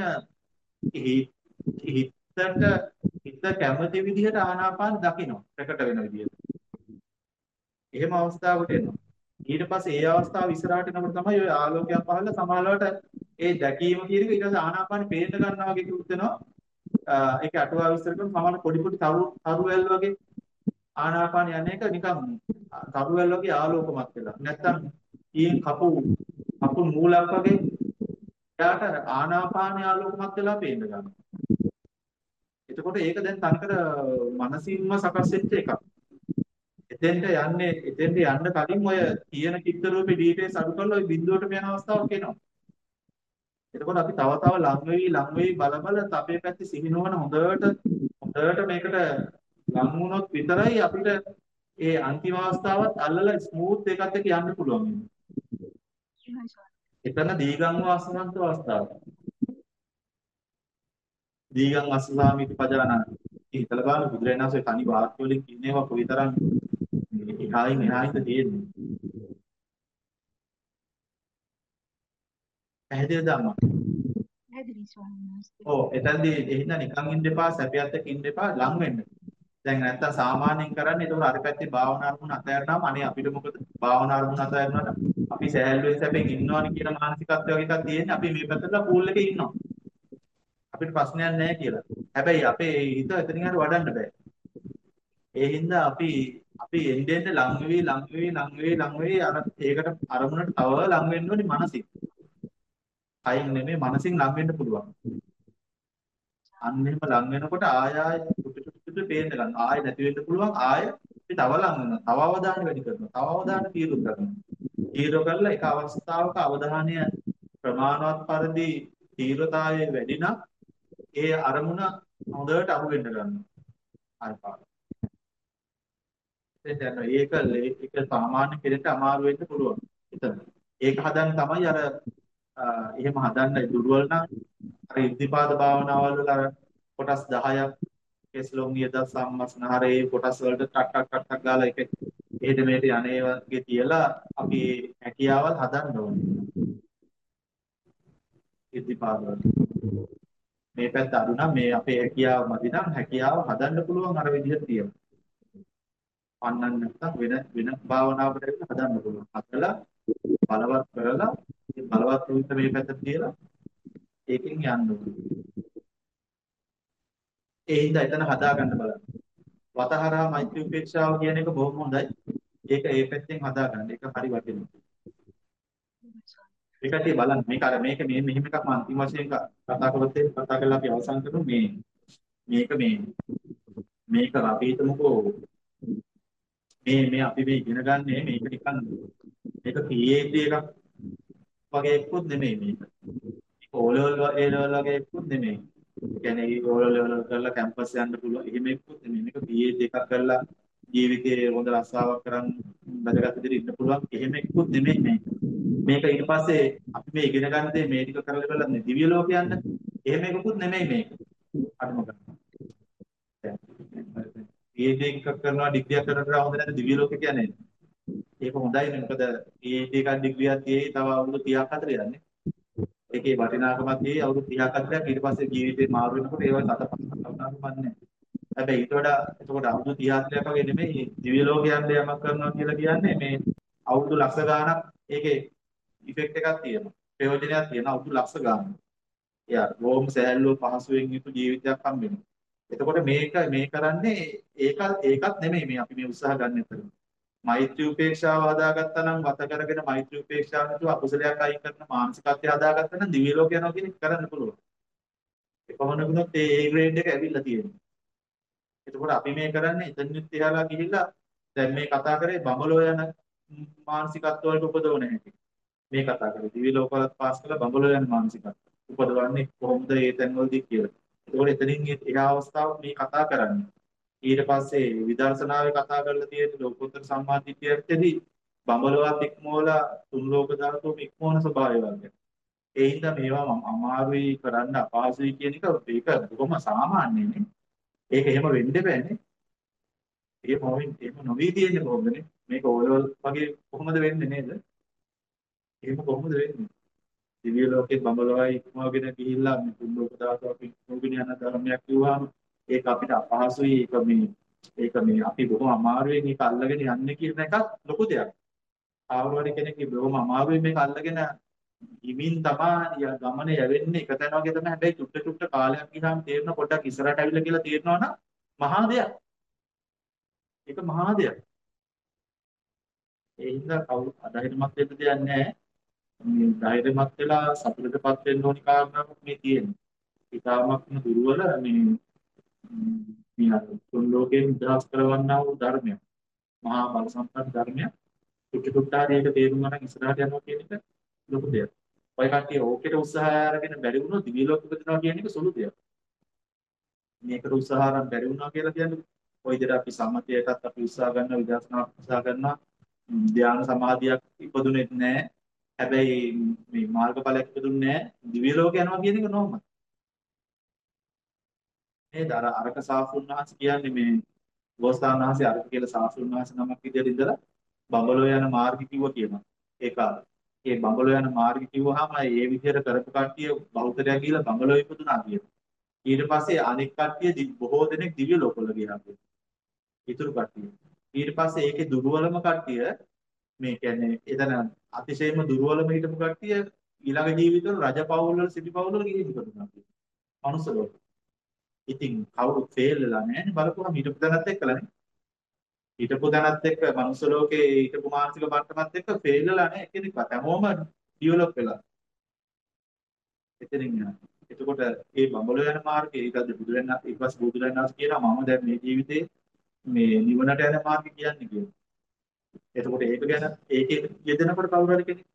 හිතට හිත කැමති විදිහට ආනාපාන දකිනවා ප්‍රකට වෙන විදිහට. එහෙම අවස්ථාවකට එනවා. ඊට පස්සේ ඒ අවස්ථාව ඉස්සරහට එනකොට තමයි ඔය ආලෝකයක් පහළ සමාලවට ඒ දැකීම කියන එක ඊට පස්සේ ආනාපාන පේන්න ගන්නවා වගේ කිව්වොත් වෙනවා. ඒක අටුවා විස්තර කරන සමාන පොඩි පොඩි තරු තරු වැල් වගේ ආනාපාන යන එක නිකන් තරු වැල් වගේ ආලෝකමත් වෙලා. නැත්තම් ඊන් කපු කපු මූලක් වගේ එයාට ආනාපාන ආලෝකමත් වෙලා පේන්න ගන්නවා. එතකොට ඒක දැන් තනකර මනසින්ම සකස් වෙච්ච එකක්. එතෙන්ට යන්නේ එතෙන්ට යන්න කලින් ඔය තියෙන චිත්ත රූපේ ඩීටේල්ස් අඩු කරලා ඔය බිඳුවටම යන අවස්ථාවක් එනවා. එතකොට අපි තව තව ලං වෙවි ලං වෙවි බල බල අපේ පැත්තේ සිහිනවන හොඳට හොඳට මේකට ලං වුණොත් විතරයි අපිට ඒ අන්තිම අවස්ථාවත් අල්ලලා ස්මූත් එකත් එක්ක යන්න පුළුවන්. එතන දීගං වාසනන්ත අවස්ථාව. දීගං අස්සාමිති පජානන. හිතලා බලන්න බුදුරජාණන් වහන්සේ තනි වාක්‍ය වලින් කියනේවා කොයිතරම් එහායින් එහායින්ද තියෙන්නේ. පැහැදිලිද අම්මා? පැහැදිලි ස්වාමීන් වහන්සේ. ඔව් එතනදී එහෙනම් නිකන් ඉන්න එපා සැපයත් එක්ක ඉන්න එපා ලං වෙන්න. දැන් නැත්තම් සාමාන්‍යයෙන් කරන්නේ ඒක අර පැත්තේ භාවනා අරමුණ අතහැරනාම අනේ අපිට මොකද භාවනා අරමුණ අතහැරනවාට අපි සෑහළුවෙන් සැපෙන් ඉන්නවනේ කියන මානසිකත්වය වගේ එකක් තියෙන්නේ. අපි මේ පැත්තට පූල් එකේ ඉන්නවා. අපිට ප්‍රශ්නයක් නැහැ කියලා. හැබැයි අපේ හිත එතනින් හරි වඩන්න බෑ. ඒ හින්දා අපි අපි එන්නේ එන්නේ ලං වෙවි ලං වෙවි ලං වෙවි ලං වෙවි අර ඒකට අරමුණට තව ලං වෙන්න ඕනේ මනසින්. අයින් නෙමෙයි මනසින් ලං වෙන්න පුළුවන්. අන්න එහෙම ලං වෙනකොට ආය ආය ටුටු ටුටු ටුටු පේන්න ගන්න. ආය නැති වෙන්න පුළුවන් ආය අපි තව ලං වෙනවා. තව අවධානය වැඩි කරනවා. තව අවධානය තීව්‍ර කරනවා. තීව්‍ර කරලා එක අවස්ථාවක අවධානය ප්‍රමාණවත් පරිදි තීව්‍රතාවය වැඩි නම් ඒ අරමුණ හොඳට අහු වෙන්න ගන්නවා. අල්පාව. එතෙන් ඒක ඒක සාමාන්‍ය කෙනෙක්ට අමාරු වෙන්න පුළුවන්. එතන. ඒක හදන්න තමයි අර අ, එහෙම හදන්න දුර්වල නම් අර ඉද්ධිපාද භාවනාවල් වල අර කොටස් දහයක් කෙස්ලොම් නියද සම්මස්නහරේ කොටස් වලට ටක් ටක් ටක් ටක් ගාලා එක එහෙට මෙහෙට යන්නේ වගේ තියලා අපි හැකියාවල් හදන්න ඕනේ. ඉද්ධිපාද වල මේ පැත්ත අඩු නම් මේ අපේ හැකියාව මදි නම් හැකියාව හදන්න පුළුවන් අර විදිහට තියෙනවා. පන්නන්න නැත්නම් වෙන වෙන භාවනාවකට ඇවිල්ලා හදන්න පුළුවන්. හදලා බලවත් කරලා ඒ බලවත් වුණත් මේ පැත්තට තියලා ඒකෙන් යන්න ඕනේ. ඒ හින්දා එතන හදා ගන්න බලන්න. වතහරා මෛත්‍රී උපේක්ෂාව කියන එක බොහොම හොඳයි. ඒක ඒ පැත්තෙන් හදා ගන්න. ඒක හරි වටිනවා. ඒකට බලන්න මේක අර මේක මේ මෙහෙම එකක් මම අන්තිම වශයෙන් කතා කරොත් ඒක කතා කරලා අපි අවසන් කරමු මේ මේක මේ මේක අපි හිතමුකෝ මේ මේ අපි මේ ඉගෙන ගන්නේ මේක නිකන් මේක පී එච් ඩී එකක් වගේ එක්කුත් නෙමෙයි මේක. O level A level වගේ එක්කුත් නෙමෙයි. ඒ කියන්නේ O level කරලා කැම්පස් යන්න පුළුවන් එහෙම එක්කුත් නෙමෙයි. මේක පී එච් ඩී එකක් කරලා ජීවිතේ හොඳ රස්සාවක් කරන් බදගත් විදිහට ඉන්න පුළුවන් එහෙම එක්කුත් නෙමෙයි මේක. මේක ඊට පස්සේ අපි මේ ඉගෙන ගන්න දේ මේ ටික කරලා බලන්න දිව්‍ය ලෝක යන්න එහෙම එකකුත් නෙමෙයි මේක. අඩුම ගන්න. පී එච් ඩී එකක් කරනවා ඩිග්‍රියක් කරනවා හොඳ නැද්ද දිව්‍ය ලෝක කියන්නේ? ඒක හොඳයිනේ මොකද පී එච් ඩී එකක් ඩිග්‍රියක් තියෙයි තව අවුරුදු තිහක් අතර යන්නේ. ඒකේ වටිනාකමක් තියෙයි අවුරුදු තිහක් අතරක් ඊට පස්සේ ජීවිතේ මාරු වෙනකොට ඒවා සත පහක් වුණාම නැහැ. හැබැයි ඊට වඩා එතකොට අවුරුදු තිහ හතලිහක් වගේ නෙමෙයි දිව්‍ය ලෝකයේ යන්න යමක් කරනවා කියලා කියන්නේ මේ අවුරුදු ලක්ෂ ගාණක් ඒකේ ඉෆෙක්ට් එකක් තියෙනවා. ප්‍රයෝජනයක් තියෙනවා අවුරුදු ලක්ෂ ගාණක්. එයා බොහොම සහැල්ලුව පහසුවෙන් යුතු ජීවිතයක් හම්බ වෙනවා. එතකොට මේක මේ කරන්නේ ඒක ඒකත් නෙමෙයි මේ අපි මේ උත්සාහ ගන්න එක. මෛත්‍රී උපේක්ෂාව හදාගත්තා නම් වත කරගෙන මෛත්‍රී උපේක්ෂාව නැතුව අකුසලයක් අයින් කරන මානසිකත්වය හදාගත්තා නම් දිව්‍ය ලෝක යනවා කියන එක කරන්න පුළුවන්. ඒ කොහොමද වුණත් ඒ A grade එක ඇවිල්ලා තියෙනවා. එතකොට අපි මේ කරන්නේ එතනින් තියලා ගිහිල්ලා දැන් මේ කතා කරේ බඹලෝ යන මානසිකත්ව වලට උපදවන හැටි. මේ කතා කරේ දිව්‍ය ලෝක වලත් පාස් කළා බඹලෝ යන මානසිකත්ව. උපදවන්නේ කොහොමද ඒ තැන්වලදී කියලා. එතකොට එතනින් ඒ අවස්ථාව මේ කතා කරන්නේ. ඊට පස්සේ විදර්ශනාවේ කතා කරලා තියෙන ලෝකෝත්තර සම්මාදිට්ඨියදී බඹලවත් ඉක්මවලා තුන් ලෝක ධාතුම ඉක්මවන ස්වභාවය වගේ. ඒ හින්දා මේවා අමාරුයි කරන්න අපහසුයි කියන එක ඒක බොහොම සාමාන්‍යනේ. ඒක එහෙම වෙන්න බෑනේ. ඒ මොමින් එහෙම නොවී තියෙන්නේ කොහොමදනේ? මේක ඕලවල් වගේ කොහොමද වෙන්නේ නේද? එහෙම කොහොමද වෙන්නේ? දිව්‍ය ලෝකේ බඹලවයි ඉක්මවගෙන ගිහිල්ලා මේ තුන් ලෝක ධාතුව ඉක්මවගෙන යන ධර්මයක් කිව්වම ඒක අපිට අපහසුයි ඒක මේ ඒක මේ අපි බොහොම අමාරුවෙන් මේක අල්ලගෙන යන්නේ කියන එකත් ලොකු දෙයක්. ආවරවරි කෙනෙක් බොහොම අමාරුවෙන් මේක අල්ලගෙන හිමින් තමයි ගමන යවෙන්නේ එක තැන වගේ තමයි. හැබැයි චුට්ට චුට්ට කාලයක් ගියාම තේරෙන පොඩ්ඩක් ඉස්සරහට අවිල්ල කියලා තේරෙනවනම් මහා දෙයක්. ඒක මහා දෙයක්. ඒ හින්දා කවුරු අධෛර්යමත් වෙන්න දෙයක් නැහැ. මේ ධෛර්යමත් වෙලා සතුටටපත් වෙන්න ඕනි කාරණාවක් මේ තියෙන්නේ. ඊටාමත්ම දුර්වල මේ මේ තුන් ලෝකයෙන් නිදහස් කරවන්නා වූ ධර්මයක්. මහා බල සම්පන්න ධර්මයක්. චුට්ටි චුට්ටාදී ඒක තේරුම් ගන්න ඉස්සරහට යනවා කියන එක ලොකු දෙයක්. ඔය කට්ටිය ඕකේට උත්සාහය අරගෙන බැරි වුණොත් දිව්‍ය ලෝක උපදිනවා කියන එක සුළු දෙයක්. මේකට උත්සාහ අරන් බැරි වුණා කියලා කියන්නේ ඔය විදිහට අපි සම්මතයටත් අපි උත්සාහ ගන්න විදර්ශනාවක් උත්සාහ කරනවා ධ්‍යාන සමාධියක් ඉපදුනේත් නැහැ. හැබැයි මේ මාර්ගඵලයක් ඉපදුන්නේ නැහැ. දිව්‍ය ලෝක යනවා කියන එක නෝමයි. නේද? අර අරක සාසුන්වහන්සේ කියන්නේ මේ ගෝස්තාවහන්සේ අරක කියලා සාසුන්වහන්සේ නමක් විදිහට ඉඳලා බඹලෝ යන මාර්ගය කිව්වා කියනවා. ඒ කාලේ. ඒ බඹලෝ යන මාර්ගය කිව්වහම ඒ විදිහට කරපු කට්ටිය බෞද්ධරයා කියලා බඹලෝ ඉපදුනා කියනවා. ඊට පස්සේ අනෙක් කට්ටිය බොහෝ දෙනෙක් දිව්‍ය ලෝකවල ගියා කියනවා. ඊතුරු කට්ටිය. ඊට පස්සේ ඒකේ දුර්වලම කට්ටිය මේ කියන්නේ එතන අතිශයින්ම දුර්වලම හිටපු කට්ටිය ඊළඟ ජීවිතවල රජපෞල් වල සිටිපෞල් වල ගිහින් ඉපදුනා කියනවා. මනුස්ස ලෝකෙ. ඉතින් කවුරුත් ෆේල් වෙලා නැහැ බලපුවම හිටපු දැනත් එක්කලානේ. හිටපු දැනත් එක්ක මනුස්ස ලෝකේ හිටපු මානසික මට්ටමත් එක්ක ෆේල් වෙලා නැහැ කෙනෙක්වත්. හැමෝම ඩෙවලොප් වෙලා. එතනින් යනවා. එතකොට මේ බඹලෝ යන මාර්ගය ඒකද බුදුරණන් ඊපස් බුදුරණන් කියනවා මම දැන් මේ ජීවිතේ මේ නිවනට යන මාර්ගය කියන්නේ කියලා. එතකොට ඒක ගැන ඒකේ යෙදෙනකොට කවුරු හරි කෙනෙක්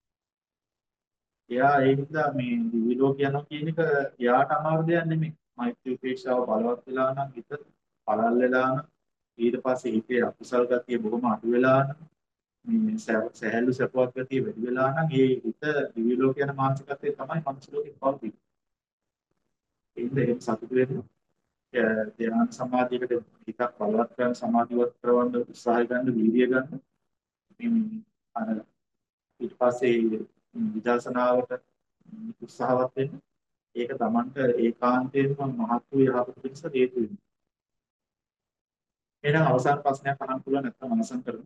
එයා ඒ හින්දා මේ දිවි ලෝක යනවා කියන එක එයාට අමාරු දෙයක් නෙමෙයි. මෛත්‍රී උපේක්ෂාව බලවත් වෙලා නම් හිත පළල් වෙලා නම් ඊට පස්සේ හිතේ අකුසල් ගතිය බොහොම අඩු වෙලා නම් මේ සැ- සැහැල්ලු සපවත් ගතිය වැඩි වෙලා නම් ඒ හිත දිව්‍ය ලෝක යන මානසිකත්වය තමයි මනුස්ස ලෝකෙත් පවතින්නේ. ඒ හින්දා ඒක සතුට වෙනවා. අ, ධ්‍යාන සමාධියකට හිතක් බලවත් කරන සමාධිවත් කරවන්න උත්සාහ ගන්න, වීර්ය ගන්න. මේ අර ඊට පස්සේ විදර්ශනාවට උත්සාහවත් වෙන්න. ඒක Tamanට ඒකාන්තයෙන්ම මහත් වූ යහපත පිණිස හේතු වෙනවා. එහෙනම් අවසාන ප්‍රශ්නයක් අහන්න පුළුවන් නැත්නම් අවසන් කරමු.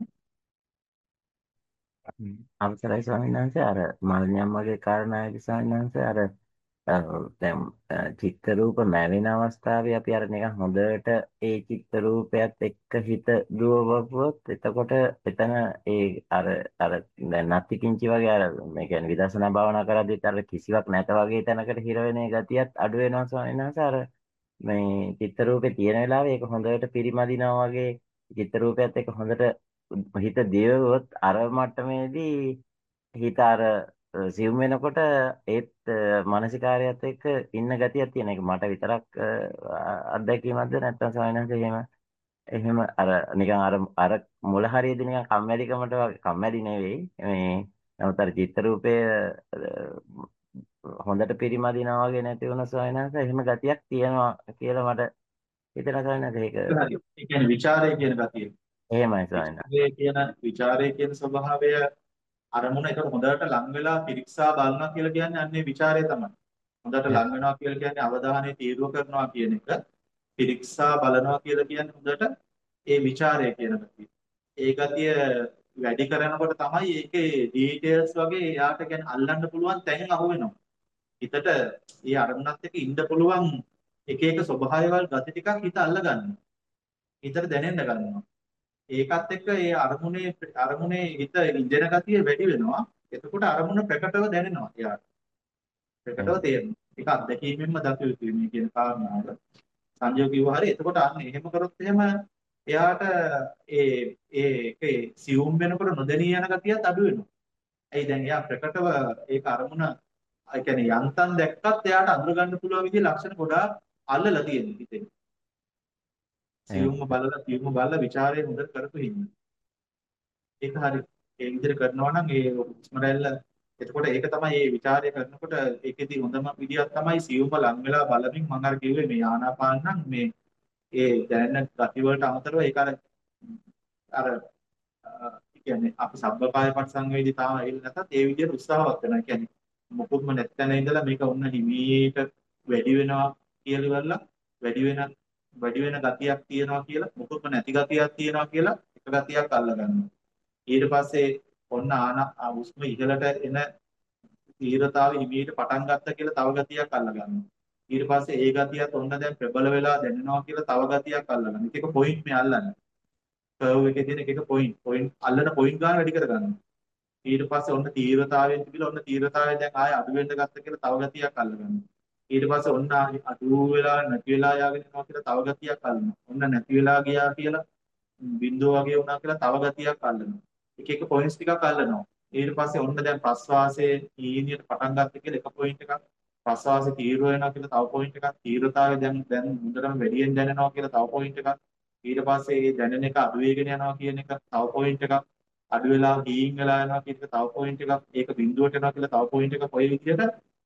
හ්ම්. අවසරයි ස්වාමීන් වහන්සේ අර මල්ඥම් වගේ කාරණාවේදී ස්වාමීන් වහන්සේ අර අ, දැන් අ, චිත්ත රූප මැවෙන අවස්ථාවේ අපි අර නිකන් හොඳට ඒ චිත්ත රූපයත් එක්ක හිත දුවවුවොත් එතකොට එතන ඒ අර අර දැන් නැති කිංචි වගේ අර මේ කියන්නේ විදර්ශනා භාවනා කරද්දිත් අර කිසිවක් නැත වගේ තැනකට හිර වෙන ඒ ගතියත් අඩු වෙනවා ස්වාමීන් වහන්සේ අර මේ චිත්ත රූපේ තියෙන වෙලාවේ ඒක හොඳට පිරිමදිනවා වගේ චිත්ත රූපයත් එක්ක හොඳට හිත දියවුවොත් අර මට්ටමේදී හිත අර අ, සිවුම් වෙනකොට ඒත් මානසිකාරයත් එක්ක ඉන්න ගතියක් තියෙන එක මට විතරක් අ, අත්දැකීමක්ද නැත්නම් සායනන්ත එහෙම එහෙම අර නිකන් අර අර මුල හරියදී නිකන් කම්මැලිකමට වගේ කම්මැලි නෙවෙයි මේ නමුත් අර චිත්‍ර රූපයේ අ, හොඳට පිරිමදිනවා වගේ නැති වුණ සායනන්ත එහෙම ගතියක් තියෙනවා කියලා මට හිතෙනවා සායනන්ත ඒක හරි. ඒ කියන්නේ ਵਿਚාරය කියන ගතිය. එහෙමයි සායනන්ත විචාරය කියන විචාරය කියන ස්වභාවය අරමුණ එක හොඳට ලං වෙලා පිරික්සා බලනවා කියලා කියන්නේ අන්නේ ਵਿਚාරය තමයි. හොඳට ලං වෙනවා කියලා කියන්නේ අවධානය තීව්‍ර කරනවා කියන එක. පිරික්සා බලනවා කියලා කියන්නේ හොඳට ඒ ਵਿਚාරය කියන ගතිය. ඒ ගතිය වැඩි කරනකොට තමයි ඒකේ ඩීටේල්ස් වගේ යාට කියන්නේ අල්ලන්න පුළුවන් තැන් අහු වෙනවා. හිතට ඒ අරමුණත් එක්ක ඉන්න පුළුවන් එක එක ස්වභාවයවල් ගති ටිකක් හිත අල්ල ගන්නවා. හිතට දැනෙන්න ගන්නවා. ඒකත් එක්ක ඒ අරමුණේ අරමුණේ හිත ඉඳෙන ගතිය වැඩි වෙනවා. එතකොට අරමුණ ප්‍රකටව දැනෙනවා එයාට. ප්‍රකටව තේරෙනවා. ඒක අත්දැකීමෙන්ම දකිය යුතුයි මේ කියන කාරණාව. සංජය කිව්වා හරි. එතකොට අන්න එහෙම කරොත් එහෙම එයාට ඒ ඒ ඒකේ සියුම් වෙනකොට නොදැනී යන ගතියත් අඩු වෙනවා. ඇයි දැන් එයා ප්‍රකටව ඒක අරමුණ ඒ කියන්නේ යන්තම් දැක්කත් එයාට අඳුර ගන්න පුළුවන් විදිහේ ලක්ෂණ ගොඩාක් අල්ලලා තියෙනවා හිතේ. සියුම්ම බලලා සියුම්ම බලලා ਵਿਚාරය හොඳට කරපු හින්දා. ඒක හරි. ඒ විදිහට කරනවා නම් ඒ හුස්ම රැල්ල එතකොට ඒක තමයි මේ ਵਿਚාරය කරනකොට ඒකෙදි හොඳම විදියක් තමයි සියුම්ම ලං වෙලා බලමින් මම අර කිව්වේ මේ ආනාපාන නම් මේ ඒ දැනෙන ගති වලට අමතරව ඒක අර අර කියන්නේ අපි සබ්බකාය පරිසංවේදීතාව ඇවිල්ලා නැත්නම් ඒ විදිහට උත්සාහවත් වෙනවා. කියන්නේ මොකොත්ම නැත්තන ඉඳලා මේක ඔන්න හිමීට වැඩි වෙනවා කියලා ඉවරලා වැඩි වෙන වැඩි වෙන ගතියක් තියෙනවා කියලා මොකොත්ම නැති ගතියක් තියෙනවා කියලා එක ගතියක් අල්ල ගන්නවා. ඊට පස්සේ ඔන්න ආන උස්ම ඉහළට එන තීරතාවය හිමීට පටන් ගත්ත කියලා තව ගතියක් අල්ල ගන්නවා. ඊට පස්සේ ඒ ගතියත් ඔන්න දැන් ප්‍රබල වෙලා දැනෙනවා කියලා තව ගතියක් අල්ල ගන්නවා. ඒක පොයින්ට් මේ අල්ලන්නේ. කර්ව් එකේ තියෙන එක එක පොයින්ට් පොයින්ට් අල්ලන පොයින්ට් ගන්න වැඩි කර ගන්නවා. ඊට පස්සේ ඔන්න තීව්‍රතාවයෙන් තිබිලා ඔන්න තීව්‍රතාවය දැන් ආය අඩු වෙන්න ගත්ත කියලා තව ගතියක් අල්ලගන්නවා. ඊට පස්සේ ඔන්න අඩු වෙලා නැති වෙලා යාගෙන යනවා කියලා තව ගතියක් අල්ලනවා. ඔන්න නැති වෙලා ගියා කියලා බිඳුව වගේ වුණා කියලා තව ගතියක් අල්ලනවා. එක එක පොයින්ට්ස් ටිකක් අල්ලනවා. ඊට පස්සේ ඔන්න දැන් ප්‍රස්වාසයේ ඊනියට පටන් ගත්ත කියලා එක පොයින්ට් එකක් ප්‍රස්වාසය තීව්‍ර වෙනවා කියලා තව පොයින්ට් එකක් තීව්‍රතාවය දැන් දැන් හොඳටම වැඩියෙන් දැනෙනවා කියලා තව පොයින්ට් එකක් ඊට පස්සේ මේ දැනෙන එක අඩු වෙගෙන යනවා කියන එක තව පොයින්ට් එකක් අඩු වෙලා ගීන් වෙලා යනවා කියන එක තව පොයින්ට් එකක් ඒක බිඳුවට යනවා කියලා තව පොයින්ට් එකක් ඔය විදිහට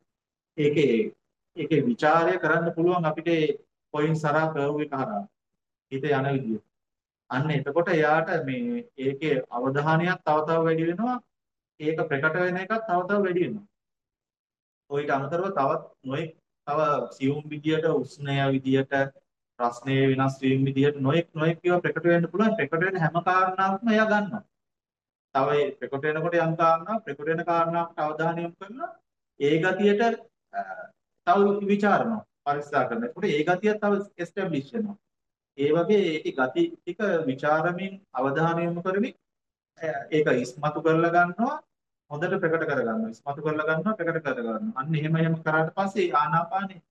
ඒකේ ඒකේ ਵਿਚාරය කරන්න පුළුවන් අපිට පොයින්ට් සරා කර්ව් එක හරහා හිත යන විදිය. අන්න එතකොට එයාට මේ ඒකේ අවධානයක් තව තව වැඩි වෙනවා. ඒක ප්‍රකට වෙන එකත් තව තව වැඩි වෙනවා. ඔයිට අමතරව තවත් නොයෙක් තව සියුම් විදියට උස්නය විදියට ප්‍රශ්නේ වෙනස් වීම විදියට නොයෙක් නොයෙක් ඒවා ප්‍රකට වෙන්න පුළුවන්. ප්‍රකට වෙන හැම කාරණාවක්ම එයා ගන්නවා. තව ඒ ප්‍රකට වෙනකොට යම් කාරණා ප්‍රකට වෙන කාරණාවට අවධානය යොමු කරනවා. ඒ ගතියට තව විචාරනවා පරික්ෂා කරනවා. ඒකට ඒ ගතිය තව එස්ටැබ්ලිෂ් වෙනවා. ඒ වගේ ඒකේ ගති ටික ਵਿਚාරමින් අවධානය යොමු කරමින් ඒක ඉස්මතු කරලා ගන්නවා හොඳට ප්‍රකට කර ගන්නවා ඉස්මතු කරලා ගන්නවා ප්‍රකට කර ගන්නවා අන්න එහෙම එහෙම කරාට පස්සේ ආනාපානේ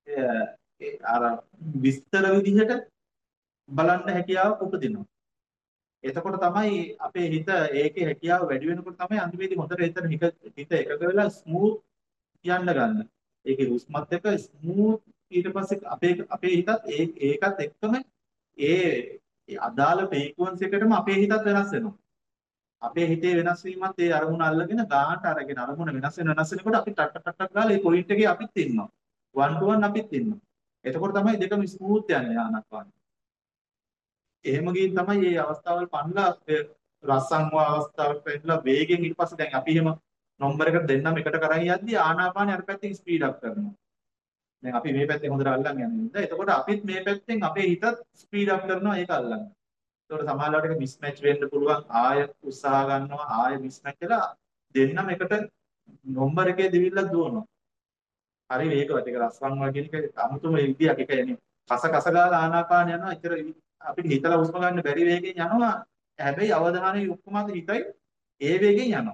ඒ අර විස්තර විදිහට බලන්න හැකියාව උපදිනවා එතකොට තමයි අපේ හිත ඒකේ හැකියාව වැඩි වෙනකොට තමයි අන්තිමේදී හොඳට එතන හිත එකක වෙලා ස්මූත් යන්න ගන්න. ඒකේ හුස්මත් එක්ක ස්මූත් ඊට පස්සේ අපේ අපේ හිතත් ඒ ඒකත් එක්කම ඒ අදාළ ෆ්‍රීකවන්සි එකටම අපේ හිතත් වෙනස් වෙනවා. අපේ හිතේ වෙනස් වීමත් ඒ අරමුණ අල්ලගෙන ගානට අරගෙන අරමුණ වෙනස් වෙන වෙනස් වෙනකොට අපි ටක් ටක් ටක් ගාලා ඒ පොයින්ට් එකේ අපිත් ඉන්නවා. වන් ටු වන් අපිත් ඉන්නවා. එතකොට තමයි දෙකම ස්මූත් යන්නේ ආනාපාන. එහෙම ගිහින් තමයි මේ අවස්ථාවල් පන්නලා රසං වා අවස්ථාවට පෙන්නලා වේගෙන් ඊට පස්සේ දැන් අපි එහෙම නම්බර එකට දෙන්නම එකට කරන් යද්දී ආනාපානේ අර පැත්තෙන් ස්පීඩ් අප් කරනවා. දැන් අපි මේ පැත්තෙන් හොඳට අල්ලන් යන නිසා එතකොට අපිත් මේ පැත්තෙන් අපේ හිතත් ස්පීඩ් අප් කරනවා ඒක අල්ලන්න. ඒකට සමහරවිට ඒක මිස්මැච් වෙන්න පුළුවන් ආය උත්සාහ ගන්නවා ආය මිස්මැච් වෙලා දෙන්නම එකට නම්බර එකේ දෙවිල්ලක් දුවනවා. හරි වේගවත් ඒක රස්වන් වගේ කෙනෙක් අමුතුම විදියක් එක එන්නේ. කස කස ගාලා ආනාපාන යනවා. ඒතර අපිට හිතලා හුස්ම ගන්න බැරි වේගෙන් යනවා. හැබැයි අවධානය ඔක්කොම හිතයි ඒ වේගෙන් යනවා.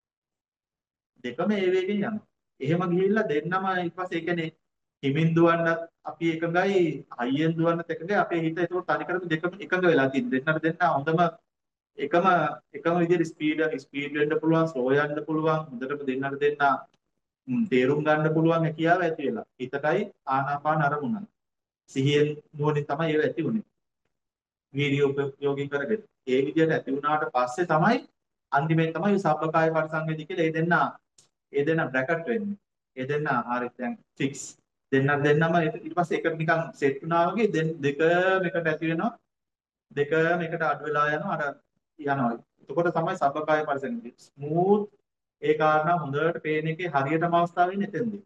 දෙකම ඒ වේගෙන් යනවා. එහෙම ගිහිල්ලා දෙන්නම ඊට පස්සේ ඒ කියන්නේ හිමින් දුවන්නත් අපි එකඟයි හයියෙන් දුවන්නත් එකඟයි අපේ හිත ඒක තනිකරම දෙකම එකඟ වෙලා තියෙන දෙන්නට දෙන්න හොඳම එකම එකම විදිහට ස්පීඩ් ස්පීඩ් වෙන්න පුළුවන් ස්ලෝ යන්න පුළුවන් හොඳට දෙන්නට දෙන්න තේරුම් ගන්න පුළුවන් හැකියාව ඇති වෙලා හිතටයි ආනාපාන අරමුණයි සිහියෙන් නුවණින් තමයි ඒව ඇති උනේ වීඩියෝ උපයෝගී කරගෙන ඒ විදිහට ඇති වුණාට පස්සේ තමයි අන්තිමේ තමයි සබ්බකාය පරිසංවේදී කියලා ඒ දෙන්න ඒ දෙන්න බ්‍රැකට් වෙන්නේ ඒ දෙන්න හරි දැන් ෆික්ස් දෙන්න දෙන්නම ඊට පස්සේ එක නිකන් සෙට් වුණා වගේ දෙකම එකට ඇති වෙනවා දෙකම එකට අඩු වෙලා යනවා අර යනවා එතකොට තමයි සබ්බකාය පරිසංවේදී ස්මූත් ඒ කාරණා හොඳට පේන එකේ හරියටම අවස්ථාව වෙන්නේ එතෙන්දී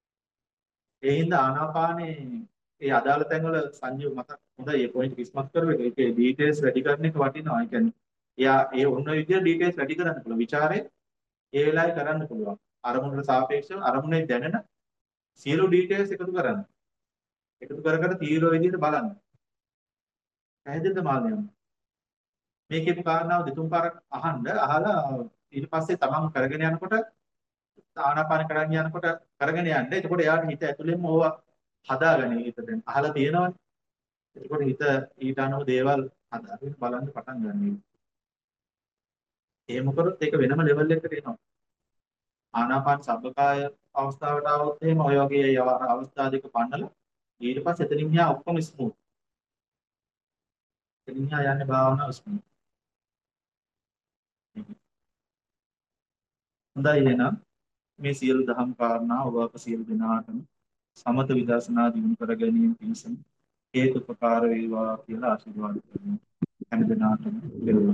ඒ හින්දා ආනාපානේ ඒ අදාළ තැන්වල සංජීව මත හොඳයි ඒ පොයින්ට් කිස්මත් කරුවේ ඒකේ ඩීටේල්ස් වැඩි කරන එක වටිනවා ඒ කියන්නේ එයා ඒ ඔන්න ඔය විදිහට ඩීටේල්ස් වැඩි කරන්න පුළුවන් ਵਿਚාරේ ඒ වෙලාවේ කරන්න පුළුවන් අරමුණට සාපේක්ෂව අරමුණේ දැනෙන සියලු ඩීටේල්ස් එකතු කරන්න එකතු කර කර තීව්‍ර විදිහට බලන්න පැහැදිලිද මාළනියම් මේ කියපු කාරණාව දෙතුන් පාරක් අහන්න අහලා ඊට පස්සේ තමන් කරගෙන යනකොට ආනාපාන කරගෙන යනකොට කරගෙන යන්න එතකොට එයාට හිත ඇතුළෙන්ම ඕවා හදාගන්නේ හිතෙන් අහලා තියෙනවනේ එතකොට හිත ඊට අනුව දේවල් හදාගෙන බලන්න පටන් ගන්නවා එහෙම කරොත් ඒක වෙනම ලෙවල් එකකට එනවා ආනාපාන සබ්බකාය අවස්ථාවට આવොත් එහෙම ඔය වගේ අවස්ථා දෙක පන්නලා ඊට පස්සේ එතනින් මෙහා ඔක්කොම ස්මූත් එතනින් මෙහා යන්නේ භාවනාව ස්මූත් හොඳයි එහෙනම් මේ සියලු දහම් කාරණා ඔබ අප සියලු දෙනාටම සමත විදර්ශනා දිනු කර ගැනීම පිණිස හේතුපකාර වේවා කියලා ආශිර්වාද කරනවා හැම දිනාටම දෙවොස්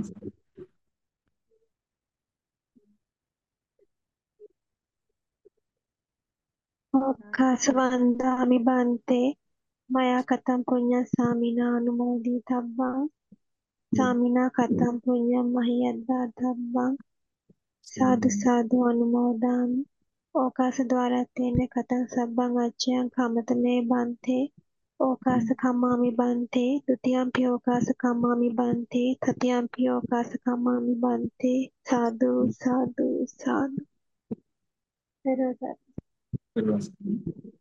ඕකාසවන්දාමි බන්තේ මයා කතම් පුඤ්ඤ සාමිනා අනුමෝදි තබ්බං සාමිනා කතම් පුඤ්ඤ මහියද්දා තබ්බං සාදු සාදු අනුමෝදාමි ඕකාස ద్వාරත්තේන කතං සබ්බං අච්චයන් කමතමේ බන්තේ ඕකාස කම්මාමි බන්තේ ဒ ුතියම්පි ඕකාස කම්මාමි බන්තේ තතියම්පි ඕකාස කම්මාමි බන්තේ සාදු සාදු සාදු පෙරදා දෙවොස්